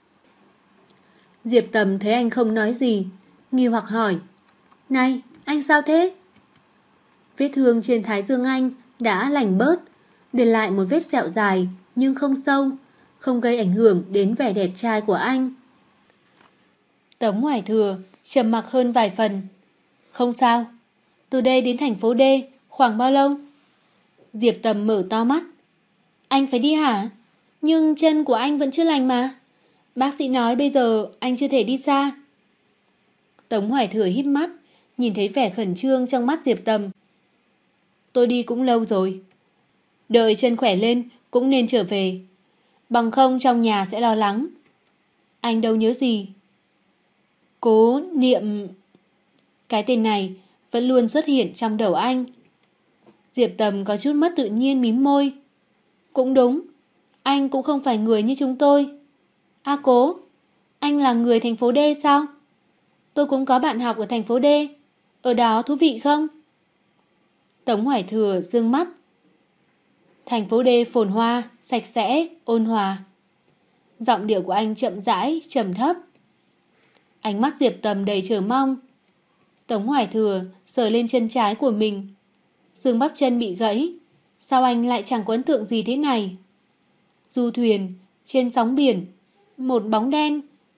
Diệp Tầm thấy anh không nói gì, nghi hoặc hỏi. Này, anh sao thế? Vết thương trên thái dương anh đã lành bớt, để lại một vết sẹo dài nhưng không sâu, không gây ảnh hưởng đến vẻ đẹp trai của anh. Tống Hoài Thừa trầm mặc hơn vài phần. Không sao. Từ đây đến thành phố D khoảng bao lâu? Diệp Tầm mở to mắt. Anh phải đi hả? Nhưng chân của anh vẫn chưa lành mà. Bác sĩ nói bây giờ anh chưa thể đi xa. Tống Hoài Thừa híp mắt, nhìn thấy vẻ khẩn trương trong mắt Diệp Tầm. Tôi đi cũng lâu rồi. Đợi chân khỏe lên cũng nên trở về. Bằng không trong nhà sẽ lo lắng. Anh đâu nhớ gì. Cố Niệm. Cái tên này vẫn luôn xuất hiện trong đầu anh. Diệp Tầm có chút mất tự nhiên mím môi. Cũng đúng, anh cũng không phải người như chúng tôi. A Cố, anh là người thành phố D sao? Tôi cũng có bạn học ở thành phố D. Ở đó thú vị không? Tống Hoài Thừa dương mắt. Thành phố D phồn hoa, sạch sẽ, ôn hòa. Giọng điệu của anh chậm rãi, trầm thấp. Ánh mắt Diệp Tầm đầy chờ mong. Tống Hoài Thừa sờ lên chân trái của mình. Xương bắp chân bị gãy. Sao anh lại chẳng có ấn tượng gì thế này? Du thuyền, trên sóng biển, một bóng đen.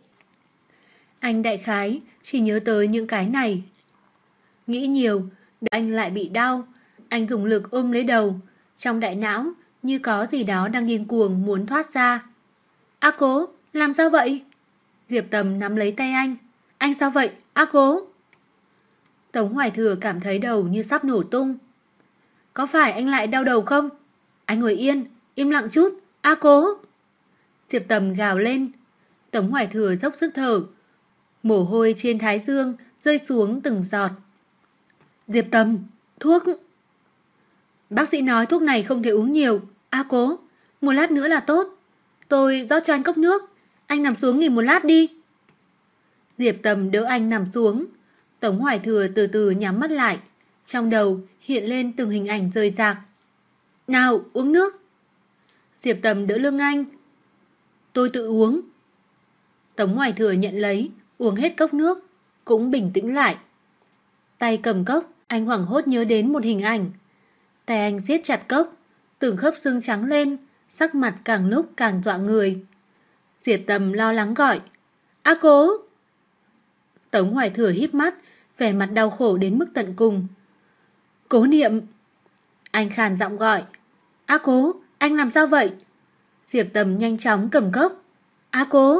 Anh đại khái chỉ nhớ tới những cái này. Nghĩ nhiều, anh lại bị đau. Anh dùng lực ôm lấy đầu. Trong đại não như có gì đó đang điên cuồng muốn thoát ra. A Cố, làm sao vậy? Diệp Tầm nắm lấy tay anh. Anh sao vậy? A Cố. Tống Hoài Thừa cảm thấy đầu như sắp nổ tung. Có phải anh lại đau đầu không? Anh ngồi yên, im lặng chút. A Cố. Diệp Tầm gào lên. Tống Hoài Thừa dốc sức thở. Mồ hôi trên thái dương rơi xuống từng giọt. Diệp Tầm, thuốc. Bác sĩ nói thuốc này không thể uống nhiều. A Cố, một lát nữa là tốt. Tôi rót cho anh cốc nước. Anh nằm xuống nghỉ một lát đi. Diệp Tầm đỡ anh nằm xuống. Tống Hoài Thừa từ từ nhắm mắt lại. Trong đầu hiện lên từng hình ảnh rời rạc. Nào, uống nước. Diệp Tầm đỡ lưng anh. Tôi tự uống. Tống Hoài Thừa nhận lấy, uống hết cốc nước, cũng bình tĩnh lại. Tay cầm cốc, anh hoảng hốt nhớ đến một hình ảnh. Tay anh siết chặt cốc, từng khớp xương trắng lên, sắc mặt càng lúc càng dọa người. Diệp Tầm lo lắng gọi. A Cố. Tống Hoài Thừa híp mắt, vẻ mặt đau khổ đến mức tận cùng. Cố Niệm. Anh khàn giọng gọi. A Cố, anh làm sao vậy? Diệp Tầm nhanh chóng cầm cốc. A Cố.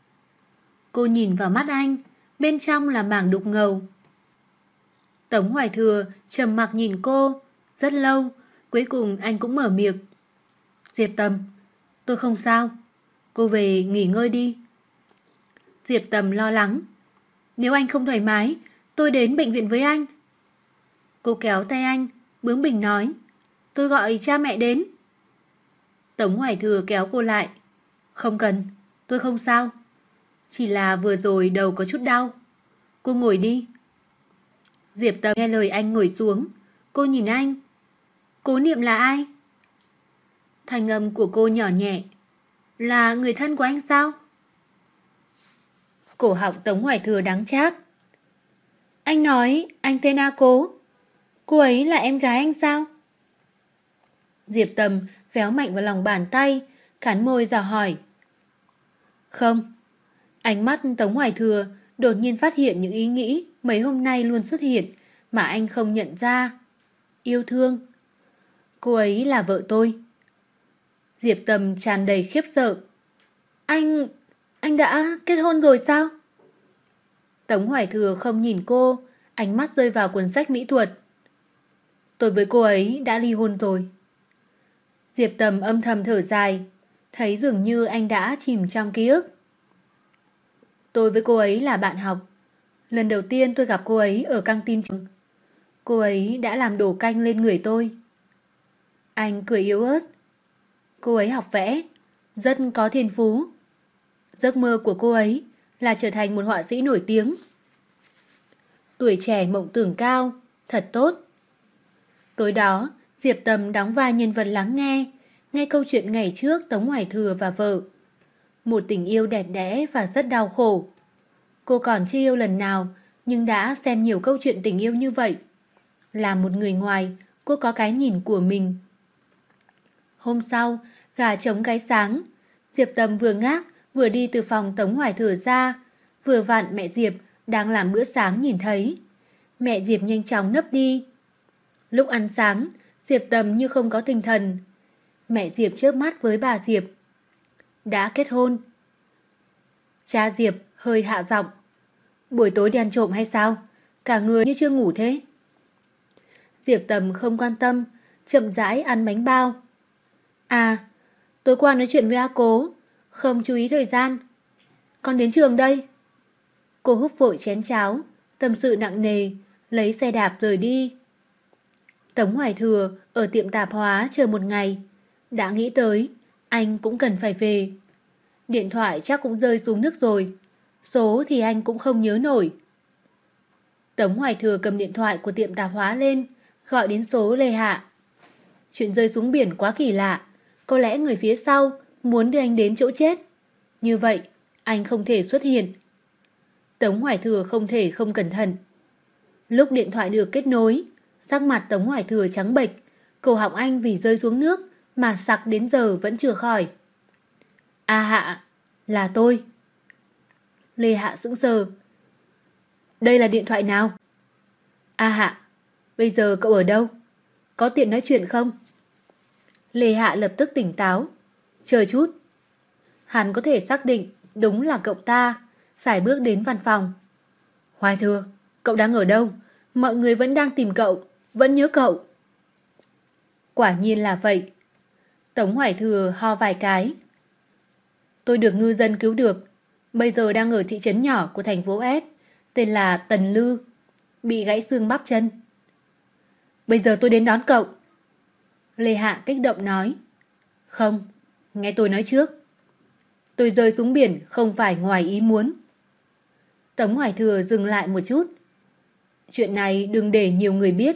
Cô nhìn vào mắt anh, bên trong là mảng đục ngầu. Tống Hoài Thừa trầm mặc nhìn cô, rất lâu, cuối cùng anh cũng mở miệng. Diệp Tầm, tôi không sao, cô về nghỉ ngơi đi. Diệp Tầm lo lắng. Nếu anh không thoải mái, tôi đến bệnh viện với anh. Cô kéo tay anh, bướng bỉnh nói. Tôi gọi cha mẹ đến. Tống Hoài Thừa kéo cô lại. Không cần, tôi không sao. Chỉ là vừa rồi đầu có chút đau. Cô ngồi đi. Diệp Tầm nghe lời anh ngồi xuống. Cô nhìn anh. Cố Niệm là ai? Thanh âm của cô nhỏ nhẹ. Là người thân của anh sao? Cổ họng Tống Hoài Thừa đắng chát. Anh nói anh tên A Cố. Cô ấy là em gái anh sao? Diệp Tầm véo mạnh vào lòng bàn tay, cắn môi dò hỏi. Không. Ánh mắt Tống Hoài Thừa đột nhiên phát hiện những ý nghĩ mấy hôm nay luôn xuất hiện mà anh không nhận ra. Yêu thương. Cô ấy là vợ tôi. Diệp Tầm tràn đầy khiếp sợ. Anh đã kết hôn rồi sao? Tống Hoài Thừa không nhìn cô, ánh mắt rơi vào cuốn sách mỹ thuật. Tôi với cô ấy đã ly hôn rồi. Diệp Tầm âm thầm thở dài, thấy dường như anh đã chìm trong ký ức. Tôi với cô ấy là bạn học. Lần đầu tiên tôi gặp cô ấy ở căng tin trường. Cô ấy đã làm đổ canh lên người tôi. Anh cười yếu ớt. Cô ấy học vẽ, rất có thiên phú. Giấc mơ của cô ấy là trở thành một họa sĩ nổi tiếng. Tuổi trẻ mộng tưởng cao, thật tốt. Tối đó, Diệp Tầm đóng vai nhân vật lắng nghe câu chuyện ngày trước Tống Hoài Thừa và vợ. Một tình yêu đẹp đẽ và rất đau khổ. Cô còn chưa yêu lần nào, nhưng đã xem nhiều câu chuyện tình yêu như vậy. Là một người ngoài, cô có cái nhìn của mình. Hôm sau, gà trống gáy sáng. Diệp Tầm vừa ngáp vừa đi từ phòng Tống Hoài Thừa ra. Vừa vặn mẹ Diệp đang làm bữa sáng nhìn thấy. Mẹ Diệp nhanh chóng nấp đi. Lúc ăn sáng, Diệp Tầm như không có tinh thần. Mẹ Diệp chớp mắt với bà Diệp. Đã kết hôn. Cha Diệp hơi hạ giọng. Buổi tối đi ăn trộm hay sao? Cả người như chưa ngủ thế. Diệp Tầm không quan tâm, chậm rãi ăn bánh bao. À, tối qua nói chuyện với A Cố, không chú ý thời gian. Con đến trường đây. Cô húp vội chén cháo, tâm sự nặng nề, lấy xe đạp rời đi. Tống Hoài Thừa ở tiệm tạp hóa chờ một ngày, đã nghĩ tới anh cũng cần phải về. Điện thoại chắc cũng rơi xuống nước rồi, số thì anh cũng không nhớ nổi. Tống Hoài Thừa cầm điện thoại của tiệm tạp hóa lên, gọi đến số Lê Hạ. Chuyện rơi xuống biển quá kỳ lạ, có lẽ người phía sau muốn đưa anh đến chỗ chết. Như vậy, anh không thể xuất hiện. Tống Hoài Thừa không thể không cẩn thận. Lúc điện thoại được kết nối, sắc mặt Tống Hoài Thừa trắng bệch, cổ họng anh vì rơi xuống nước mà sặc đến giờ vẫn chưa khỏi. A Hạ, là tôi. Lê Hạ sững sờ. Đây là điện thoại nào? A Hạ, bây giờ cậu ở đâu? Có tiện nói chuyện không? Lê Hạ lập tức tỉnh táo. Chờ chút. Hắn có thể xác định đúng là cậu ta, sải bước đến văn phòng. Hoài Thừa, cậu đang ở đâu? Mọi người vẫn đang tìm cậu, vẫn nhớ cậu. Quả nhiên là vậy. Tống Hoài Thừa ho vài cái. Tôi được ngư dân cứu được, bây giờ đang ở thị trấn nhỏ của thành phố S, tên là Tần Lư, bị gãy xương bắp chân. Bây giờ tôi đến đón cậu. Lê Hạ kích động nói. Không, nghe tôi nói trước. Tôi rơi xuống biển không phải ngoài ý muốn. Tống Hoài Thừa dừng lại một chút. Chuyện này đừng để nhiều người biết.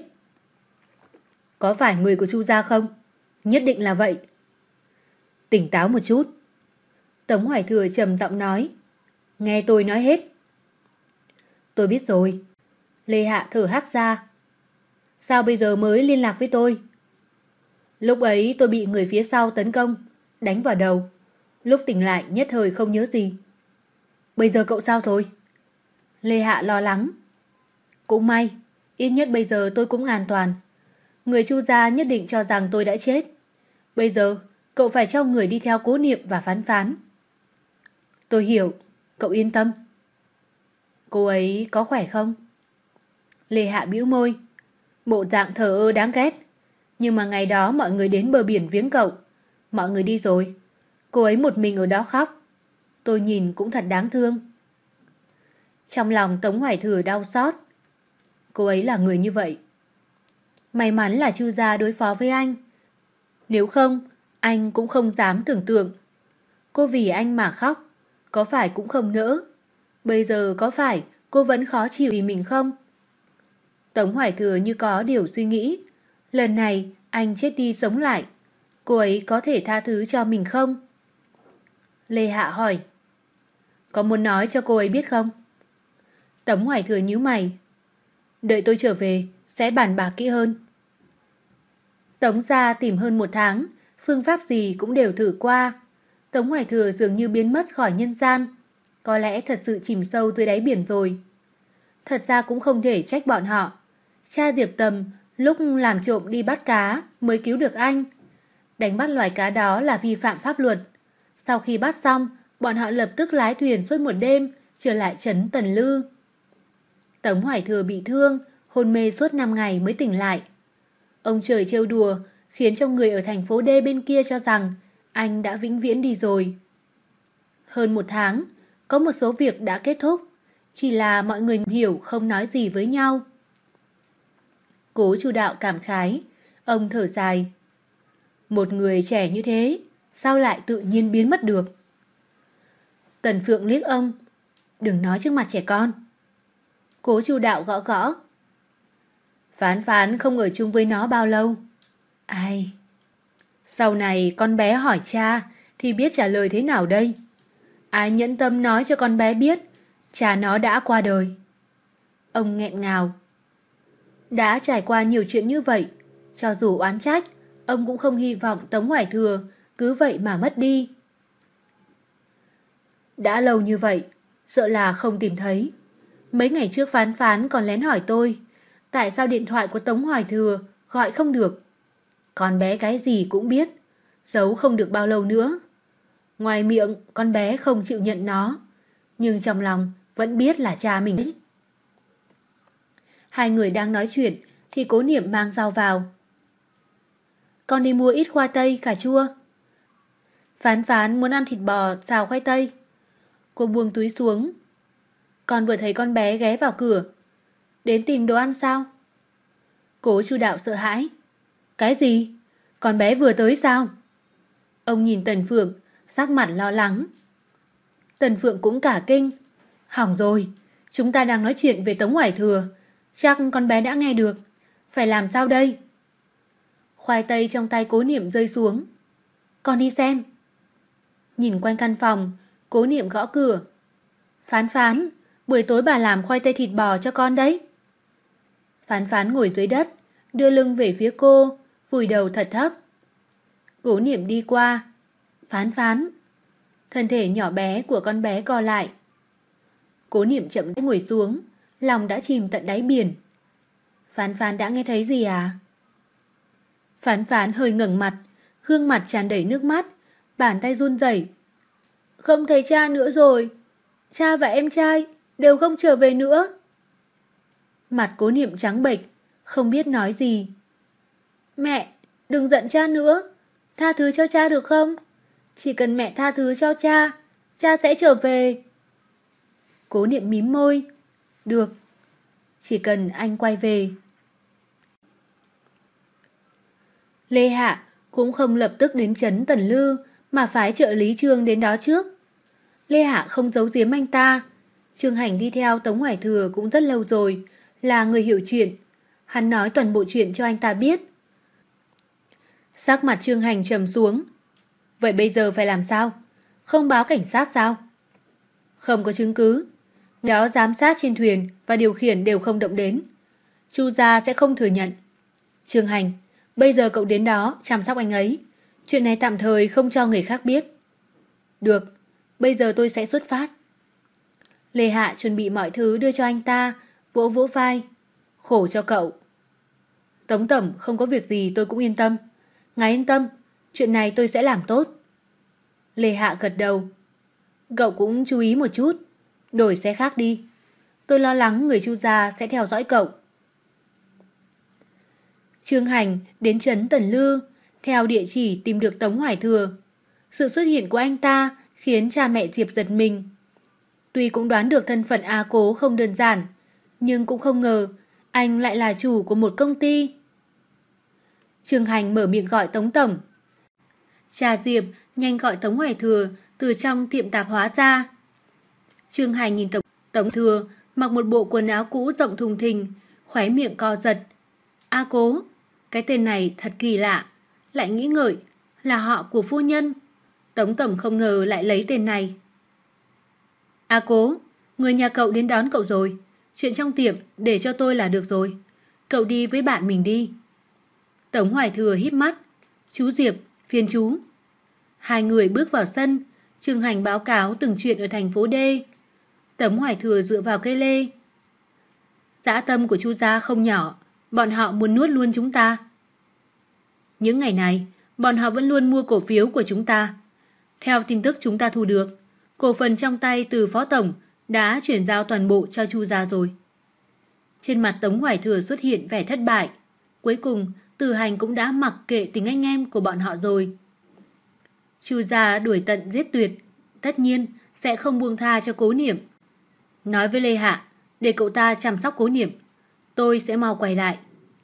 Có phải người của Chu gia không? Nhất định là vậy. Tỉnh táo một chút. Tống Hoài Thừa trầm giọng nói. Nghe tôi nói hết. Tôi biết rồi. Lê Hạ thở hắt ra. Sao bây giờ mới liên lạc với tôi? Lúc ấy tôi bị người phía sau tấn công, đánh vào đầu. Lúc tỉnh lại nhất thời không nhớ gì. Bây giờ cậu sao rồi? Lê Hạ lo lắng. Cũng may, ít nhất bây giờ tôi cũng an toàn. Người Chu gia nhất định cho rằng tôi đã chết. Bây giờ cậu phải cho người đi theo Cố Niệm và Phán Phán. Tôi hiểu, cậu yên tâm. Cô ấy có khỏe không? Lê Hạ bĩu môi. Bộ dạng thờ ơ đáng ghét. Nhưng mà ngày đó mọi người đến bờ biển viếng cậu. Mọi người đi rồi. Cô ấy một mình ở đó khóc. Tôi nhìn cũng thật đáng thương. Trong lòng Tống Hoài Thừa đau xót. Cô ấy là người như vậy. May mắn là Chu gia đối phó với anh. Nếu không, anh cũng không dám tưởng tượng. Cô vì anh mà khóc, có phải cũng không nỡ. Bây giờ có phải cô vẫn khó chịu vì mình không? Tống Hoài Thừa như có điều suy nghĩ. Lần này anh chết đi sống lại, cô ấy có thể tha thứ cho mình không? Lê Hạ hỏi. Có muốn nói cho cô ấy biết không? Tống Hoài Thừa nhíu mày. Đợi tôi trở về, sẽ bàn bạc kỹ hơn. Tống gia tìm hơn 1 tháng, phương pháp gì cũng đều thử qua. Tống Hoài Thừa dường như biến mất khỏi nhân gian. Có lẽ thật sự chìm sâu dưới đáy biển rồi. Thật ra cũng không thể trách bọn họ. Cha Diệp Tầm lúc làm trộm đi bắt cá mới cứu được anh. Đánh bắt loài cá đó là vi phạm pháp luật. Sau khi bắt xong, bọn họ lập tức lái thuyền suốt một đêm trở lại trấn Tần Lư. Tống Hoài Thừa bị thương, hôn mê suốt 5 ngày mới tỉnh lại. Ông trời trêu đùa khiến cho người ở thành phố D bên kia cho rằng anh đã vĩnh viễn đi rồi. Hơn 1 tháng, có một số việc đã kết thúc, chỉ là mọi người hiểu không nói gì với nhau. Cố Chu Đạo cảm khái, ông thở dài. Một người trẻ như thế, sao lại tự nhiên biến mất được? Tần Phượng liếc ông, đừng nói trước mặt trẻ con. Cố Chu Đạo gõ gõ. Phán Phán không ở chung với nó bao lâu. Ai? Sau này con bé hỏi cha thì biết trả lời thế nào đây? Ai nhẫn tâm nói cho con bé biết cha nó đã qua đời? Ông nghẹn ngào. Đã trải qua nhiều chuyện như vậy, cho dù oán trách, ông cũng không hy vọng Tống Hoài Thừa cứ vậy mà mất đi. Đã lâu như vậy, sợ là không tìm thấy. Mấy ngày trước Phán Phán còn lén hỏi tôi, tại sao điện thoại của Tống Hoài Thừa gọi không được. Con bé cái gì cũng biết, giấu không được bao lâu nữa. Ngoài miệng, con bé không chịu nhận nó, nhưng trong lòng vẫn biết là cha mình đấy. Hai người đang nói chuyện thì Cố Niệm mang rau vào. Con đi mua ít khoai tây, cà chua. Phán Phán muốn ăn thịt bò xào khoai tây. Cô buông túi xuống. Con vừa thấy con bé ghé vào cửa. Đến tìm đồ ăn sao? Cố Chu Đạo sợ hãi. Cái gì? Con bé vừa tới sao? Ông nhìn Tần Phượng, sắc mặt lo lắng. Tần Phượng cũng cả kinh. Hỏng rồi, chúng ta đang nói chuyện về Tống Hoài Thừa. Chắc con bé đã nghe được. Phải làm sao đây? Khoai tây trong tay Cố Niệm rơi xuống. Con đi xem. Nhìn quanh căn phòng, Cố Niệm gõ cửa. Phán Phán, buổi tối bà làm khoai tây thịt bò cho con đấy. Phán Phán ngồi dưới đất, đưa lưng về phía cô, vùi đầu thật thấp. Cố Niệm đi qua. Phán Phán. Thân thể nhỏ bé của con bé co lại. Cố Niệm chậm rãi ngồi xuống, lòng đã chìm tận đáy biển. Phán Phán đã nghe thấy gì à? Phán Phán hơi ngẩng mặt, gương mặt tràn đầy nước mắt, bàn tay run rẩy. Không thấy cha nữa rồi. Cha và em trai đều không trở về nữa. Mặt Cố Niệm trắng bệch, không biết nói gì. Mẹ, đừng giận cha nữa. Tha thứ cho cha được không? Chỉ cần mẹ tha thứ cho cha, cha sẽ trở về. Cố Niệm mím môi. Được, chỉ cần anh quay về. Lê Hạ cũng không lập tức đến trấn Tần Lư, mà phái trợ lý Trương đến đó trước. Lê Hạ không giấu giếm anh ta. Trương Hành đi theo Tống Hoài Thừa cũng rất lâu rồi, là người hiểu chuyện. Hắn nói toàn bộ chuyện cho anh ta biết. Sắc mặt Trương Hành trầm xuống. Vậy bây giờ phải làm sao? Không báo cảnh sát sao? Không có chứng cứ. Đó giám sát trên thuyền và điều khiển đều không động đến. Chu gia sẽ không thừa nhận. Trương Hành, bây giờ cậu đến đó chăm sóc anh ấy. Chuyện này tạm thời không cho người khác biết. Được, bây giờ tôi sẽ xuất phát. Lê Hạ chuẩn bị mọi thứ đưa cho anh ta, vỗ vỗ vai. Khổ cho cậu. Tống tổng không có việc gì tôi cũng yên tâm. Ngài yên tâm, chuyện này tôi sẽ làm tốt. Lê Hạ gật đầu. Cậu cũng chú ý một chút, đổi xe khác đi. Tôi lo lắng người Chu gia sẽ theo dõi cậu. Trương Hành đến trấn Tần Lư, theo địa chỉ tìm được Tống Hoài Thừa. Sự xuất hiện của anh ta khiến cha mẹ Diệp giật mình. Tuy cũng đoán được thân phận A Cố không đơn giản, nhưng cũng không ngờ anh lại là chủ của một công ty. Trương Hành mở miệng gọi Tống tổng. Cha Diệp nhanh gọi Tống Hoài Thừa từ trong tiệm tạp hóa ra. Trương Hành nhìn Tống Thừa mặc một bộ quần áo cũ rộng thùng thình, khóe miệng co giật. A Cố, cái tên này thật kỳ lạ, lại nghĩ ngợi là họ của phu nhân. Tống tổng không ngờ lại lấy tên này. A Cố, người nhà cậu đến đón cậu rồi. Chuyện trong tiệm để cho tôi là được rồi. Cậu đi với bạn mình đi. Tống Hoài Thừa híp mắt. Chú Diệp, phiền chú. Hai người bước vào sân. Trương Hành báo cáo từng chuyện ở thành phố D. Tống Hoài Thừa dựa vào cây lê. Dã tâm của Chu gia không nhỏ. Bọn họ muốn nuốt luôn chúng ta. Những ngày này, bọn họ vẫn luôn mua cổ phiếu của chúng ta. Theo tin tức chúng ta thu được, cổ phần trong tay từ phó tổng đã chuyển giao toàn bộ cho Chu gia rồi. Trên mặt Tống Hoài Thừa xuất hiện vẻ thất bại. Cuối cùng, Từ Hành cũng đã mặc kệ tình anh em của bọn họ rồi. Chu gia đuổi tận giết tuyệt, tất nhiên sẽ không buông tha cho Cố Niệm. Nói với Lê Hạ, để cậu ta chăm sóc Cố Niệm. Tôi sẽ mau quay lại.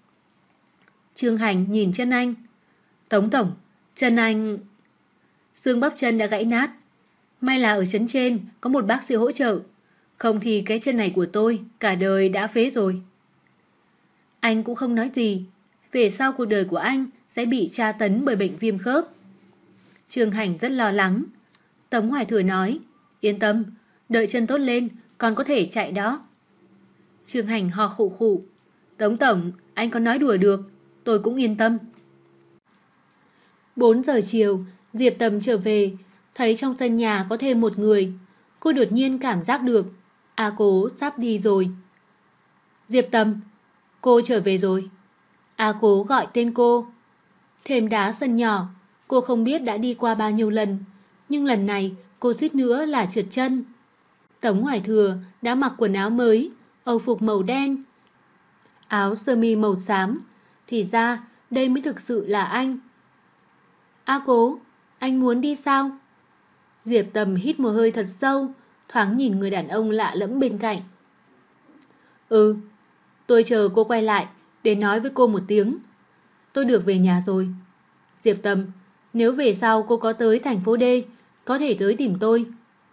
Trương Hành nhìn chân anh. Tống tổng, chân anh... Xương bắp chân đã gãy nát. May là ở trấn trên có một bác sĩ hỗ trợ. Không thì cái chân này của tôi cả đời đã phế rồi. Anh cũng không nói gì. Về sau cuộc đời của anh sẽ bị tra tấn bởi bệnh viêm khớp. Trương Hành rất lo lắng. Tống Hoài Thừa nói, yên tâm, đợi chân tốt lên còn có thể chạy đó. Trương Hành ho khụ khụ. Tống tổng, anh có nói đùa được, tôi cũng yên tâm. 4 giờ chiều, Diệp Tầm trở về, thấy trong sân nhà có thêm một người. Cô đột nhiên cảm giác được A Cố sắp đi rồi. Diệp Tầm, cô trở về rồi. A Cố gọi tên cô. Thềm đá sân nhỏ, cô không biết đã đi qua bao nhiêu lần, nhưng lần này cô suýt nữa là trượt chân. Tống Hoài Thừa đã mặc quần áo mới, âu phục màu đen, áo sơ mi màu xám. Thì ra đây mới thực sự là anh. A Cố, anh muốn đi sao? Diệp Tầm hít một hơi thật sâu, thoáng nhìn người đàn ông lạ lẫm bên cạnh. Tôi chờ cô quay lại để nói với cô một tiếng. Tôi được về nhà rồi. Diệp Tầm, nếu về sau cô có tới thành phố D, có thể tới tìm tôi.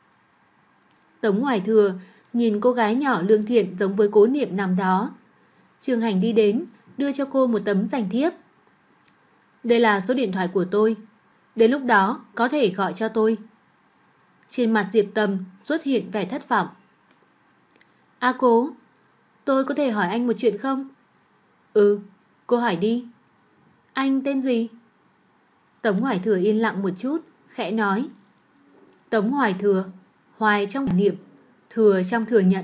Tống Hoài Thừa nhìn cô gái nhỏ lương thiện giống với Cố Niệm nằm đó. Trương Hành đi đến, đưa cho cô một tấm danh thiếp. Đây là số điện thoại của tôi. Đến lúc đó có thể gọi cho tôi. Trên mặt Diệp Tầm xuất hiện vẻ thất vọng. Cố, tôi có thể hỏi anh một chuyện không? Ừ, cô hỏi đi. Anh tên gì? Tống Hoài Thừa yên lặng một chút, khẽ nói. Tống Hoài Thừa, Hoài trong niệm, Thừa trong thừa nhận.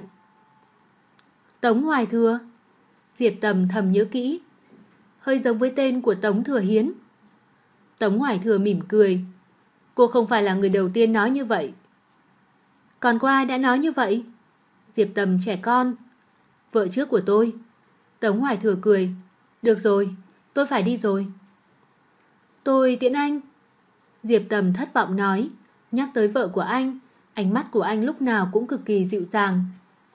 Tống Hoài Thừa. Diệp Tầm thầm nhớ kỹ. Hơi giống với tên của Tống Thừa Hiến. Tống Hoài Thừa mỉm cười. Cô không phải là người đầu tiên nói như vậy. Còn có ai đã nói như vậy? Diệp Tầm trẻ con. Vợ trước của tôi. Tống Hoài Thừa cười. Được rồi, tôi phải đi rồi. Tôi tiễn anh. Diệp Tầm thất vọng nói. Nhắc tới vợ của anh, ánh mắt của anh lúc nào cũng cực kỳ dịu dàng.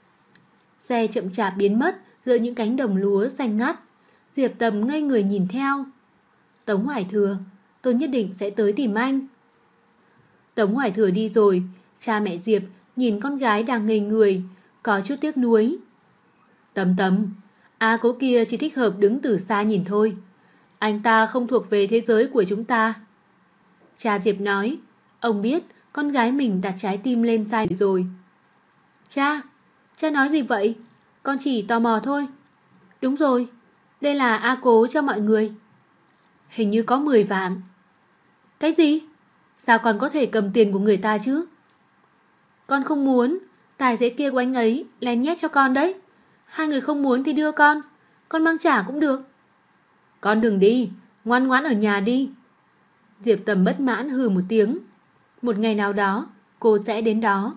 Xe chậm chạp biến mất giữa những cánh đồng lúa xanh ngắt. Diệp Tầm ngây người nhìn theo. Tống Hoài Thừa, tôi nhất định sẽ tới tìm anh. Tống Hoài Thừa đi rồi, cha mẹ Diệp nhìn con gái đang ngây người, có chút tiếc nuối. Tầm, Cố kia chỉ thích hợp đứng từ xa nhìn thôi. Anh ta không thuộc về thế giới của chúng ta. Cha Diệp nói, ông biết con gái mình đặt trái tim lên sai rồi. Cha nói gì vậy? Con chỉ tò mò thôi. Đúng rồi, đây là Cố cho mọi người. Hình như có 10 vạn. Cái gì? Sao con có thể cầm tiền của người ta chứ? Con không muốn, tài xế kia của anh ấy lén nhét cho con đấy. Hai người không muốn thì đưa con mang trả cũng được. Con đừng đi, ngoan ngoãn ở nhà đi. Diệp Tầm bất mãn hừ một tiếng. Một ngày nào đó, cô sẽ đến đó.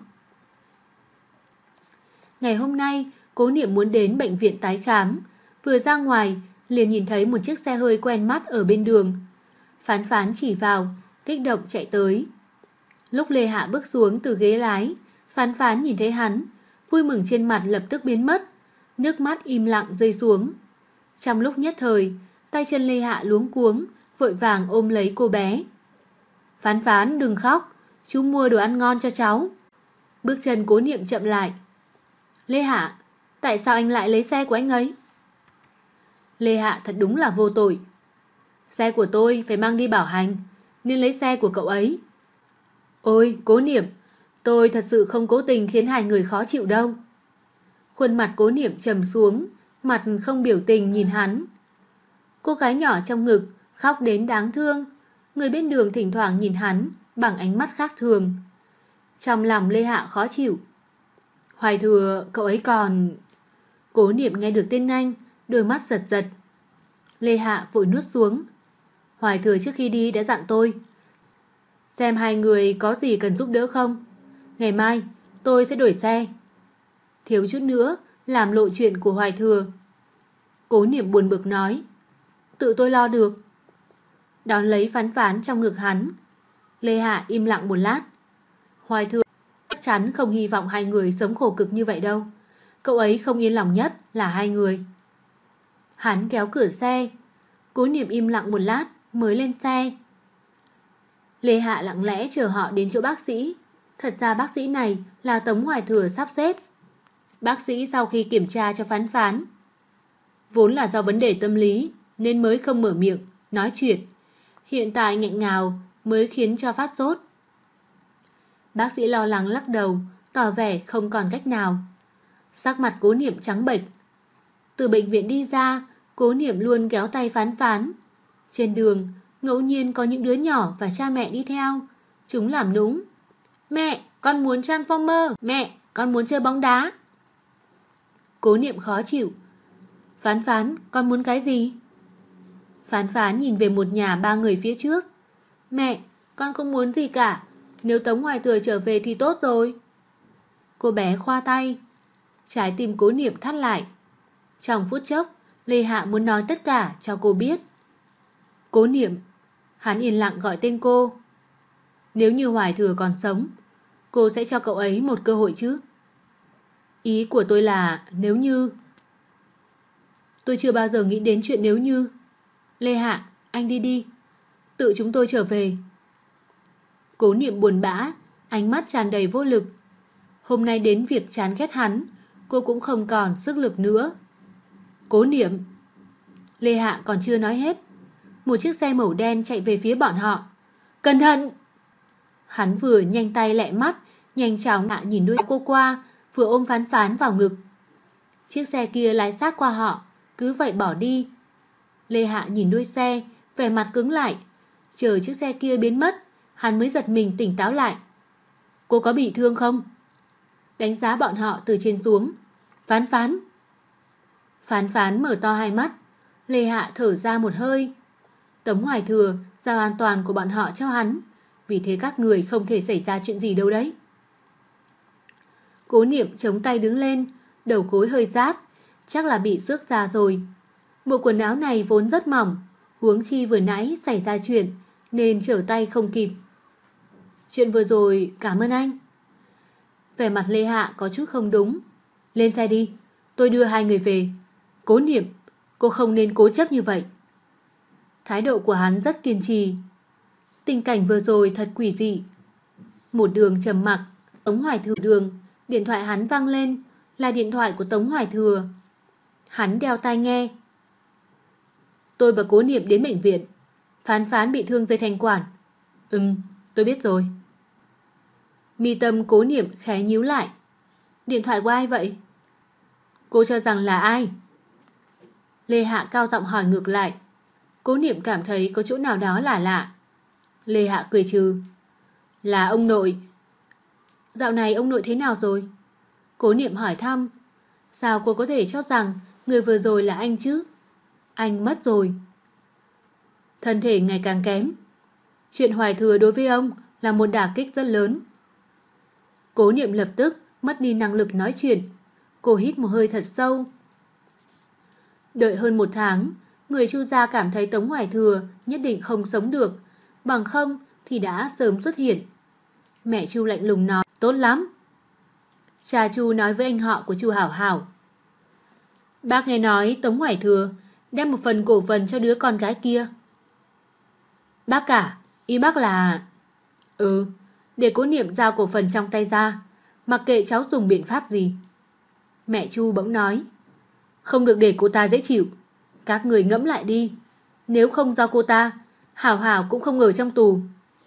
Ngày hôm nay, Cố Niệm muốn đến bệnh viện tái khám. Vừa ra ngoài, liền nhìn thấy một chiếc xe hơi quen mắt ở bên đường. Phán Phán chỉ vào, kích động chạy tới. Lúc Lê Hạ bước xuống từ ghế lái, Phán Phán nhìn thấy hắn, vui mừng trên mặt lập tức biến mất, nước mắt im lặng rơi xuống. Trong lúc nhất thời, tay chân Lê Hạ luống cuống, vội vàng ôm lấy cô bé. Phán Phán đừng khóc, chú mua đồ ăn ngon cho cháu. Bước chân Cố Niệm chậm lại. Lê Hạ, tại sao anh lại lấy xe của anh ấy? Lê Hạ thật đúng là vô tội. Xe của tôi phải mang đi bảo hành, nên lấy xe của cậu ấy. Ôi, Cố Niệm, tôi thật sự không cố tình khiến hai người khó chịu đâu. Khuôn mặt Cố Niệm trầm xuống, mặt không biểu tình nhìn hắn. Cô gái nhỏ trong ngực khóc đến đáng thương. Người bên đường thỉnh thoảng nhìn hắn bằng ánh mắt khác thường. Trong lòng Lê Hạ khó chịu. Hoài Thừa, cậu ấy còn... Cố Niệm nghe được tên anh, đôi mắt giật giật. Lê Hạ vội nuốt xuống. Hoài Thừa trước khi đi đã dặn tôi, xem hai người có gì cần giúp đỡ không. Ngày mai tôi sẽ đổi xe. Thiếu chút nữa làm lộ chuyện của Hoài Thừa. Cố Niệm buồn bực nói, tự tôi lo được. Đón lấy Phán Phán trong ngực hắn. Lê Hạ im lặng một lát. Hoài Thừa chắc chắn không hy vọng hai người sống khổ cực như vậy đâu. Cậu ấy không yên lòng nhất là hai người. Hắn kéo cửa xe. Cố Niệm im lặng một lát mới lên xe. Lê Hạ lặng lẽ chờ họ đến chỗ bác sĩ. Thật ra bác sĩ này là Tống Hoài Thừa sắp xếp. Bác sĩ sau khi kiểm tra cho Phán Phán, vốn là do vấn đề tâm lý nên mới không mở miệng nói chuyện. Hiện tại nghẹn ngào mới khiến cho phát sốt. Bác sĩ lo lắng lắc đầu, tỏ vẻ không còn cách nào. Sắc mặt Cố Niệm trắng bệch. Từ bệnh viện đi ra, Cố Niệm luôn kéo tay Phán Phán. Trên đường, ngẫu nhiên có những đứa nhỏ và cha mẹ đi theo. Chúng làm nũng. Mẹ, con muốn Transformer. Mẹ, con muốn chơi bóng đá. Cố Niệm khó chịu. Phán Phán, con muốn cái gì? Phán Phán nhìn về một nhà ba người phía trước. Mẹ, con không muốn gì cả. Nếu Tống Hoài Thừa trở về thì tốt rồi. Cô bé khoa tay. Trái tim Cố Niệm thắt lại. Trong phút chốc, Lê Hạ muốn nói tất cả cho cô biết. Cố Niệm. Hắn yên lặng gọi tên cô. Nếu như Hoài Thừa còn sống, cô sẽ cho cậu ấy một cơ hội chứ? Ý của tôi là nếu như... Tôi chưa bao giờ nghĩ đến chuyện nếu như. Lê Hạ, anh đi đi. Tự chúng tôi trở về. Cố Niệm buồn bã, ánh mắt tràn đầy vô lực. Hôm nay đến việc chán ghét hắn, cô cũng không còn sức lực nữa. Cố Niệm. Lê Hạ còn chưa nói hết. Một chiếc xe màu đen chạy về phía bọn họ. Cẩn thận! Hắn vừa nhanh tay lẹ mắt, nhanh chóng nhìn đuôi cô qua, vừa ôm Phán Phán vào ngực. Chiếc xe kia lái sát qua họ, cứ vậy bỏ đi. Lê Hạ nhìn đuôi xe, vẻ mặt cứng lại. Chờ chiếc xe kia biến mất, hắn mới giật mình tỉnh táo lại. Cô có bị thương không? Đánh giá bọn họ từ trên xuống. Phán Phán. Phán Phán mở to hai mắt. Lê Hạ thở ra một hơi. Tống Hoài Thừa giao an toàn của bọn họ cho hắn, vì thế các người không thể xảy ra chuyện gì đâu đấy. Cố Niệm chống tay đứng lên, đầu gối hơi rát, chắc là bị rước ra rồi. Bộ quần áo này vốn rất mỏng, huống chi vừa nãy xảy ra chuyện nên trở tay không kịp. Chuyện vừa rồi cảm ơn anh. Vẻ mặt Lê Hạ có chút không đúng. Lên xe đi, tôi đưa hai người về. Cố Niệm, cô không nên cố chấp như vậy. Thái độ của hắn rất kiên trì. Tình cảnh vừa rồi thật quỷ dị. Một đường trầm mặc. Tống Hoài Thừa đường. Điện thoại hắn vang lên. Là điện thoại của Tống Hoài Thừa. Hắn đeo tai nghe. Tôi và Cố Niệm đến bệnh viện. Phán Phán bị thương dây thanh quản. Tôi biết rồi. Mi tâm Cố Niệm khẽ nhíu lại. Điện thoại của ai vậy? Cô cho rằng là ai? Lê Hạ cao giọng hỏi ngược lại. Cố Niệm cảm thấy có chỗ nào đó là lạ. Lê Hạ cười trừ. Là ông nội. Dạo này ông nội thế nào rồi? Cố Niệm hỏi thăm. Sao cô có thể cho rằng người vừa rồi là anh chứ? Anh mất rồi. Thân thể ngày càng kém. Chuyện Hoài Thừa đối với ông là một đả kích rất lớn. Cố Niệm lập tức mất đi năng lực nói chuyện. Cô hít một hơi thật sâu. Đợi hơn một tháng, người Chu gia cảm thấy Tống Hoài Thừa nhất định không sống được, bằng không thì đã sớm xuất hiện. Mẹ Chu lạnh lùng nói, tốt lắm. Cha Chu nói với anh họ của Chu Hảo Hảo. Bác nghe nói Tống Hoài Thừa đem một phần cổ phần cho đứa con gái kia. Bác cả, ý bác là... để Cố Niệm giao cổ phần trong tay ra, mặc kệ cháu dùng biện pháp gì. Mẹ Chu bỗng nói, không được để cô ta dễ chịu. Các người ngẫm lại đi. Nếu không do cô ta, Hảo Hảo cũng không ở trong tù.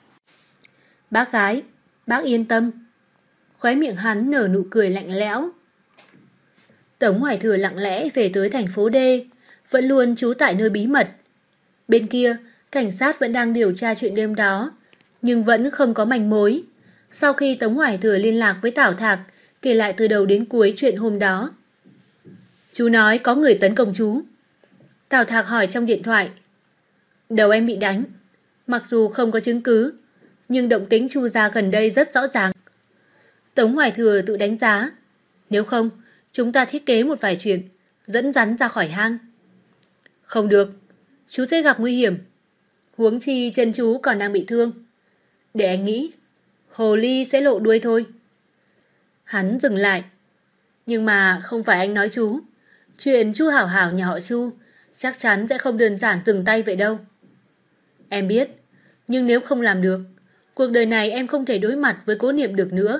Bác gái, bác yên tâm. Khóe miệng hắn nở nụ cười lạnh lẽo. Tống Hoài Thừa lặng lẽ về tới thành phố D, vẫn luôn trú tại nơi bí mật. Bên kia, cảnh sát vẫn đang điều tra chuyện đêm đó, nhưng vẫn không có manh mối. Sau khi Tống Hoài Thừa liên lạc với Tảo Thạc, kể lại từ đầu đến cuối chuyện hôm đó. Chú nói có người tấn công chú. Tảo Thạc hỏi trong điện thoại. Đầu em bị đánh. Mặc dù không có chứng cứ, nhưng động tĩnh Chu gia gần đây rất rõ ràng. Tống Hoài Thừa tự đánh giá. Nếu không, chúng ta thiết kế một vài chuyện, dẫn rắn ra khỏi hang. Không được, chú sẽ gặp nguy hiểm. Huống chi chân chú còn đang bị thương. Để anh nghĩ, hồ ly sẽ lộ đuôi thôi. Hắn dừng lại. Nhưng mà không phải anh nói chú. Chuyện Chu Hảo Hảo nhà họ Chu chắc chắn sẽ không đơn giản từng tay vậy đâu. Em biết, nhưng nếu không làm được, cuộc đời này em không thể đối mặt với Cố Niệm được nữa.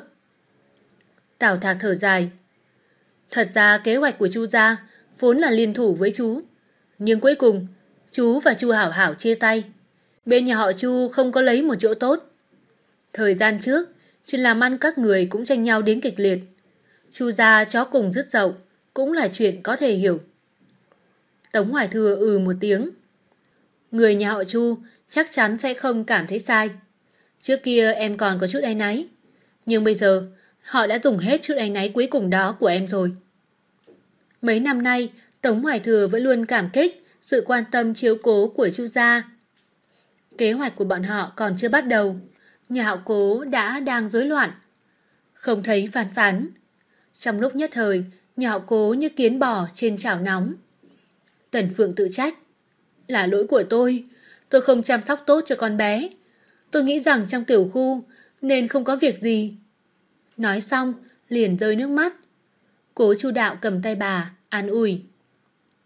Tảo Thạc thở dài. Thật ra kế hoạch của Chu gia vốn là liên thủ với chú, nhưng cuối cùng chú và Chu Hảo Hảo chia tay. Bên nhà họ Chu không có lấy một chỗ tốt. Thời gian trước, chuyện làm ăn các người cũng tranh nhau đến kịch liệt. Chu gia chó cùng rứt dậu cũng là chuyện có thể hiểu. Tống Hoài Thừa một tiếng. Người nhà họ Chu chắc chắn sẽ không cảm thấy sai. Trước kia em còn có chút áy náy, nhưng bây giờ họ đã dùng hết chút áy náy cuối cùng đó của em rồi. Mấy năm nay, Tống Hoài Thừa vẫn luôn cảm kích sự quan tâm chiếu cố của Chu gia. Kế hoạch của bọn họ còn chưa bắt đầu, nhà họ Cố đang rối loạn. Không thấy Phán Phán. Trong lúc nhất thời, nhà họ Cố như kiến bò trên chảo nóng. Tần Phượng tự trách. Là lỗi của tôi không chăm sóc tốt cho con bé. Tôi nghĩ rằng trong tiểu khu nên không có việc gì. Nói xong, liền rơi nước mắt. Cố Chu Đạo cầm tay bà, an ủi.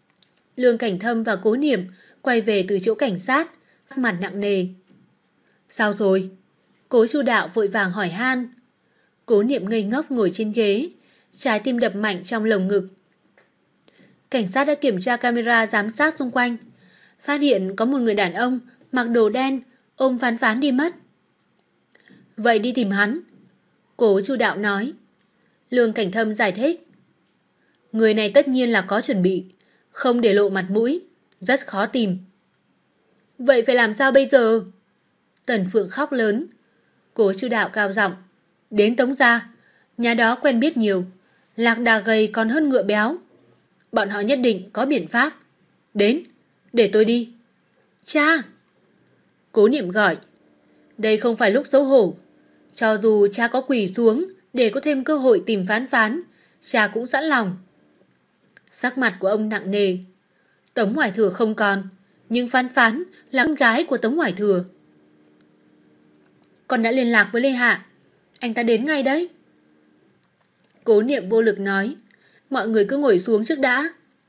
Lương Cảnh Thâm và Cố Niệm quay về từ chỗ cảnh sát, sắc mặt nặng nề. Sao rồi? Cố Chu Đạo vội vàng hỏi han. Cố Niệm ngây ngốc ngồi trên ghế, trái tim đập mạnh trong lồng ngực. Cảnh sát đã kiểm tra camera giám sát xung quanh, phát hiện có một người đàn ông mặc đồ đen ôm Phán Phán đi mất. Vậy đi tìm hắn. Cố Chu Đạo nói. Lương Cảnh Thâm giải thích. Người này tất nhiên là có chuẩn bị, không để lộ mặt mũi, rất khó tìm. Vậy phải làm sao bây giờ? Tần Phượng khóc lớn. Cố Chu Đạo cao giọng. Đến Tống gia, nhà đó quen biết nhiều, lạc đà gầy còn hơn ngựa béo. Bọn họ nhất định có biện pháp. Đến, để tôi đi. Cha! Cố Niệm gọi. Đây không phải lúc xấu hổ. Cho dù cha có quỳ xuống để có thêm cơ hội tìm Phán Phán, cha cũng sẵn lòng. Sắc mặt của ông nặng nề. Tống Hoài Thừa không còn, nhưng Phán Phán là con gái của Tống Hoài Thừa. Con đã liên lạc với Lê Hạ, anh ta đến ngay đấy. Cố Niệm vô lực nói. Mọi người cứ ngồi xuống trước đã.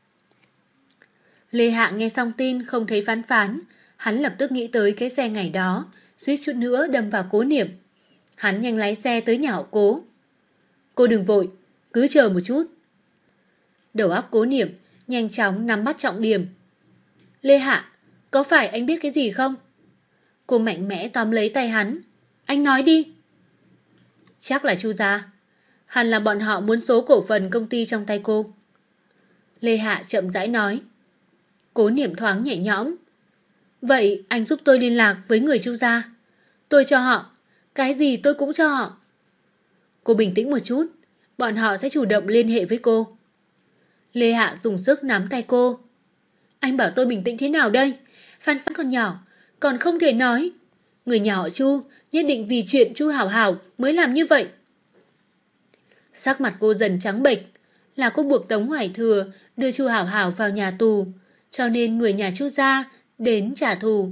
Lê Hạ nghe xong tin không thấy Phán Phán, hắn lập tức nghĩ tới cái xe ngày đó, suýt chút nữa đâm vào Cố Niệm. Hắn nhanh lái xe tới nhà họ Cố. Cô đừng vội, cứ chờ một chút. Đầu óc Cố Niệm nhanh chóng nắm bắt trọng điểm. Lê Hạ, có phải anh biết cái gì không? Cô mạnh mẽ tóm lấy tay hắn. Anh nói đi. Chắc là Chu gia. Hẳn là bọn họ muốn số cổ phần công ty trong tay cô. Lê Hạ chậm rãi nói. Cố Niệm thoáng nhẹ nhõm. Vậy anh giúp tôi liên lạc với người Chu gia. Tôi cho họ, cái gì tôi cũng cho họ. Cô bình tĩnh một chút, bọn họ sẽ chủ động liên hệ với cô. Lê Hạ dùng sức nắm tay cô. Anh bảo tôi bình tĩnh thế nào đây? Phán Phán còn nhỏ, còn không thể nói. Người nhà họ Chu nhất định vì chuyện Chu Hảo Hảo mới làm như vậy. Sắc mặt cô dần trắng bệch, là cô buộc Tống Hoài Thừa đưa Chu Hảo Hảo vào nhà tù, cho nên người nhà Chu gia đến trả thù.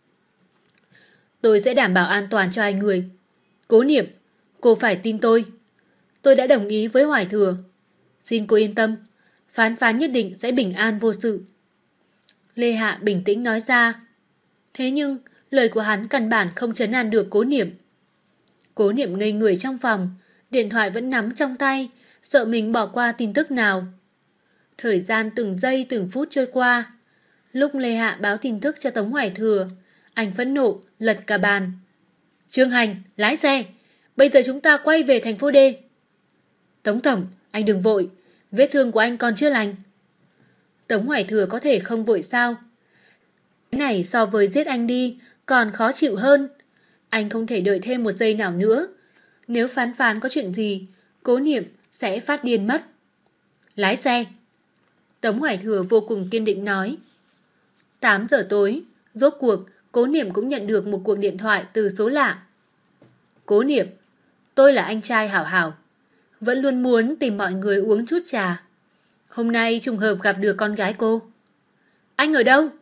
Tôi sẽ đảm bảo an toàn cho hai người. Cố Niệm, cô phải tin tôi. Tôi đã đồng ý với Hoài Thừa. Xin cô yên tâm, Phán Phán nhất định sẽ bình an vô sự. Lê Hạ bình tĩnh nói ra. Thế nhưng lời của hắn căn bản không trấn an được Cố Niệm. Cố Niệm ngây người trong phòng, điện thoại vẫn nắm trong tay, sợ mình bỏ qua tin tức nào. Thời gian từng giây từng phút trôi qua. Lúc Lê Hạ báo tin tức cho Tống Hoài Thừa, anh phẫn nộ lật cả bàn. Trương Hành, lái xe, bây giờ chúng ta quay về thành phố D. Tống Tổng, anh đừng vội, vết thương của anh còn chưa lành. Tống Hoài Thừa có thể không vội sao? Cái này so với giết anh đi còn khó chịu hơn. Anh không thể đợi thêm một giây nào nữa. Nếu Phán Phán có chuyện gì, Cố Niệm sẽ phát điên mất. Lái xe. Tống Hoài Thừa vô cùng kiên định nói. 8 giờ tối, rốt cuộc Cố Niệm cũng nhận được một cuộc điện thoại từ số lạ. Cố Niệm, tôi là anh trai Hảo Hảo, vẫn luôn muốn tìm mọi người uống chút trà. Hôm nay trùng hợp gặp được con gái cô. Anh ở đâu?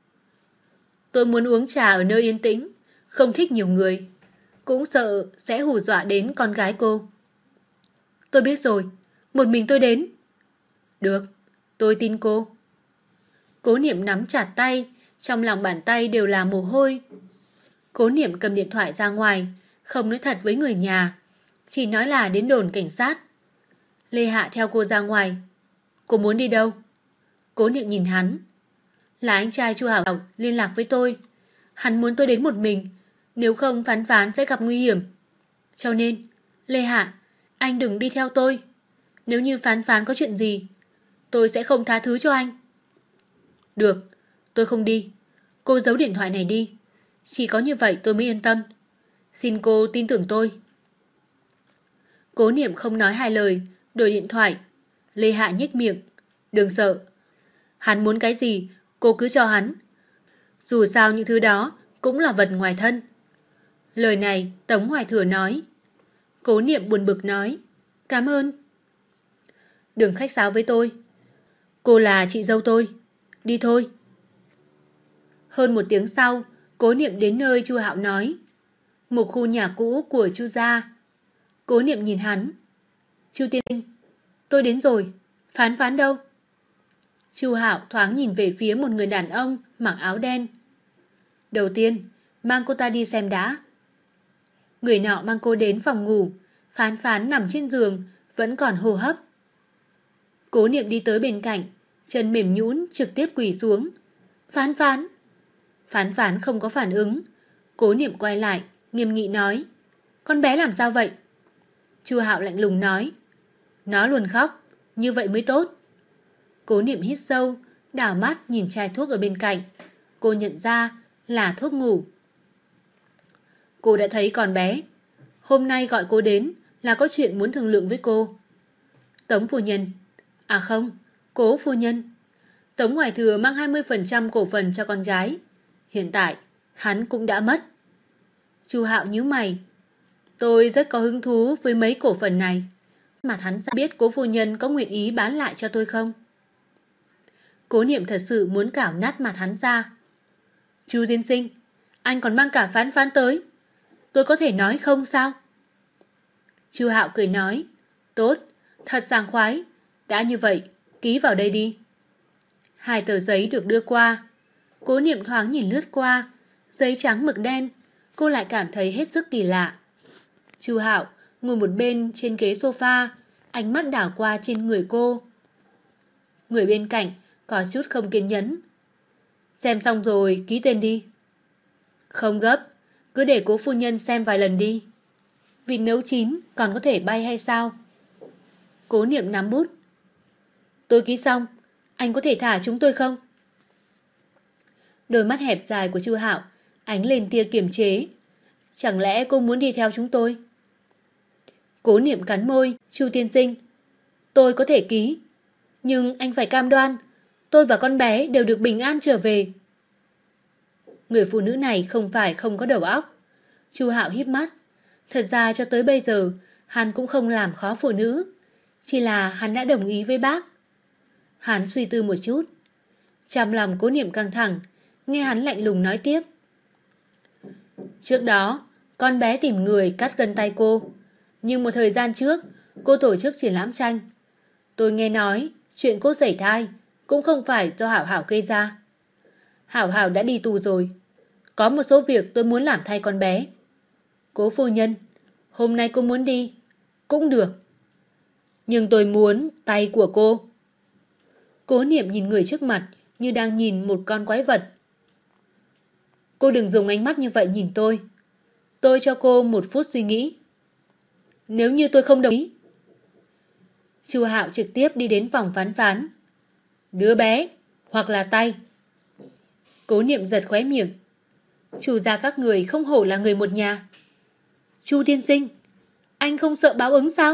Tôi muốn uống trà ở nơi yên tĩnh, không thích nhiều người, cũng sợ sẽ hù dọa đến con gái cô. Tôi biết rồi, một mình tôi đến. Được, tôi tin cô. Cố Niệm nắm chặt tay, trong lòng bàn tay đều là mồ hôi. Cố Niệm cầm điện thoại ra ngoài, không nói thật với người nhà, chỉ nói là đến đồn cảnh sát. Lê Hạ theo cô ra ngoài. Cô muốn đi đâu? Cố Niệm nhìn hắn. Là anh trai Chu Hảo Hảo liên lạc với tôi. Hắn muốn tôi đến một mình, nếu không Phán Phán sẽ gặp nguy hiểm. Cho nên, Lê Hạ, anh đừng đi theo tôi. Nếu như Phán Phán có chuyện gì, tôi sẽ không tha thứ cho anh. Được, tôi không đi. Cô giấu điện thoại này đi. Chỉ có như vậy tôi mới yên tâm. Xin cô tin tưởng tôi. Cố Niệm không nói hai lời, đổi điện thoại. Lê Hạ nhếch miệng. Đừng sợ. Hắn muốn cái gì, cô cứ cho hắn. Dù sao những thứ đó cũng là vật ngoài thân. Lời này Tống Hoài Thừa nói. Cố Niệm buồn bực nói. Cảm ơn. Đừng khách sáo với tôi. Cô là chị dâu tôi. Đi thôi. Hơn một tiếng sau, Cố Niệm đến nơi Chu Hạo nói. Một khu nhà cũ của Chu gia. Cố Niệm nhìn hắn. Chu tiên, tôi đến rồi. Phán Phán đâu? Chu Hạo thoáng nhìn về phía một người đàn ông mặc áo đen. Đầu tiên, mang cô ta đi xem đã. Người nọ mang cô đến phòng ngủ, Phán Phán nằm trên giường, vẫn còn hô hấp. Cố Niệm đi tới bên cạnh, chân mềm nhũn trực tiếp quỳ xuống. Phán Phán. Phán Phán không có phản ứng. Cố Niệm quay lại, nghiêm nghị nói. Con bé làm sao vậy? Chu Hạo lạnh lùng nói. Nó luôn khóc, như vậy mới tốt. Cố Niệm hít sâu, đảo mắt nhìn chai thuốc ở bên cạnh. Cô nhận ra là thuốc ngủ. Cô đã thấy con bé. Hôm nay gọi cô đến là có chuyện muốn thương lượng với cô. Tống phu nhân. À không, Cố phu nhân. Tống Hoài Thừa mang 20% cổ phần cho con gái. Hiện tại, hắn cũng đã mất. Chu Hạo nhíu mày. Tôi rất có hứng thú với mấy cổ phần này. Mặt hắn ra biết Cố phu nhân có nguyện ý bán lại cho tôi không? Cố Niệm thật sự muốn cào nát mặt hắn ra. Chu tiên sinh, anh còn mang cả Phán Phán tới. Tôi có thể nói không sao? Chu Hạo cười nói. Tốt, thật sảng khoái. Đã như vậy, ký vào đây đi. 2 tờ giấy được đưa qua. Cố Niệm thoáng nhìn lướt qua. Giấy trắng mực đen. Cô lại cảm thấy hết sức kỳ lạ. Chu Hạo ngồi một bên trên ghế sofa, ánh mắt đảo qua trên người cô. Người bên cạnh có chút không kiên nhẫn. Xem xong rồi ký tên đi. Không gấp, cứ để Cố phu nhân xem vài lần đi. Vịt nấu chín còn có thể bay hay sao? Cố Niệm nắm bút. Tôi ký xong, anh có thể thả chúng tôi không? Đôi mắt hẹp dài của Chu Hạo ánh lên tia kiềm chế. Chẳng lẽ cô muốn đi theo chúng tôi? Cố Niệm cắn môi. Chu tiên sinh, tôi có thể ký, nhưng anh phải cam đoan tôi và con bé đều được bình an trở về. Người phụ nữ này không phải không có đầu óc. Chu Hạo híp mắt. Thật ra cho tới bây giờ hắn cũng không làm khó phụ nữ, chỉ là hắn đã đồng ý với bác. Hắn suy tư một chút. Trong lòng Cố Niệm căng thẳng, nghe hắn lạnh lùng nói tiếp. Trước đó, con bé tìm người cắt gân tay cô. Nhưng một thời gian trước, cô tổ chức triển lãm tranh. Tôi nghe nói, chuyện cô sảy thai cũng không phải do Hảo Hảo gây ra. Hảo Hảo đã đi tù rồi. Có một số việc tôi muốn làm thay con bé. Cố phu nhân, hôm nay cô muốn đi, cũng được. Nhưng tôi muốn tay của cô. Cố Niệm nhìn người trước mặt như đang nhìn một con quái vật. Cô đừng dùng ánh mắt như vậy nhìn tôi. Tôi cho cô 1 phút suy nghĩ. Nếu như tôi không đồng ý. Chu Hạo trực tiếp đi đến phòng Phán Phán. Đứa bé, hoặc là tay. Cố Niệm giật khóe miệng. Chu gia các người không hổ là người một nhà. Chu tiên sinh, anh không sợ báo ứng sao?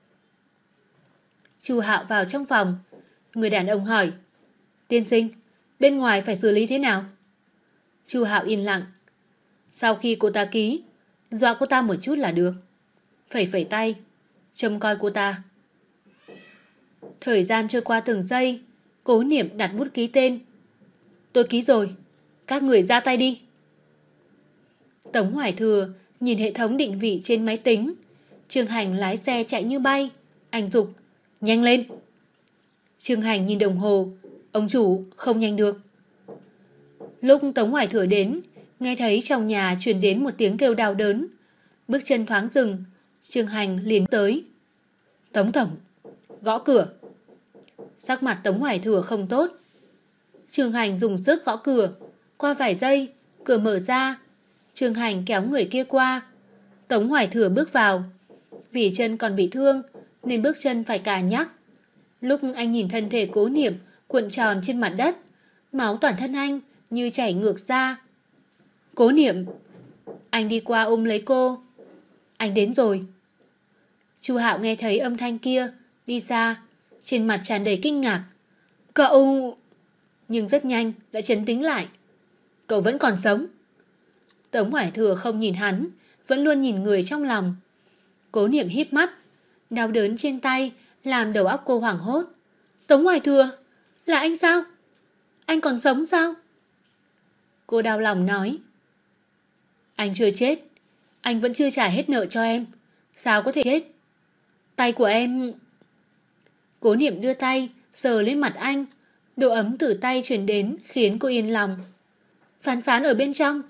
Chu Hạo vào trong phòng. Người đàn ông hỏi. Tiên sinh, bên ngoài phải xử lý thế nào? Chu Hạo yên lặng. Sau khi cô ta ký, dọa cô ta một chút là được. Phẩy phẩy tay, trông coi cô ta. Thời gian trôi qua từng giây. Cố Niệm đặt bút ký tên. Tôi ký rồi, các người ra tay đi. Tống Hoài Thừa nhìn hệ thống định vị trên máy tính. Trương Hành lái xe chạy như bay. Anh giục, nhanh lên. Trương Hành nhìn đồng hồ. Ông chủ, không nhanh được. Lúc Tống Hoài Thừa đến, nghe thấy trong nhà truyền đến một tiếng kêu đau đớn. Bước chân thoáng dừng. Trương Hành liền tới. Tống tổng, gõ cửa. Sắc mặt Tống Hoài Thừa không tốt. Trương Hành dùng sức gõ cửa. Qua vài giây, cửa mở ra. Trương Hành kéo người kia qua. Tống Hoài Thừa bước vào. Vì chân còn bị thương nên bước chân phải cà nhắc. Lúc anh nhìn thân thể Cố Niệm cuộn tròn trên mặt đất, máu toàn thân anh như chảy ngược ra. Cố Niệm. Anh đi qua ôm lấy cô. Anh đến rồi. Chu Hạo nghe thấy âm thanh kia đi xa, trên mặt tràn đầy kinh ngạc. Cậu... Nhưng rất nhanh đã trấn tĩnh lại. Cậu vẫn còn sống. Tống Hoài Thừa không nhìn hắn, vẫn luôn nhìn người trong lòng. Cố Niệm híp mắt. Đau đớn trên tay làm đầu óc cô hoảng hốt. Tống Hoài Thừa, là anh sao? Anh còn sống sao? Cô đau lòng nói. Anh chưa chết. Anh vẫn chưa trả hết nợ cho em. Sao có thể chết? Tay của em... Cố Niệm đưa tay sờ lên mặt anh. Độ ấm từ tay truyền đến khiến cô yên lòng. Phán Phán ở bên trong.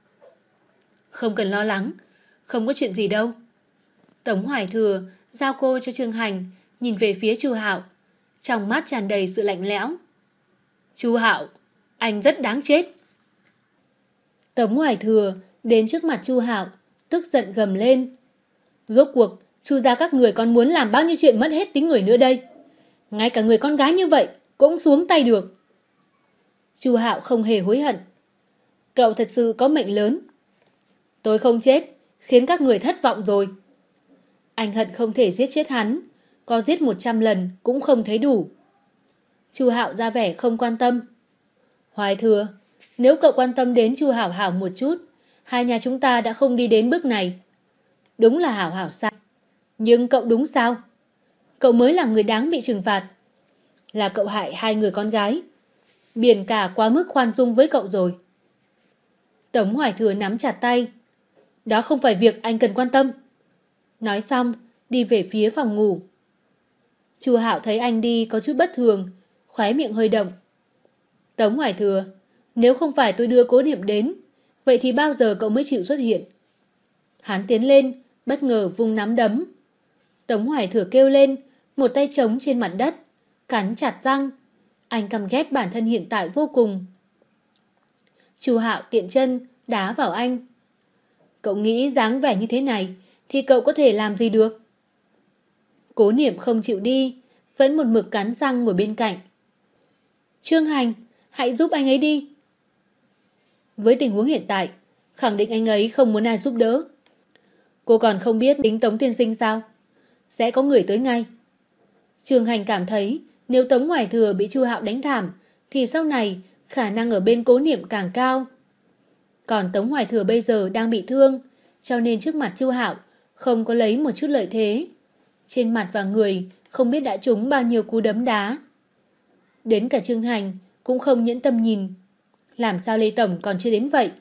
Không cần lo lắng, không có chuyện gì đâu. Tống Hoài Thừa giao cô cho Trương Hành, nhìn về phía Chu Hạo, trong mắt tràn đầy sự lạnh lẽo. Chu Hạo, anh rất đáng chết. Tống Hoài Thừa đến trước mặt Chu Hạo, tức giận gầm lên. Rốt cuộc, Chu gia các người còn muốn làm bao nhiêu chuyện mất hết tính người nữa đây? Ngay cả người con gái như vậy cũng xuống tay được. Chu Hạo không hề hối hận. Cậu thật sự có mệnh lớn. Tôi không chết, khiến các người thất vọng rồi. Anh hận không thể giết chết hắn, có giết 100 lần cũng không thấy đủ. Chu Hạo ra vẻ không quan tâm. Hoài Thừa, nếu cậu quan tâm đến Chu Hảo Hảo một chút, hai nhà chúng ta đã không đi đến bước này. Đúng là Hảo Hảo sai. Nhưng cậu đúng sao? Cậu mới là người đáng bị trừng phạt. Là cậu hại hai người con gái. Biển cả quá mức khoan dung với cậu rồi. Tống Hoài Thừa nắm chặt tay. Đó không phải việc anh cần quan tâm. Nói xong, đi về phía phòng ngủ. Chu Hạo thấy anh đi có chút bất thường, khóe miệng hơi động. Tống Hoài Thừa, nếu không phải tôi đưa Cố Niệm đến, vậy thì bao giờ cậu mới chịu xuất hiện? Hắn tiến lên, bất ngờ vung nắm đấm. Tống Hoài Thừa kêu lên, một tay trống trên mặt đất, cắn chặt răng. Anh căm ghét bản thân hiện tại vô cùng. Chu Hạo tiện chân, đá vào anh. Cậu nghĩ dáng vẻ như thế này, thì cậu có thể làm gì được? Cố Niệm không chịu đi, vẫn một mực cắn răng ngồi bên cạnh. Trương Hành, hãy giúp anh ấy đi. Với tình huống hiện tại, khẳng định anh ấy không muốn ai giúp đỡ. Cô còn không biết tính Tống tiên sinh sao? Sẽ có người tới ngay. Trương Hành cảm thấy nếu Tống Hoài Thừa bị Chu Hạo đánh thảm, thì sau này khả năng ở bên Cố Niệm càng cao. Còn Tống Hoài Thừa bây giờ đang bị thương, cho nên trước mặt Chu Hạo không có lấy một chút lợi thế. Trên mặt và người không biết đã trúng bao nhiêu cú đấm đá. Đến cả Trương Hành cũng không nhẫn tâm nhìn. Làm sao Lê Tổng còn chưa đến vậy?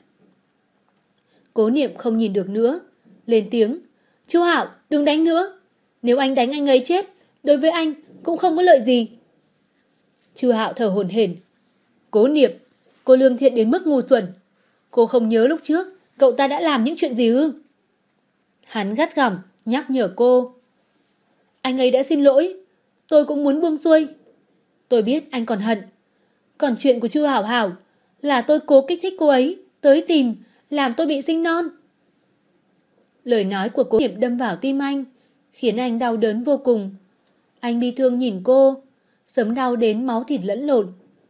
Cố Niệm không nhìn được nữa, lên tiếng. Chu Hạo, đừng đánh nữa. Nếu anh đánh anh ấy chết, đối với anh cũng không có lợi gì. Chu Hạo thở hổn hển. Cố Niệm, cô lương thiện đến mức ngu xuẩn. Cô không nhớ lúc trước cậu ta đã làm những chuyện gì ư? Hắn gắt gỏng nhắc nhở cô. Anh ấy đã xin lỗi, tôi cũng muốn buông xuôi. Tôi biết anh còn hận. Còn chuyện của Chu Hảo Hảo là tôi cố kích thích cô ấy tới tìm, làm tôi bị sinh non. Lời nói của Cố Niệm đâm vào tim anh, khiến anh đau đớn vô cùng. Anh bi thương nhìn cô, sớm đau đến máu thịt lẫn lộn.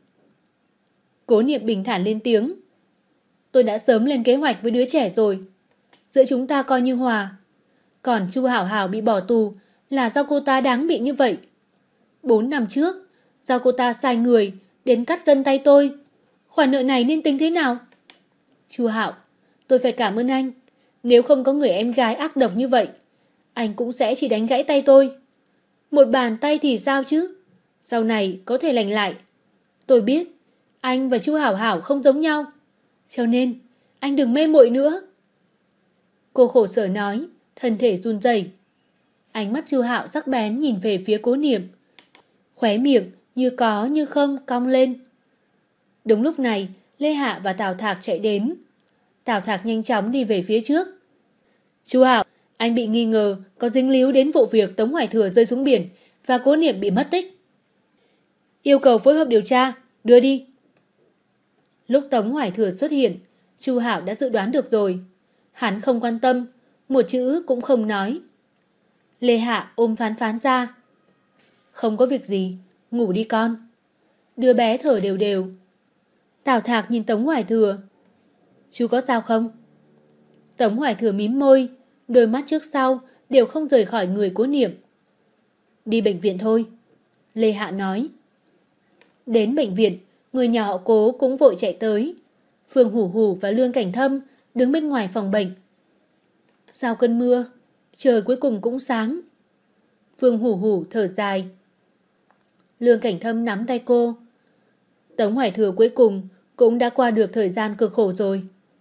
Cố Niệm bình thản lên tiếng. Tôi đã sớm lên kế hoạch với đứa trẻ rồi. Giữa chúng ta coi như hòa. Còn Chu Hảo Hảo bị bỏ tù là do cô ta đáng bị như vậy. 4 năm trước, do cô ta sai người đến cắt gân tay tôi. Khoản nợ này nên tính thế nào? Chu Hạo, tôi phải cảm ơn anh. Nếu không có người em gái ác độc như vậy, anh cũng sẽ chỉ đánh gãy tay tôi. Một bàn tay thì sao chứ? Sau này có thể lành lại. Tôi biết anh và Chu Hảo Hảo không giống nhau, cho nên anh đừng mê muội nữa. Cô khổ sở nói, thân thể run rẩy. Ánh mắt Chu Hạo sắc bén nhìn về phía Cố Niệm, khóe miệng như có như không cong lên. Đúng lúc này, Lê Hạ và Tào Thạc chạy đến. Tào Thạc nhanh chóng đi về phía trước. Chu Hạo, anh bị nghi ngờ có dính líu đến vụ việc Tống Hoài Thừa rơi xuống biển và Cố Niệm bị mất tích. Yêu cầu phối hợp điều tra, đưa đi. Lúc Tống Hoài Thừa xuất hiện, Chu Hạo đã dự đoán được rồi. Hắn không quan tâm, một chữ cũng không nói. Lê Hạ ôm Phán Phán ra. Không có việc gì, ngủ đi con. Đứa bé thở đều đều. Tào Thạc nhìn Tống Hoài Thừa. Chú có sao không? Tống Hoài Thừa mím môi, đôi mắt trước sau đều không rời khỏi người Cố Niệm. Đi bệnh viện thôi, Lê Hạ nói. Đến bệnh viện, người nhà họ Cố cũng vội chạy tới. Phương Hủ Hủ và Lương Cảnh Thâm đứng bên ngoài phòng bệnh. Sau cơn mưa, trời cuối cùng cũng sáng. Phương Hủ Hủ thở dài. Lương Cảnh Thâm nắm tay cô. Tống Hoài Thừa cuối cùng cũng đã qua được thời gian cực khổ rồi.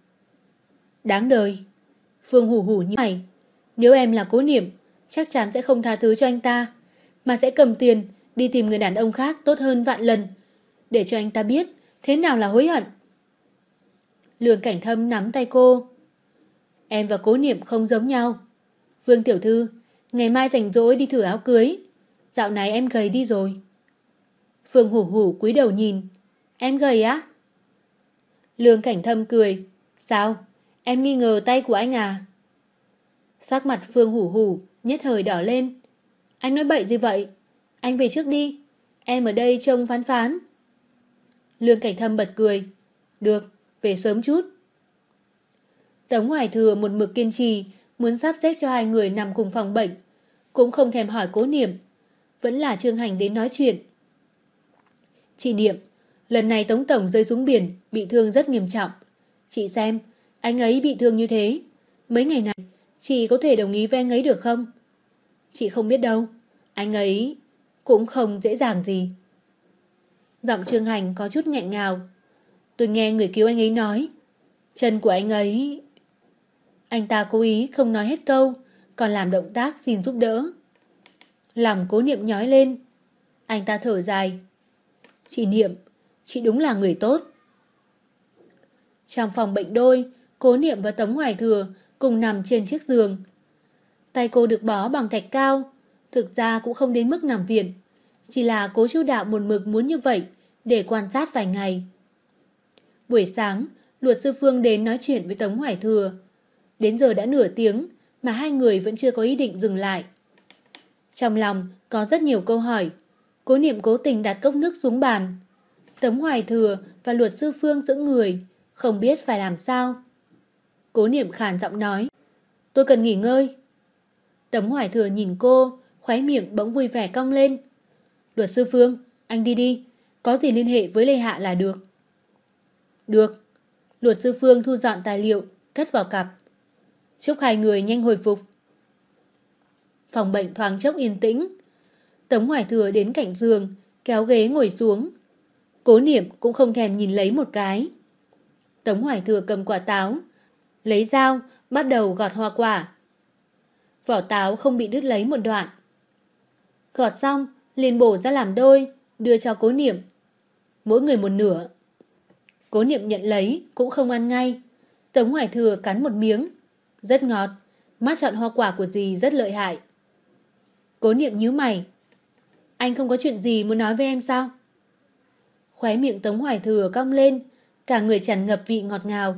Đáng đời. Phương Hủ Hủ như mày. Nếu em là Cố Niệm, chắc chắn sẽ không tha thứ cho anh ta, mà sẽ cầm tiền đi tìm người đàn ông khác tốt hơn vạn lần, để cho anh ta biết thế nào là hối hận. Lương Cảnh Thâm nắm tay cô. Em và Cố Niệm không giống nhau. Vương tiểu thư, ngày mai rảnh rỗi đi thử áo cưới. Dạo này em gầy đi rồi. Phương Hủ Hủ cúi đầu nhìn. Em gầy á? Lương Cảnh Thâm cười. Sao? Em nghi ngờ tay của anh à? Sắc mặt Phương Hủ Hủ nhất thời đỏ lên. Anh nói bậy gì vậy? Anh về trước đi. Em ở đây trông phán phán. Lương Cảnh Thâm bật cười. Được, về sớm chút. Tống Hoài Thừa một mực kiên trì muốn sắp xếp cho hai người nằm cùng phòng bệnh, cũng không thèm hỏi Cố Niệm. Vẫn là Trương Hành đến nói chuyện. Chị Niệm, lần này Tống Tổng rơi xuống biển, bị thương rất nghiêm trọng. Chị xem, anh ấy bị thương như thế. Mấy ngày này, chị có thể đồng ý với anh ấy được không? Chị không biết đâu. Anh ấy cũng không dễ dàng gì. Giọng Trương Hành có chút nghẹn ngào. Tôi nghe người cứu anh ấy nói, chân của anh ấy... Anh ta cố ý không nói hết câu, còn làm động tác xin giúp đỡ. Lòng Cố Niệm nhói lên. Anh ta thở dài. Chị Niệm, chị đúng là người tốt. Trong phòng bệnh đôi, Cố Niệm và Tống Hoài Thừa cùng nằm trên chiếc giường. Tay cô được bó bằng thạch cao, thực ra cũng không đến mức nằm viện, chỉ là Cố Chu Đạo một mực muốn như vậy để quan sát vài ngày. Buổi sáng, luật sư Phương đến nói chuyện với Tống Hoài Thừa. Đến giờ đã nửa tiếng mà hai người vẫn chưa có ý định dừng lại. Trong lòng có rất nhiều câu hỏi. Cố Niệm cố tình đặt cốc nước xuống bàn. Tống Hoài Thừa và luật sư Phương sững người, không biết phải làm sao. Cố Niệm khàn giọng nói, tôi cần nghỉ ngơi. Tống Hoài Thừa nhìn cô, khóe miệng bỗng vui vẻ cong lên. Luật sư Phương, anh đi đi, có gì liên hệ với Lê Hạ là được. Được. Luật sư Phương thu dọn tài liệu, cất vào cặp. Chúc hai người nhanh hồi phục. Phòng bệnh thoáng chốc yên tĩnh. Tống Hoài Thừa đến cạnh giường, kéo ghế ngồi xuống. Cố Niệm cũng không thèm nhìn lấy một cái. Tống Hoài Thừa cầm quả táo, lấy dao, bắt đầu gọt hoa quả. Vỏ táo không bị đứt lấy một đoạn. Gọt xong, liền bổ ra làm đôi, đưa cho Cố Niệm. Mỗi người một nửa. Cố Niệm nhận lấy, cũng không ăn ngay. Tống Hoài Thừa cắn một miếng. Rất ngọt, mắt chọn hoa quả của dì rất lợi hại. Cố Niệm nhíu mày. Anh không có chuyện gì muốn nói với em sao? Khóe miệng Tống Hoài Thừa cong lên, cả người tràn ngập vị ngọt ngào.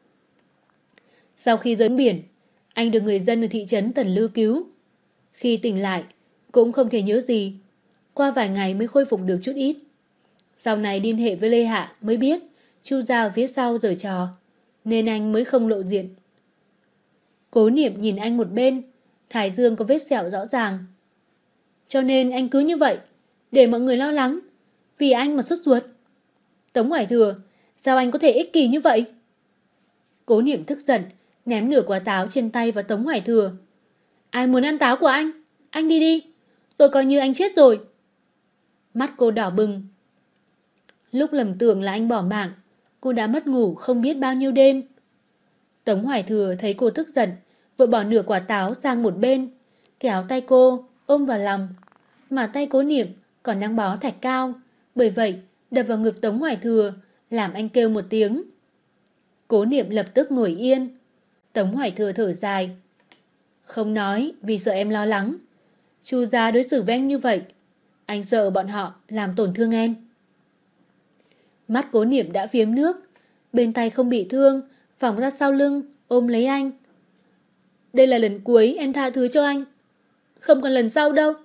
Sau khi rơi biển, anh được người dân ở thị trấn Tần Lư cứu. Khi tỉnh lại, cũng không thể nhớ gì. Qua vài ngày mới khôi phục được chút ít. Sau này liên hệ với Lê Hạ mới biết Chu Giao phía sau giở trò, nên anh mới không lộ diện. Cố Niệm nhìn anh một bên, thái dương có vết sẹo rõ ràng. Cho nên anh cứ như vậy, để mọi người lo lắng, vì anh mà sốt ruột. Tống Hoài Thừa, sao anh có thể ích kỷ như vậy? Cố Niệm tức giận, ném nửa quả táo trên tay vào Tống Hoài Thừa. Ai muốn ăn táo của anh? Anh đi đi, tôi coi như anh chết rồi. Mắt cô đỏ bừng. Lúc lầm tưởng là anh bỏ mạng, cô đã mất ngủ không biết bao nhiêu đêm. Tống Hoài Thừa thấy cô tức giận, vội bỏ nửa quả táo sang một bên, kéo tay cô, ôm vào lòng. Mà tay Cố Niệm còn đang bó thạch cao, bởi vậy đập vào ngực Tống Hoài Thừa, làm anh kêu một tiếng. Cố Niệm lập tức ngồi yên. Tống Hoài Thừa thở dài. Không nói vì sợ em lo lắng. Chu gia đối xử với anh như vậy, anh sợ bọn họ làm tổn thương em. Mắt Cố Niệm đã phiếm nước, bên tay không bị thương, vòng ra sau lưng, ôm lấy anh. Đây là lần cuối em tha thứ cho anh. Không còn lần sau đâu.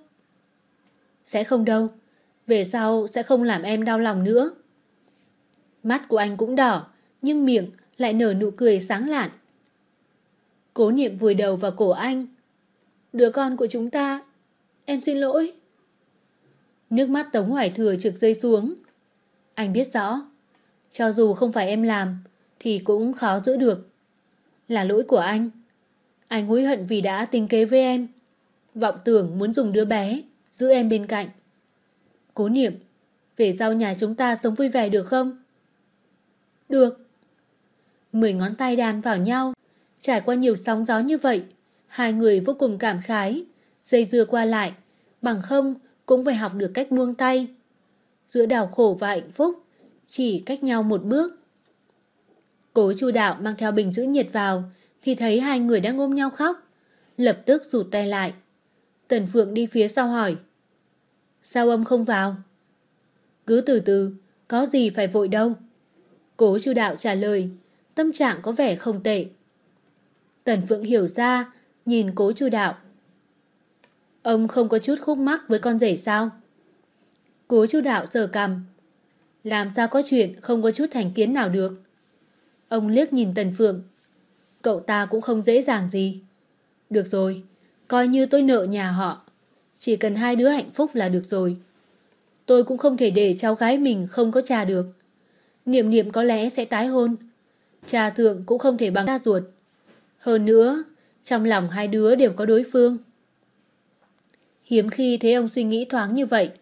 Sẽ không đâu. Về sau sẽ không làm em đau lòng nữa. Mắt của anh cũng đỏ, nhưng miệng lại nở nụ cười sáng lạn. Cố Niệm vùi đầu vào cổ anh. Đứa con của chúng ta, em xin lỗi. Nước mắt Tống Hoài Thừa trực rơi xuống. Anh biết rõ, cho dù không phải em làm, thì cũng khó giữ được. Là lỗi của anh. Anh hối hận vì đã tính kế với em, vọng tưởng muốn dùng đứa bé giữ em bên cạnh. Cố Niệm, về sau nhà chúng ta sống vui vẻ được không? Được. 10 ngón tay đan vào nhau. Trải qua nhiều sóng gió như vậy, hai người vô cùng cảm khái, dây dưa qua lại, bằng không cũng phải học được cách buông tay. Giữa đau khổ và hạnh phúc, chỉ cách nhau một bước. Cố Chu Đạo mang theo bình giữ nhiệt vào thì thấy hai người đang ôm nhau khóc, lập tức rụt tay lại. Tần Phượng đi phía sau hỏi: sao ông không vào? Cứ từ từ, có gì phải vội đâu. Cố Chu Đạo trả lời, tâm trạng có vẻ không tệ. Tần Phượng hiểu ra, nhìn Cố Chu Đạo. Ông không có chút khúc mắc với con rể sao? Cố Chu Đạo sờ cằm. Làm sao có chuyện không có chút thành kiến nào được. Ông liếc nhìn Tần Phượng. Cậu ta cũng không dễ dàng gì. Được rồi, coi như tôi nợ nhà họ. Chỉ cần hai đứa hạnh phúc là được rồi. Tôi cũng không thể để cháu gái mình không có cha được. Niệm Niệm có lẽ sẽ tái hôn. Cha Thượng cũng không thể bằng cha ruột. Hơn nữa, trong lòng hai đứa đều có đối phương. Hiếm khi thấy ông suy nghĩ thoáng như vậy.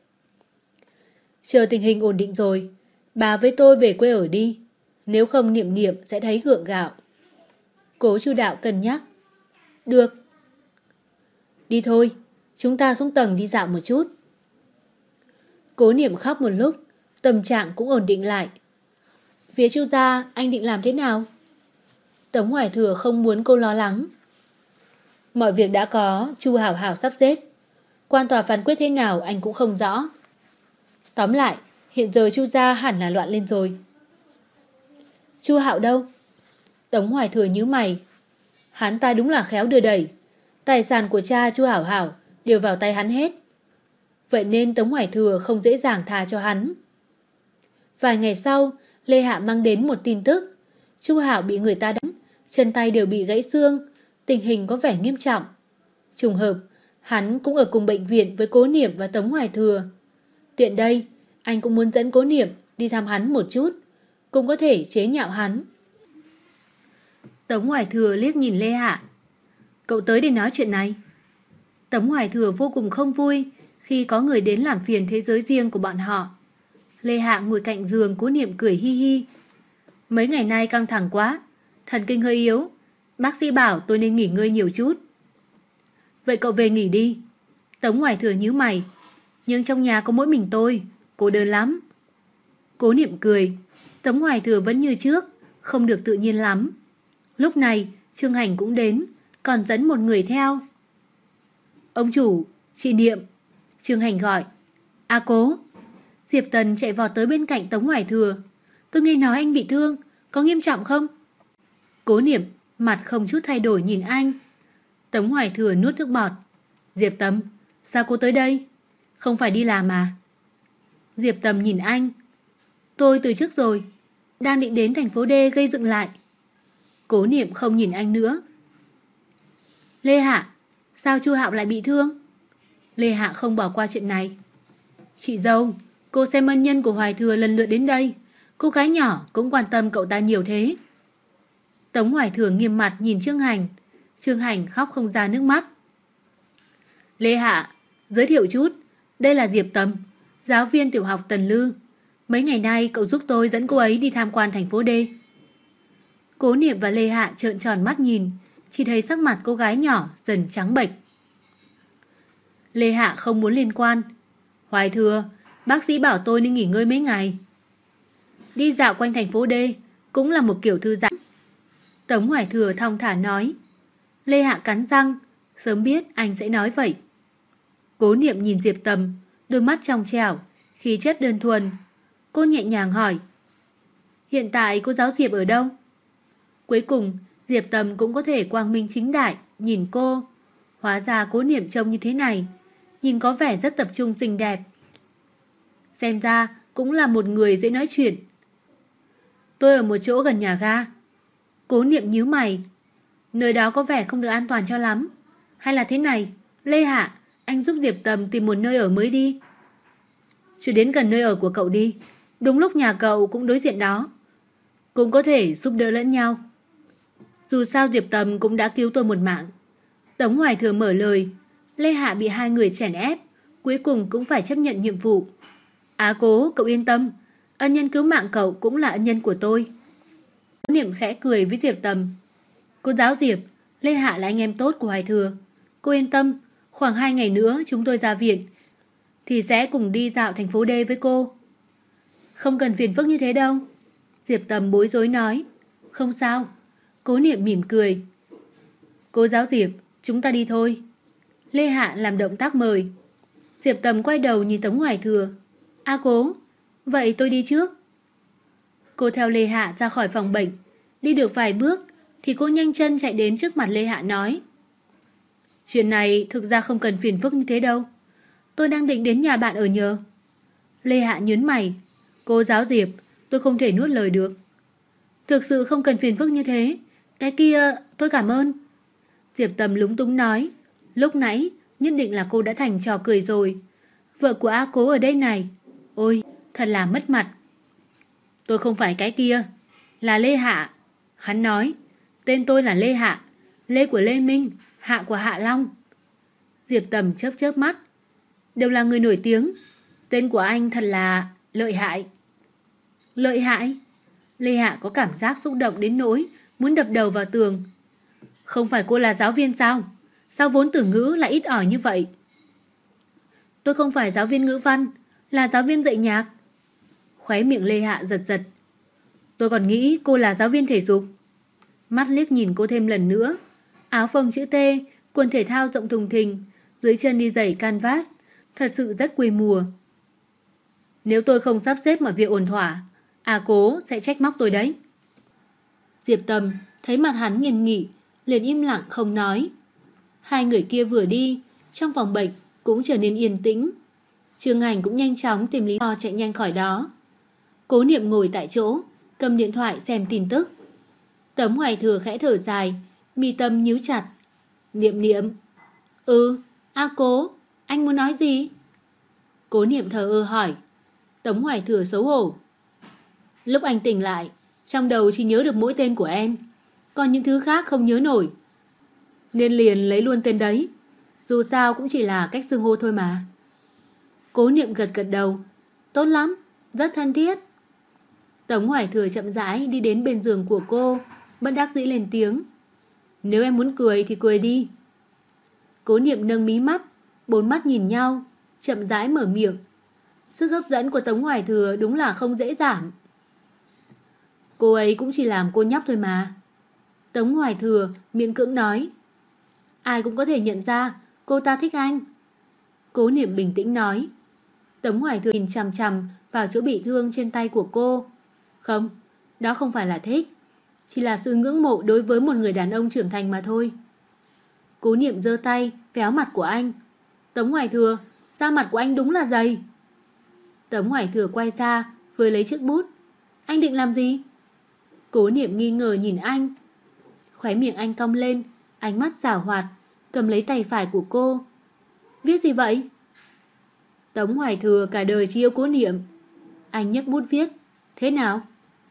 Chờ tình hình ổn định rồi, bà với tôi về quê ở đi. Nếu không Niệm Niệm sẽ thấy gượng gạo. Cố Chu Đạo cân nhắc. Được. Đi thôi, chúng ta xuống tầng đi dạo một chút. Cố Niệm khóc một lúc, tâm trạng cũng ổn định lại. Phía Chu gia anh định làm thế nào? Tống Hoài Thừa không muốn cô lo lắng. Mọi việc đã có Chu Hảo Hảo sắp xếp. Quan tòa phán quyết thế nào anh cũng không rõ. Tóm lại, hiện giờ Chu gia hẳn là loạn lên rồi. Chu Hạo đâu? Tống Hoài Thừa nhíu mày. Hắn ta đúng là khéo đưa đẩy. Tài sản của cha Chu Hảo Hảo đều vào tay hắn hết. Vậy nên Tống Hoài Thừa không dễ dàng tha cho hắn. Vài ngày sau, Lê Hạ mang đến một tin tức. Chu Hạo bị người ta đánh, chân tay đều bị gãy xương, tình hình có vẻ nghiêm trọng. Trùng hợp, hắn cũng ở cùng bệnh viện với Cố Niệm và Tống Hoài Thừa. Tiện đây, anh cũng muốn dẫn Cố Niệm đi thăm hắn một chút, cũng có thể chế nhạo hắn. Tống Hoài Thừa liếc nhìn Lê Hạ. Cậu tới để nói chuyện này. Tống Hoài Thừa vô cùng không vui khi có người đến làm phiền thế giới riêng của bọn họ. Lê Hạ ngồi cạnh giường Cố Niệm cười hi hi. Mấy ngày nay căng thẳng quá, thần kinh hơi yếu. Bác sĩ bảo tôi nên nghỉ ngơi nhiều chút. Vậy cậu về nghỉ đi. Tống Hoài Thừa nhíu mày. Nhưng trong nhà có mỗi mình tôi, cô đơn lắm. Cố Niệm cười. Tống Hoài Thừa vẫn như trước, không được tự nhiên lắm. Lúc này Trương Hành cũng đến, còn dẫn một người theo. Ông chủ, chị Niệm. Trương Hành gọi. Cố. Diệp Tần chạy vọt tới bên cạnh Tống Hoài Thừa. Tôi nghe nói anh bị thương, có nghiêm trọng không? Cố Niệm mặt không chút thay đổi nhìn anh. Tống Hoài Thừa nuốt nước bọt. Diệp Tầm, sao cô tới đây? Không phải đi làm à? Diệp Tầm nhìn anh. Tôi từ trước rồi, đang định đến thành phố D gây dựng lại. Cố Niệm không nhìn anh nữa. Lê Hạ, sao Chu Hạo lại bị thương? Lê Hạ không bỏ qua chuyện này. Chị dâu, cô xem ân nhân của Hoài Thừa lần lượt đến đây. Cô gái nhỏ cũng quan tâm cậu ta nhiều thế. Tống Hoài Thừa nghiêm mặt nhìn Trương Hành. Trương Hành khóc không ra nước mắt. Lê Hạ, giới thiệu chút. Đây là Diệp Tầm, giáo viên tiểu học Tần Lư. Mấy ngày nay cậu giúp tôi dẫn cô ấy đi tham quan thành phố D. Cố Niệm và Lê Hạ trợn tròn mắt nhìn, chỉ thấy sắc mặt cô gái nhỏ dần trắng bệch. Lê Hạ không muốn liên quan. Hoài Thừa, bác sĩ bảo tôi nên nghỉ ngơi mấy ngày. Đi dạo quanh thành phố D cũng là một kiểu thư giãn. Tống Hoài Thừa thong thả nói. Lê Hạ cắn răng, sớm biết anh sẽ nói vậy. Cố Niệm nhìn Diệp Tầm, đôi mắt trong trẻo, khí chất đơn thuần. Cô nhẹ nhàng hỏi. Hiện tại cô giáo Diệp ở đâu? Cuối cùng, Diệp Tầm cũng có thể quang minh chính đại nhìn cô. Hóa ra Cố Niệm trông như thế này, nhìn có vẻ rất tập trung xinh đẹp. Xem ra cũng là một người dễ nói chuyện. Tôi ở một chỗ gần nhà ga. Cố Niệm nhíu mày. Nơi đó có vẻ không được an toàn cho lắm. Hay là thế này, Lê Hạ, anh giúp Diệp Tầm tìm một nơi ở mới đi. Chứ đến gần nơi ở của cậu đi. Đúng lúc nhà cậu cũng đối diện đó. Cũng có thể giúp đỡ lẫn nhau. Dù sao Diệp Tầm cũng đã cứu tôi một mạng. Tống Hoài Thừa mở lời. Lê Hạ bị hai người chèn ép, cuối cùng cũng phải chấp nhận nhiệm vụ. Cố, cậu yên tâm. Ân nhân cứu mạng cậu cũng là ân nhân của tôi. Cố Niệm khẽ cười với Diệp Tầm. Cô giáo Diệp, Lê Hạ là anh em tốt của Hoài Thừa. Cô yên tâm, khoảng 2 ngày nữa chúng tôi ra viện thì sẽ cùng đi dạo thành phố D với cô. Không cần phiền phức như thế đâu. Diệp Tầm bối rối nói. Không sao. Cố Niệm mỉm cười. Cô giáo Diệp, chúng ta đi thôi. Lê Hạ làm động tác mời. Diệp Tầm quay đầu nhìn Tống Hoài Thừa. Cố, vậy tôi đi trước. Cô theo Lê Hạ ra khỏi phòng bệnh. Đi được vài bước thì cô nhanh chân chạy đến trước mặt Lê Hạ nói. Chuyện này thực ra không cần phiền phức như thế đâu. Tôi đang định đến nhà bạn ở nhờ. Lê Hạ nhớn mày. Cô giáo Diệp, tôi không thể nuốt lời được. Thực sự không cần phiền phức như thế. Cái kia tôi cảm ơn. Diệp Tầm lúng túng nói. Lúc nãy nhất định là cô đã thành trò cười rồi. Vợ của Cố ở đây này. Ôi, thật là mất mặt. Tôi không phải cái kia, là Lê Hạ. Hắn nói, tên tôi là Lê Hạ. Lê của Lê Minh, Hạ của Hạ Long. Diệp Tầm chớp chớp mắt. Đều là người nổi tiếng. Tên của anh thật là lợi hại. Lợi hại? Lê Hạ có cảm giác xúc động đến nỗi muốn đập đầu vào tường. Không phải cô là giáo viên sao? Sao vốn từ ngữ lại ít ỏi như vậy? Tôi không phải giáo viên ngữ văn, là giáo viên dạy nhạc. Khóe miệng Lê Hạ giật giật. Tôi còn nghĩ cô là giáo viên thể dục. Mắt liếc nhìn cô thêm lần nữa. Áo phông chữ T, quần thể thao rộng thùng thình, dưới chân đi giày canvas, thật sự rất quê mùa. Nếu tôi không sắp xếp mọi việc ổn thỏa, Cố sẽ trách móc tôi đấy. Diệp Tầm thấy mặt hắn nghiêm nghị, liền im lặng không nói. Hai người kia vừa đi, trong phòng bệnh cũng trở nên yên tĩnh. Trương Hành cũng nhanh chóng tìm lý do chạy nhanh khỏi đó. Cố Niệm ngồi tại chỗ, cầm điện thoại xem tin tức. Tống Hoài Thừa khẽ thở dài, mi tâm nhíu chặt. Niệm Niệm. Cố, anh muốn nói gì? Cố Niệm thờ ơ hỏi. Tống Hoài Thừa xấu hổ. Lúc anh tỉnh lại, trong đầu chỉ nhớ được mỗi tên của em, còn những thứ khác không nhớ nổi. Nên liền lấy luôn tên đấy. Dù sao cũng chỉ là cách xưng hô thôi mà. Cố Niệm gật gật đầu. Tốt lắm, rất thân thiết. Tống Hoài Thừa chậm rãi đi đến bên giường của cô, bất đắc dĩ lên tiếng. Nếu em muốn cười thì cười đi. Cố Niệm nâng mí mắt, bốn mắt nhìn nhau, chậm rãi mở miệng. Sức hấp dẫn của Tống Hoài Thừa đúng là không dễ giảm. Cô ấy cũng chỉ làm cô nhóc thôi mà. Tống Hoài Thừa miễn cưỡng nói. Ai cũng có thể nhận ra cô ta thích anh. Cố Niệm bình tĩnh nói. Tống Hoài Thừa nhìn chằm chằm vào chỗ bị thương trên tay của cô. Không, đó không phải là thích, chỉ là sự ngưỡng mộ đối với một người đàn ông trưởng thành mà thôi. Cố Niệm giơ tay véo mặt của anh. Tống Hoài Thừa, da mặt của anh đúng là dày. Tống Hoài Thừa quay ra với lấy chiếc bút. Anh định làm gì? Cố Niệm nghi ngờ nhìn anh. Khóe miệng anh cong lên, ánh mắt giảo hoạt, cầm lấy tay phải của cô. Viết gì vậy? Tống Hoài Thừa cả đời chỉ yêu Cố Niệm. Anh nhấc bút viết. Thế nào?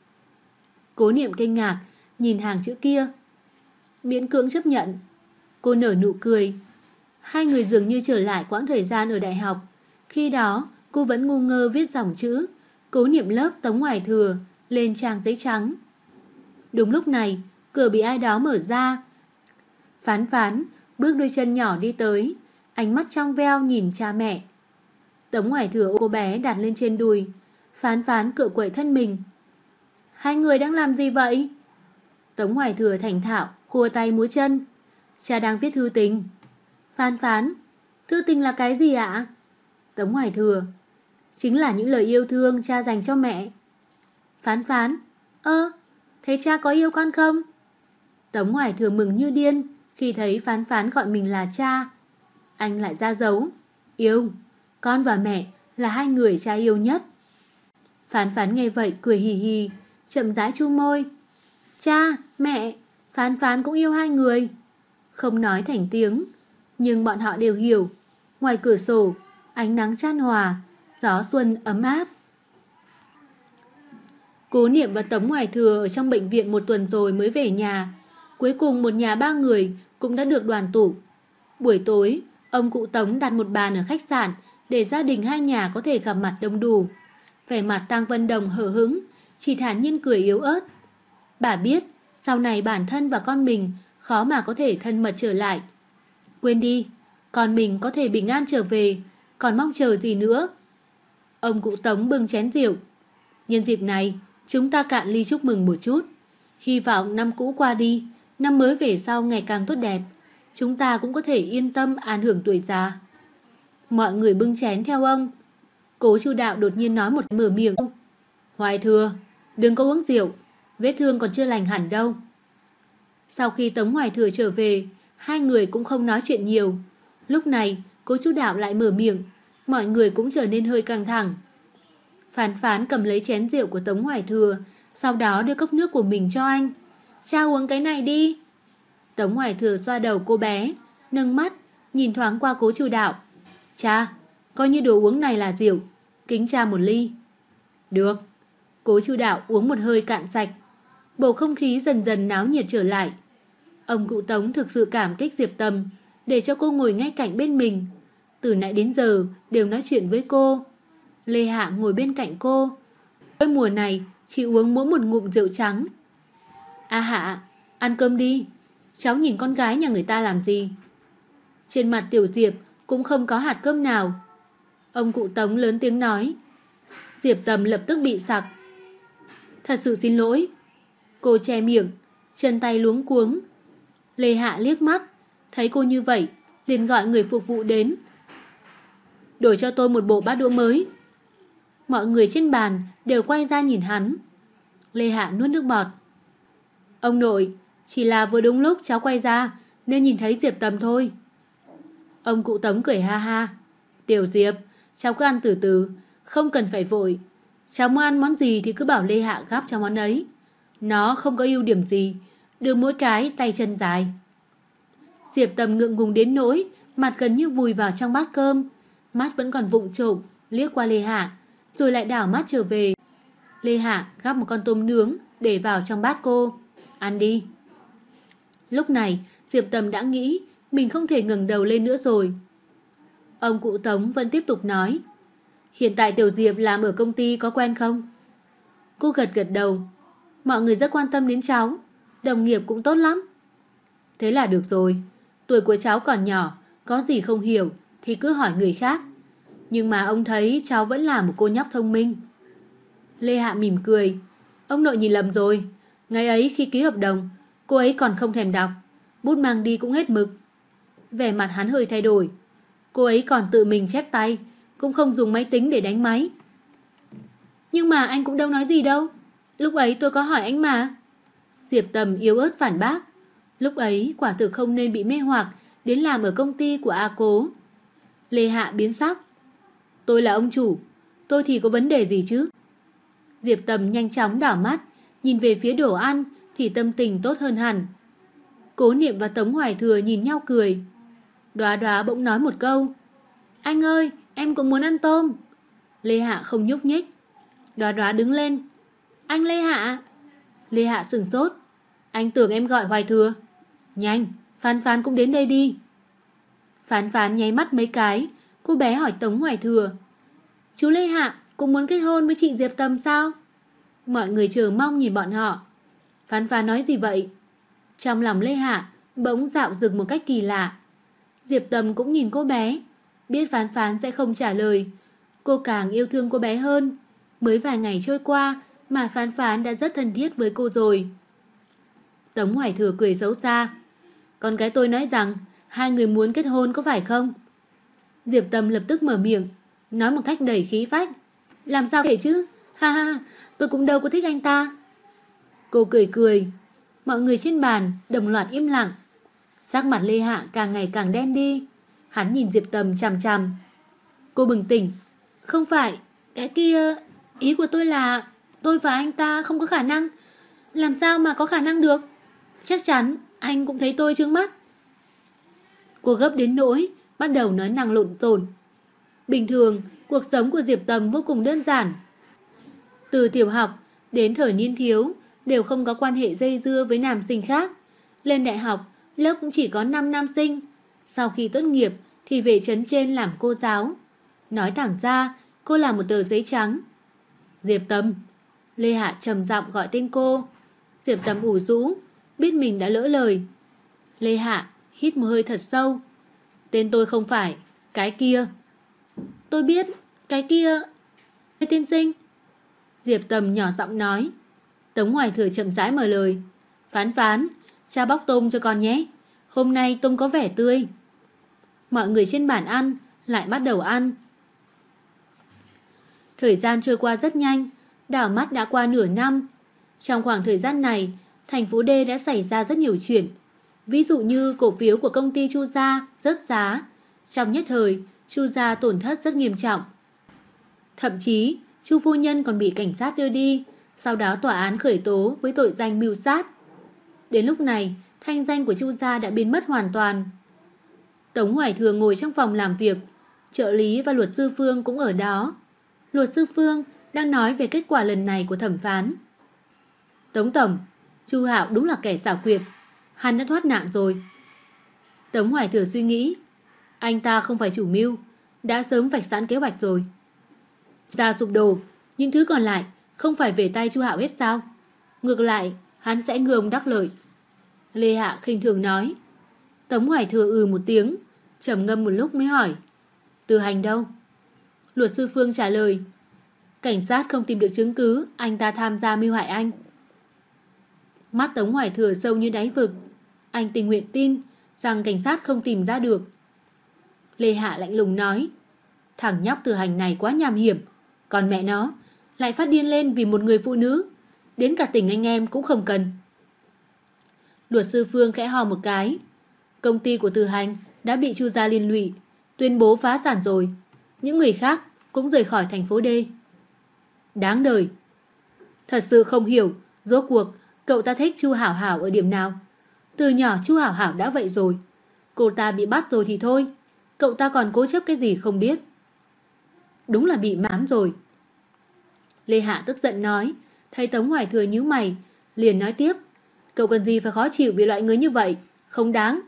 Cố Niệm kinh ngạc nhìn hàng chữ kia. Miễn cưỡng chấp nhận. Cô nở nụ cười. Hai người dường như trở lại quãng thời gian ở đại học. Khi đó cô vẫn ngu ngơ viết dòng chữ Cố Niệm lớp Tống Hoài Thừa lên trang giấy trắng. Đúng lúc này, cửa bị ai đó mở ra. Phán Phán bước đôi chân nhỏ đi tới, ánh mắt trong veo nhìn cha mẹ. Tống Hoài Thừa ôm cô bé đặt lên trên đùi. Phán Phán cựa quậy thân mình. Hai người đang làm gì vậy? Tống Hoài Thừa thành thạo khua tay múa chân. Cha đang viết thư tình. Phán Phán, thư tình là cái gì ạ? Tống Hoài Thừa, chính là những lời yêu thương cha dành cho mẹ. Phán Phán, thế cha có yêu con không? Tống Hoài Thừa mừng như điên khi thấy Phán Phán gọi mình là cha. Anh lại ra dấu. Yêu, con và mẹ là hai người cha yêu nhất. Phán Phán nghe vậy cười hì hì, chậm rãi chu môi. Cha, mẹ, Phán Phán cũng yêu hai người. Không nói thành tiếng, nhưng bọn họ đều hiểu. Ngoài cửa sổ, ánh nắng chan hòa, gió xuân ấm áp. Cố Niệm và Tống Hoài Thừa ở trong bệnh viện một tuần rồi mới về nhà. Cuối cùng một nhà ba người cũng đã được đoàn tụ. Buổi tối, ông cụ Tống đặt một bàn ở khách sạn để gia đình hai nhà có thể gặp mặt đông đủ. Vẻ mặt Tang Vân Đồng hờ hững, chỉ thản nhiên cười yếu ớt. Bà biết, sau này bản thân và con mình khó mà có thể thân mật trở lại. Quên đi, con mình có thể bình an trở về, còn mong chờ gì nữa. Ông cụ Tống bưng chén rượu. Nhân dịp này, chúng ta cạn ly chúc mừng một chút. Hy vọng năm cũ qua đi, năm mới về sau ngày càng tốt đẹp. Chúng ta cũng có thể yên tâm an hưởng tuổi già. Mọi người bưng chén theo ông. Cố Chu Đạo đột nhiên nói một mở miệng. Hoài Thừa, đừng có uống rượu, vết thương còn chưa lành hẳn đâu. Sau khi Tống Hoài Thừa trở về, hai người cũng không nói chuyện nhiều. Lúc này, Cố Chu Đạo lại mở miệng, mọi người cũng trở nên hơi căng thẳng. Phán Phán cầm lấy chén rượu của Tống Hoài Thừa, sau đó đưa cốc nước của mình cho anh. Cha uống cái này đi. Tống Hoài Thừa xoa đầu cô bé, nâng mắt, nhìn thoáng qua Cố Chu Đạo. Cha, coi như đồ uống này là rượu, kính cha một ly. Được. Cố Chu Đạo uống một hơi cạn sạch. Bầu không khí dần dần náo nhiệt trở lại. Ông cụ Tống thực sự cảm kích Diệp Tầm, để cho cô ngồi ngay cạnh bên mình. Từ nãy đến giờ đều nói chuyện với cô. Lê Hạ ngồi bên cạnh cô. Mỗi mùa này chỉ uống mỗi một ngụm rượu trắng. A Hạ, ăn cơm đi. Cháu nhìn con gái nhà người ta làm gì. Trên mặt Tiểu Diệp cũng không có hạt cơm nào. Ông cụ Tống lớn tiếng nói. Diệp Tầm lập tức bị sặc. Thật sự xin lỗi. Cô che miệng, chân tay luống cuống. Lê Hạ liếc mắt, thấy cô như vậy, liền gọi người phục vụ đến. Đổi cho tôi một bộ bát đũa mới. Mọi người trên bàn đều quay ra nhìn hắn. Lê Hạ nuốt nước bọt. Ông nội, chỉ là vừa đúng lúc cháu quay ra nên nhìn thấy Diệp Tầm thôi. Ông cụ Tống cười ha ha. Tiểu Diệp, cháu cứ ăn từ từ, không cần phải vội. Cháu muốn ăn món gì thì cứ bảo Lê Hạ gắp cho món ấy. Nó không có ưu điểm gì, được mỗi cái tay chân dài. Diệp Tầm ngượng ngùng đến nỗi mặt gần như vùi vào trong bát cơm, mắt vẫn còn vụng trộm liếc qua Lê Hạ, rồi lại đảo mắt trở về. Lê Hạ gắp một con tôm nướng để vào trong bát cô. Ăn đi. Lúc này Diệp Tầm đã nghĩ mình không thể ngẩng đầu lên nữa rồi. Ông cụ Tống vẫn tiếp tục nói. Hiện tại Tiểu Diệp làm ở công ty có quen không? Cô gật gật đầu. Mọi người rất quan tâm đến cháu, đồng nghiệp cũng tốt lắm. Thế là được rồi. Tuổi của cháu còn nhỏ, có gì không hiểu thì cứ hỏi người khác. Nhưng mà ông thấy cháu vẫn là một cô nhóc thông minh. Lê Hạ mỉm cười. Ông nội nhìn lầm rồi. Ngày ấy khi ký hợp đồng, cô ấy còn không thèm đọc, bút mang đi cũng hết mực. Vẻ mặt hắn hơi thay đổi. Cô ấy còn tự mình chép tay, cũng không dùng máy tính để đánh máy. Nhưng mà anh cũng đâu nói gì đâu. Lúc ấy tôi có hỏi anh mà. Diệp Tầm yếu ớt phản bác. Lúc ấy quả thực không nên bị mê hoặc đến làm ở công ty của A Cố. Lê Hạ biến sắc. Tôi là ông chủ, tôi thì có vấn đề gì chứ? Diệp Tầm nhanh chóng đảo mắt, nhìn về phía đồ ăn thì tâm tình tốt hơn hẳn. Cố Niệm và Tống Hoài Thừa nhìn nhau cười. Đoá Đoá bỗng nói một câu. Anh ơi, em cũng muốn ăn tôm. Lê Hạ không nhúc nhích. Đoá Đoá đứng lên. Anh Lê Hạ. Lê Hạ sửng sốt. Anh tưởng em gọi Hoài Thừa. Nhanh, Phán Phán cũng đến đây đi. Phán Phán nháy mắt mấy cái. Cô bé hỏi Tống Hoài Thừa. Chú Lê Hạ cũng muốn kết hôn với chị Diệp Tầm sao? Mọi người chờ mong nhìn bọn họ. Phán Phán nói gì vậy? Trong lòng Lê Hạ bỗng dạo dừng một cách kỳ lạ. Diệp Tầm cũng nhìn cô bé, biết Phán Phán sẽ không trả lời. Cô càng yêu thương cô bé hơn. Mới vài ngày trôi qua mà Phán Phán đã rất thân thiết với cô rồi. Tống Hoài Thừa cười xấu xa. Con gái tôi nói rằng hai người muốn kết hôn có phải không? Diệp Tầm lập tức mở miệng, nói một cách đầy khí phách. Làm sao thể chứ? Ha ha, tôi cũng đâu có thích anh ta. Cô cười cười. Mọi người trên bàn đồng loạt im lặng. Sắc mặt Lê Hạ càng ngày càng đen đi. Hắn nhìn Diệp Tầm chằm chằm. Cô bừng tỉnh. Không phải, cái kia, ý của tôi là tôi và anh ta không có khả năng. Làm sao mà có khả năng được? Chắc chắn anh cũng thấy tôi trướng mắt. Cô gấp đến nỗi bắt đầu nói năng lộn xộn. Bình thường cuộc sống của Diệp Tầm vô cùng đơn giản. Từ tiểu học đến thời niên thiếu đều không có quan hệ dây dưa với nam sinh khác. Lên đại học lớp cũng chỉ có 5 nam sinh. Sau khi tốt nghiệp thì về trấn trên làm cô giáo. Nói thẳng ra cô là một tờ giấy trắng. Diệp Tầm. Lê Hạ trầm giọng gọi tên cô. Diệp Tầm ủ rũ, biết mình đã lỡ lời. Lê Hạ hít một hơi thật sâu. Tên tôi không phải cái kia. Tôi biết, cái kia. Lê tiên sinh. Diệp Tầm nhỏ giọng nói. Tống Hoài Thừa chậm rãi mở lời. Phán phán, cha bóc tôm cho con nhé. Hôm nay tôm có vẻ tươi. Mọi người trên bàn ăn lại bắt đầu ăn. Thời gian trôi qua rất nhanh, đảo mắt đã qua nửa năm. Trong khoảng thời gian này, thành phố D đã xảy ra rất nhiều chuyện. Ví dụ như cổ phiếu của công ty Chu Gia rớt giá. Trong nhất thời, Chu Gia tổn thất rất nghiêm trọng. Thậm chí, Chu phu nhân còn bị cảnh sát đưa đi, sau đó tòa án khởi tố với tội danh mưu sát. Đến lúc này, thanh danh của Chu Gia đã biến mất hoàn toàn. Tống Hoài Thừa ngồi trong phòng làm việc, trợ lý và luật sư Phương cũng ở đó. Luật sư Phương đang nói về kết quả lần này của thẩm phán. Tống Tổng, Chu Hạo đúng là kẻ xảo quyệt, hắn đã thoát nạn rồi. Tống Hoài Thừa suy nghĩ, anh ta không phải chủ mưu, đã sớm vạch sẵn kế hoạch rồi. Gia sụp đổ, những thứ còn lại không phải về tay Chu Hạo hết sao? Ngược lại, hắn sẽ ngừa ông đắc lợi. Lê Hạ khinh thường nói. Tống Hoài Thừa một tiếng, trầm ngâm một lúc mới hỏi. Từ Hành đâu? Luật sư Phương trả lời. Cảnh sát không tìm được chứng cứ anh ta tham gia mưu hại anh. Mắt Tống Hoài Thừa sâu như đáy vực. Anh tình nguyện tin rằng cảnh sát không tìm ra được. Lê Hạ lạnh lùng nói. Thằng nhóc Từ Hành này quá nham hiểm. Còn mẹ nó lại phát điên lên vì một người phụ nữ. Đến cả tình anh em cũng không cần. Luật sư Phương khẽ hò một cái. Công ty của Từ Hành đã bị Chu Gia liên lụy, tuyên bố phá sản rồi. Những người khác cũng rời khỏi thành phố D. Đáng đời. Thật sự không hiểu rốt cuộc cậu ta thích Chu Hảo Hảo ở điểm nào. Từ nhỏ Chu Hảo Hảo đã vậy rồi. Cô ta bị bắt rồi thì thôi, cậu ta còn cố chấp cái gì không biết. Đúng là bị mám rồi. Lê Hạ tức giận nói. Thấy Tống Hoài Thừa nhíu mày, liền nói tiếp. Cậu cần gì phải khó chịu vì loại người như vậy, không đáng.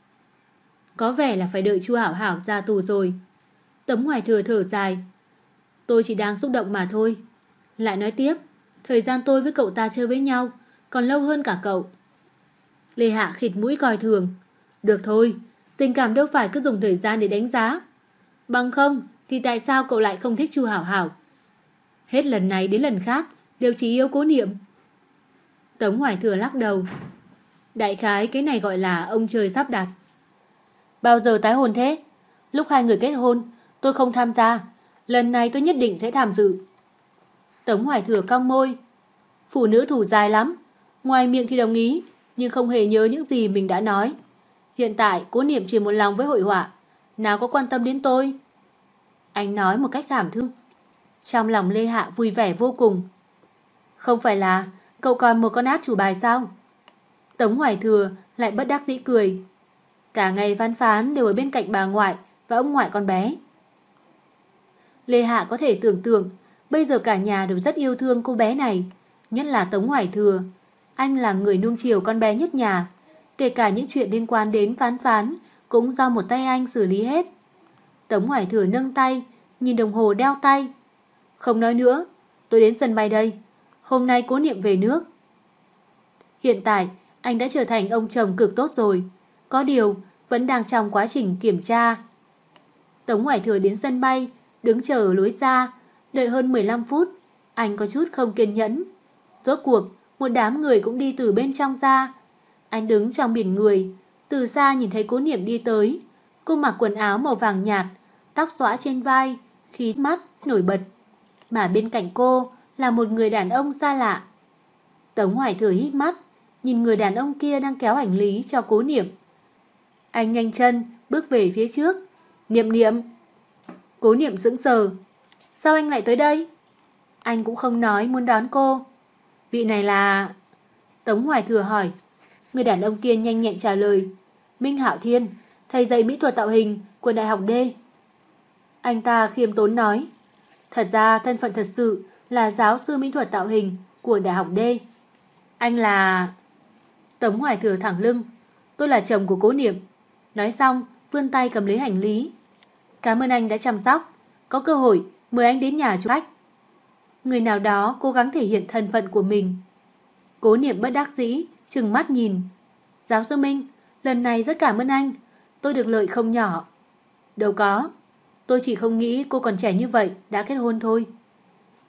Có vẻ là phải đợi Chu Hảo Hảo ra tù rồi. Tống Hoài Thừa thở dài. Tôi chỉ đang xúc động mà thôi. Lại nói tiếp, thời gian tôi với cậu ta chơi với nhau còn lâu hơn cả cậu. Lê Hạ khịt mũi coi thường. Được thôi, tình cảm đâu phải cứ dùng thời gian để đánh giá. Bằng không thì tại sao cậu lại không thích Chu Hảo Hảo? Hết lần này đến lần khác đều chỉ yêu Cố Niệm. Tống Hoài Thừa lắc đầu. Đại khái cái này gọi là ông trời sắp đặt. Bao giờ tái hôn thế? Lúc hai người kết hôn tôi không tham gia, lần này tôi nhất định sẽ tham dự. Tống Hoài Thừa cong môi. Phụ nữ thủ dài lắm, ngoài miệng thì đồng ý, nhưng không hề nhớ những gì mình đã nói. Hiện tại Cố Niệm chỉ một lòng với hội họa, nào có quan tâm đến tôi. Anh nói một cách thảm thương. Trong lòng Lê Hạ vui vẻ vô cùng. Không phải là cậu còn một con át chủ bài sao? Tống Hoài Thừa lại bất đắc dĩ cười. Cả ngày Văn Phán đều ở bên cạnh bà ngoại và ông ngoại con bé. Lê Hạ có thể tưởng tượng bây giờ cả nhà đều rất yêu thương cô bé này, nhất là Tống Hoài Thừa. Anh là người nuông chiều con bé nhất nhà, kể cả những chuyện liên quan đến Phán cũng do một tay anh xử lý hết. Tống Hoài Thừa nâng tay, nhìn đồng hồ đeo tay. Không nói nữa, tôi đến sân bay đây. Hôm nay Cố Niệm về nước. Hiện tại anh đã trở thành ông chồng cực tốt rồi, có điều vẫn đang trong quá trình kiểm tra. Tống Hoài Thừa đến sân bay, đứng chờ ở lối ra, đợi hơn 15 phút. Anh có chút không kiên nhẫn. Rốt cuộc một đám người cũng đi từ bên trong ra. Anh đứng trong biển người, từ xa nhìn thấy Cố Niệm đi tới. Cô mặc quần áo màu vàng nhạt, tóc xõa trên vai, khí mắt nổi bật. Mà bên cạnh cô là một người đàn ông xa lạ. Tống Hoài Thừa hít mắt, nhìn người đàn ông kia đang kéo hành lý cho Cố Niệm. Anh nhanh chân bước về phía trước. Niệm Niệm. Cố Niệm sững sờ. Sao anh lại tới đây? Anh cũng không nói muốn đón cô. Vị này là... Tống Hoài Thừa hỏi. Người đàn ông kia nhanh nhẹn trả lời. Minh Hạo Thiên, thầy dạy mỹ thuật tạo hình của Đại học D. Anh ta khiêm tốn nói. Thật ra thân phận thật sự là giáo sư mỹ thuật tạo hình của Đại học D. Anh là... Tống Hoài Thừa thẳng lưng. Tôi là chồng của Cố Niệm. Nói xong vươn tay cầm lấy hành lý. Cảm ơn anh đã chăm sóc. Có cơ hội mời anh đến nhà chụp khách. Người nào đó cố gắng thể hiện thân phận của mình. Cố Niệm bất đắc dĩ trừng mắt nhìn. Giáo sư Minh, lần này rất cảm ơn anh. Tôi được lợi không nhỏ. Đâu có. Tôi chỉ không nghĩ cô còn trẻ như vậy đã kết hôn thôi.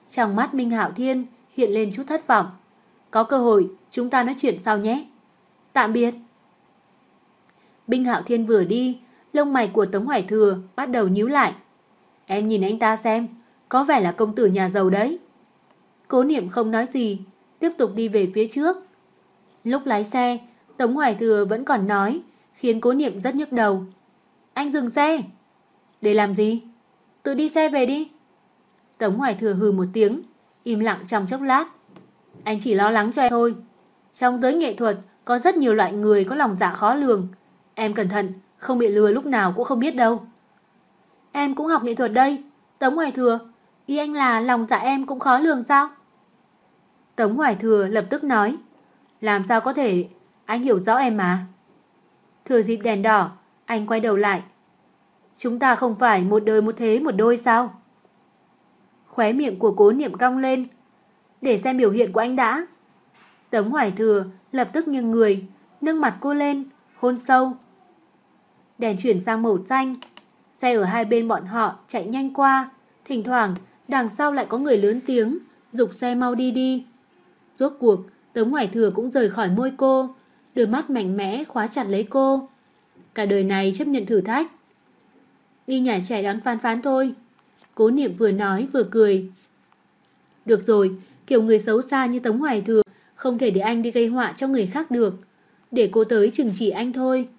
Trong mắt Minh Hạo Thiên hiện lên chút thất vọng. Có cơ hội chúng ta nói chuyện sau nhé. Tạm biệt. Minh Hạo Thiên vừa đi, lông mày của Tống Hoài Thừa bắt đầu nhíu lại. Em nhìn anh ta xem, có vẻ là công tử nhà giàu đấy. Cố Niệm không nói gì, tiếp tục đi về phía trước. Lúc lái xe, Tống Hoài Thừa vẫn còn nói, khiến Cố Niệm rất nhức đầu. Anh dừng xe. Để làm gì? Tự đi xe về đi. Tống Hoài Thừa hừ một tiếng, im lặng trong chốc lát. Anh chỉ lo lắng cho em thôi. Trong giới nghệ thuật có rất nhiều loại người có lòng dạ khó lường. Em cẩn thận, không bị lừa lúc nào cũng không biết đâu. Em cũng học nghệ thuật đây. Tống Hoài Thừa, ý anh là lòng dạ em cũng khó lường sao? Tống Hoài Thừa lập tức nói. Làm sao có thể, anh hiểu rõ em mà. Thừa dịp đèn đỏ, anh quay đầu lại. Chúng ta không phải một đời một thế một đôi sao? Khóe miệng của Cố Niệm cong lên. Để xem biểu hiện của anh đã. Tống Hoài Thừa lập tức nghiêng người, nâng mặt cô lên, hôn sâu. Đèn chuyển sang màu xanh. Xe ở hai bên bọn họ chạy nhanh qua. Thỉnh thoảng đằng sau lại có người lớn tiếng giục xe mau đi đi. Rốt cuộc Tống Hoài Thừa cũng rời khỏi môi cô, đôi mắt mạnh mẽ khóa chặt lấy cô. Cả đời này chấp nhận thử thách. Đi nhà trẻ đón Phán Phán thôi. Cố Niệm vừa nói vừa cười. Được rồi, kiểu người xấu xa như Tống Hoài Thừa không thể để anh đi gây họa cho người khác được. Để cô tới trừng trị anh thôi.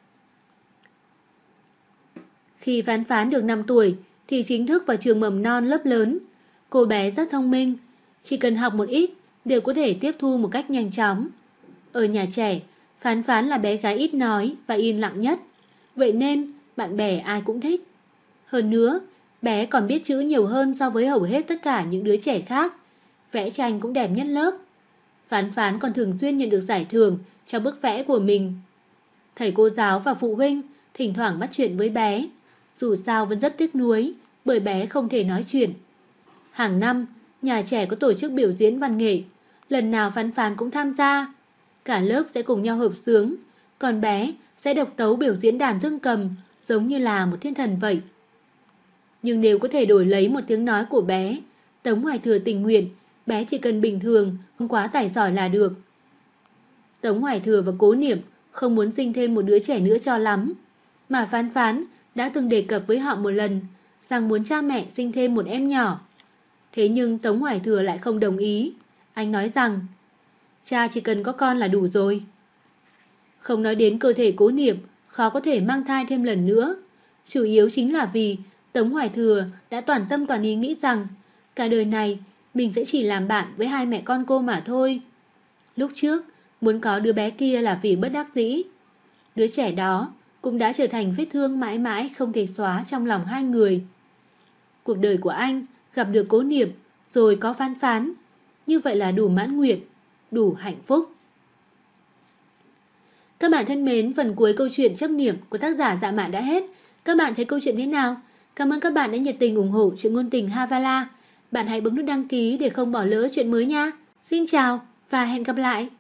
Khi Phán Phán được 5 tuổi thì chính thức vào trường mầm non lớp lớn. Cô bé rất thông minh, chỉ cần học một ít đều có thể tiếp thu một cách nhanh chóng. Ở nhà trẻ, Phán Phán là bé gái ít nói và yên lặng nhất. Vậy nên bạn bè ai cũng thích. Hơn nữa, bé còn biết chữ nhiều hơn so với hầu hết tất cả những đứa trẻ khác. Vẽ tranh cũng đẹp nhất lớp. Phán Phán còn thường xuyên nhận được giải thưởng cho bức vẽ của mình. Thầy cô giáo và phụ huynh thỉnh thoảng bắt chuyện với bé. Dù sao vẫn rất tiếc nuối bởi bé không thể nói chuyện. Hàng năm, nhà trẻ có tổ chức biểu diễn văn nghệ. Lần nào Phán Phán cũng tham gia. Cả lớp sẽ cùng nhau hợp xướng. Còn bé sẽ độc tấu biểu diễn đàn dương cầm, giống như là một thiên thần vậy. Nhưng nếu có thể đổi lấy một tiếng nói của bé, Tống Hoài Thừa tình nguyện, bé chỉ cần bình thường, không quá tài giỏi là được. Tống Hoài Thừa và Cố Niệm không muốn sinh thêm một đứa trẻ nữa cho lắm. Mà Phán Phán đã từng đề cập với họ một lần rằng muốn cha mẹ sinh thêm một em nhỏ. Thế nhưng Tống Hoài Thừa lại không đồng ý. Anh nói rằng cha chỉ cần có con là đủ rồi. Không nói đến cơ thể Cố Niệm khó có thể mang thai thêm lần nữa. Chủ yếu chính là vì Tống Hoài Thừa đã toàn tâm toàn ý nghĩ rằng cả đời này mình sẽ chỉ làm bạn với hai mẹ con cô mà thôi. Lúc trước muốn có đứa bé kia là vì bất đắc dĩ. Đứa trẻ đó cũng đã trở thành vết thương mãi mãi không thể xóa trong lòng hai người. Cuộc đời của anh gặp được Cố Niệm rồi có Phán Phán. Như vậy là đủ mãn nguyện, đủ hạnh phúc. Các bạn thân mến, phần cuối câu chuyện Chấp Niệm của tác giả Dạ Mạn đã hết. Các bạn thấy câu chuyện thế nào? Cảm ơn các bạn đã nhiệt tình ủng hộ chuyện ngôn tình Havala. Bạn hãy bấm nút đăng ký để không bỏ lỡ chuyện mới nha. Xin chào và hẹn gặp lại.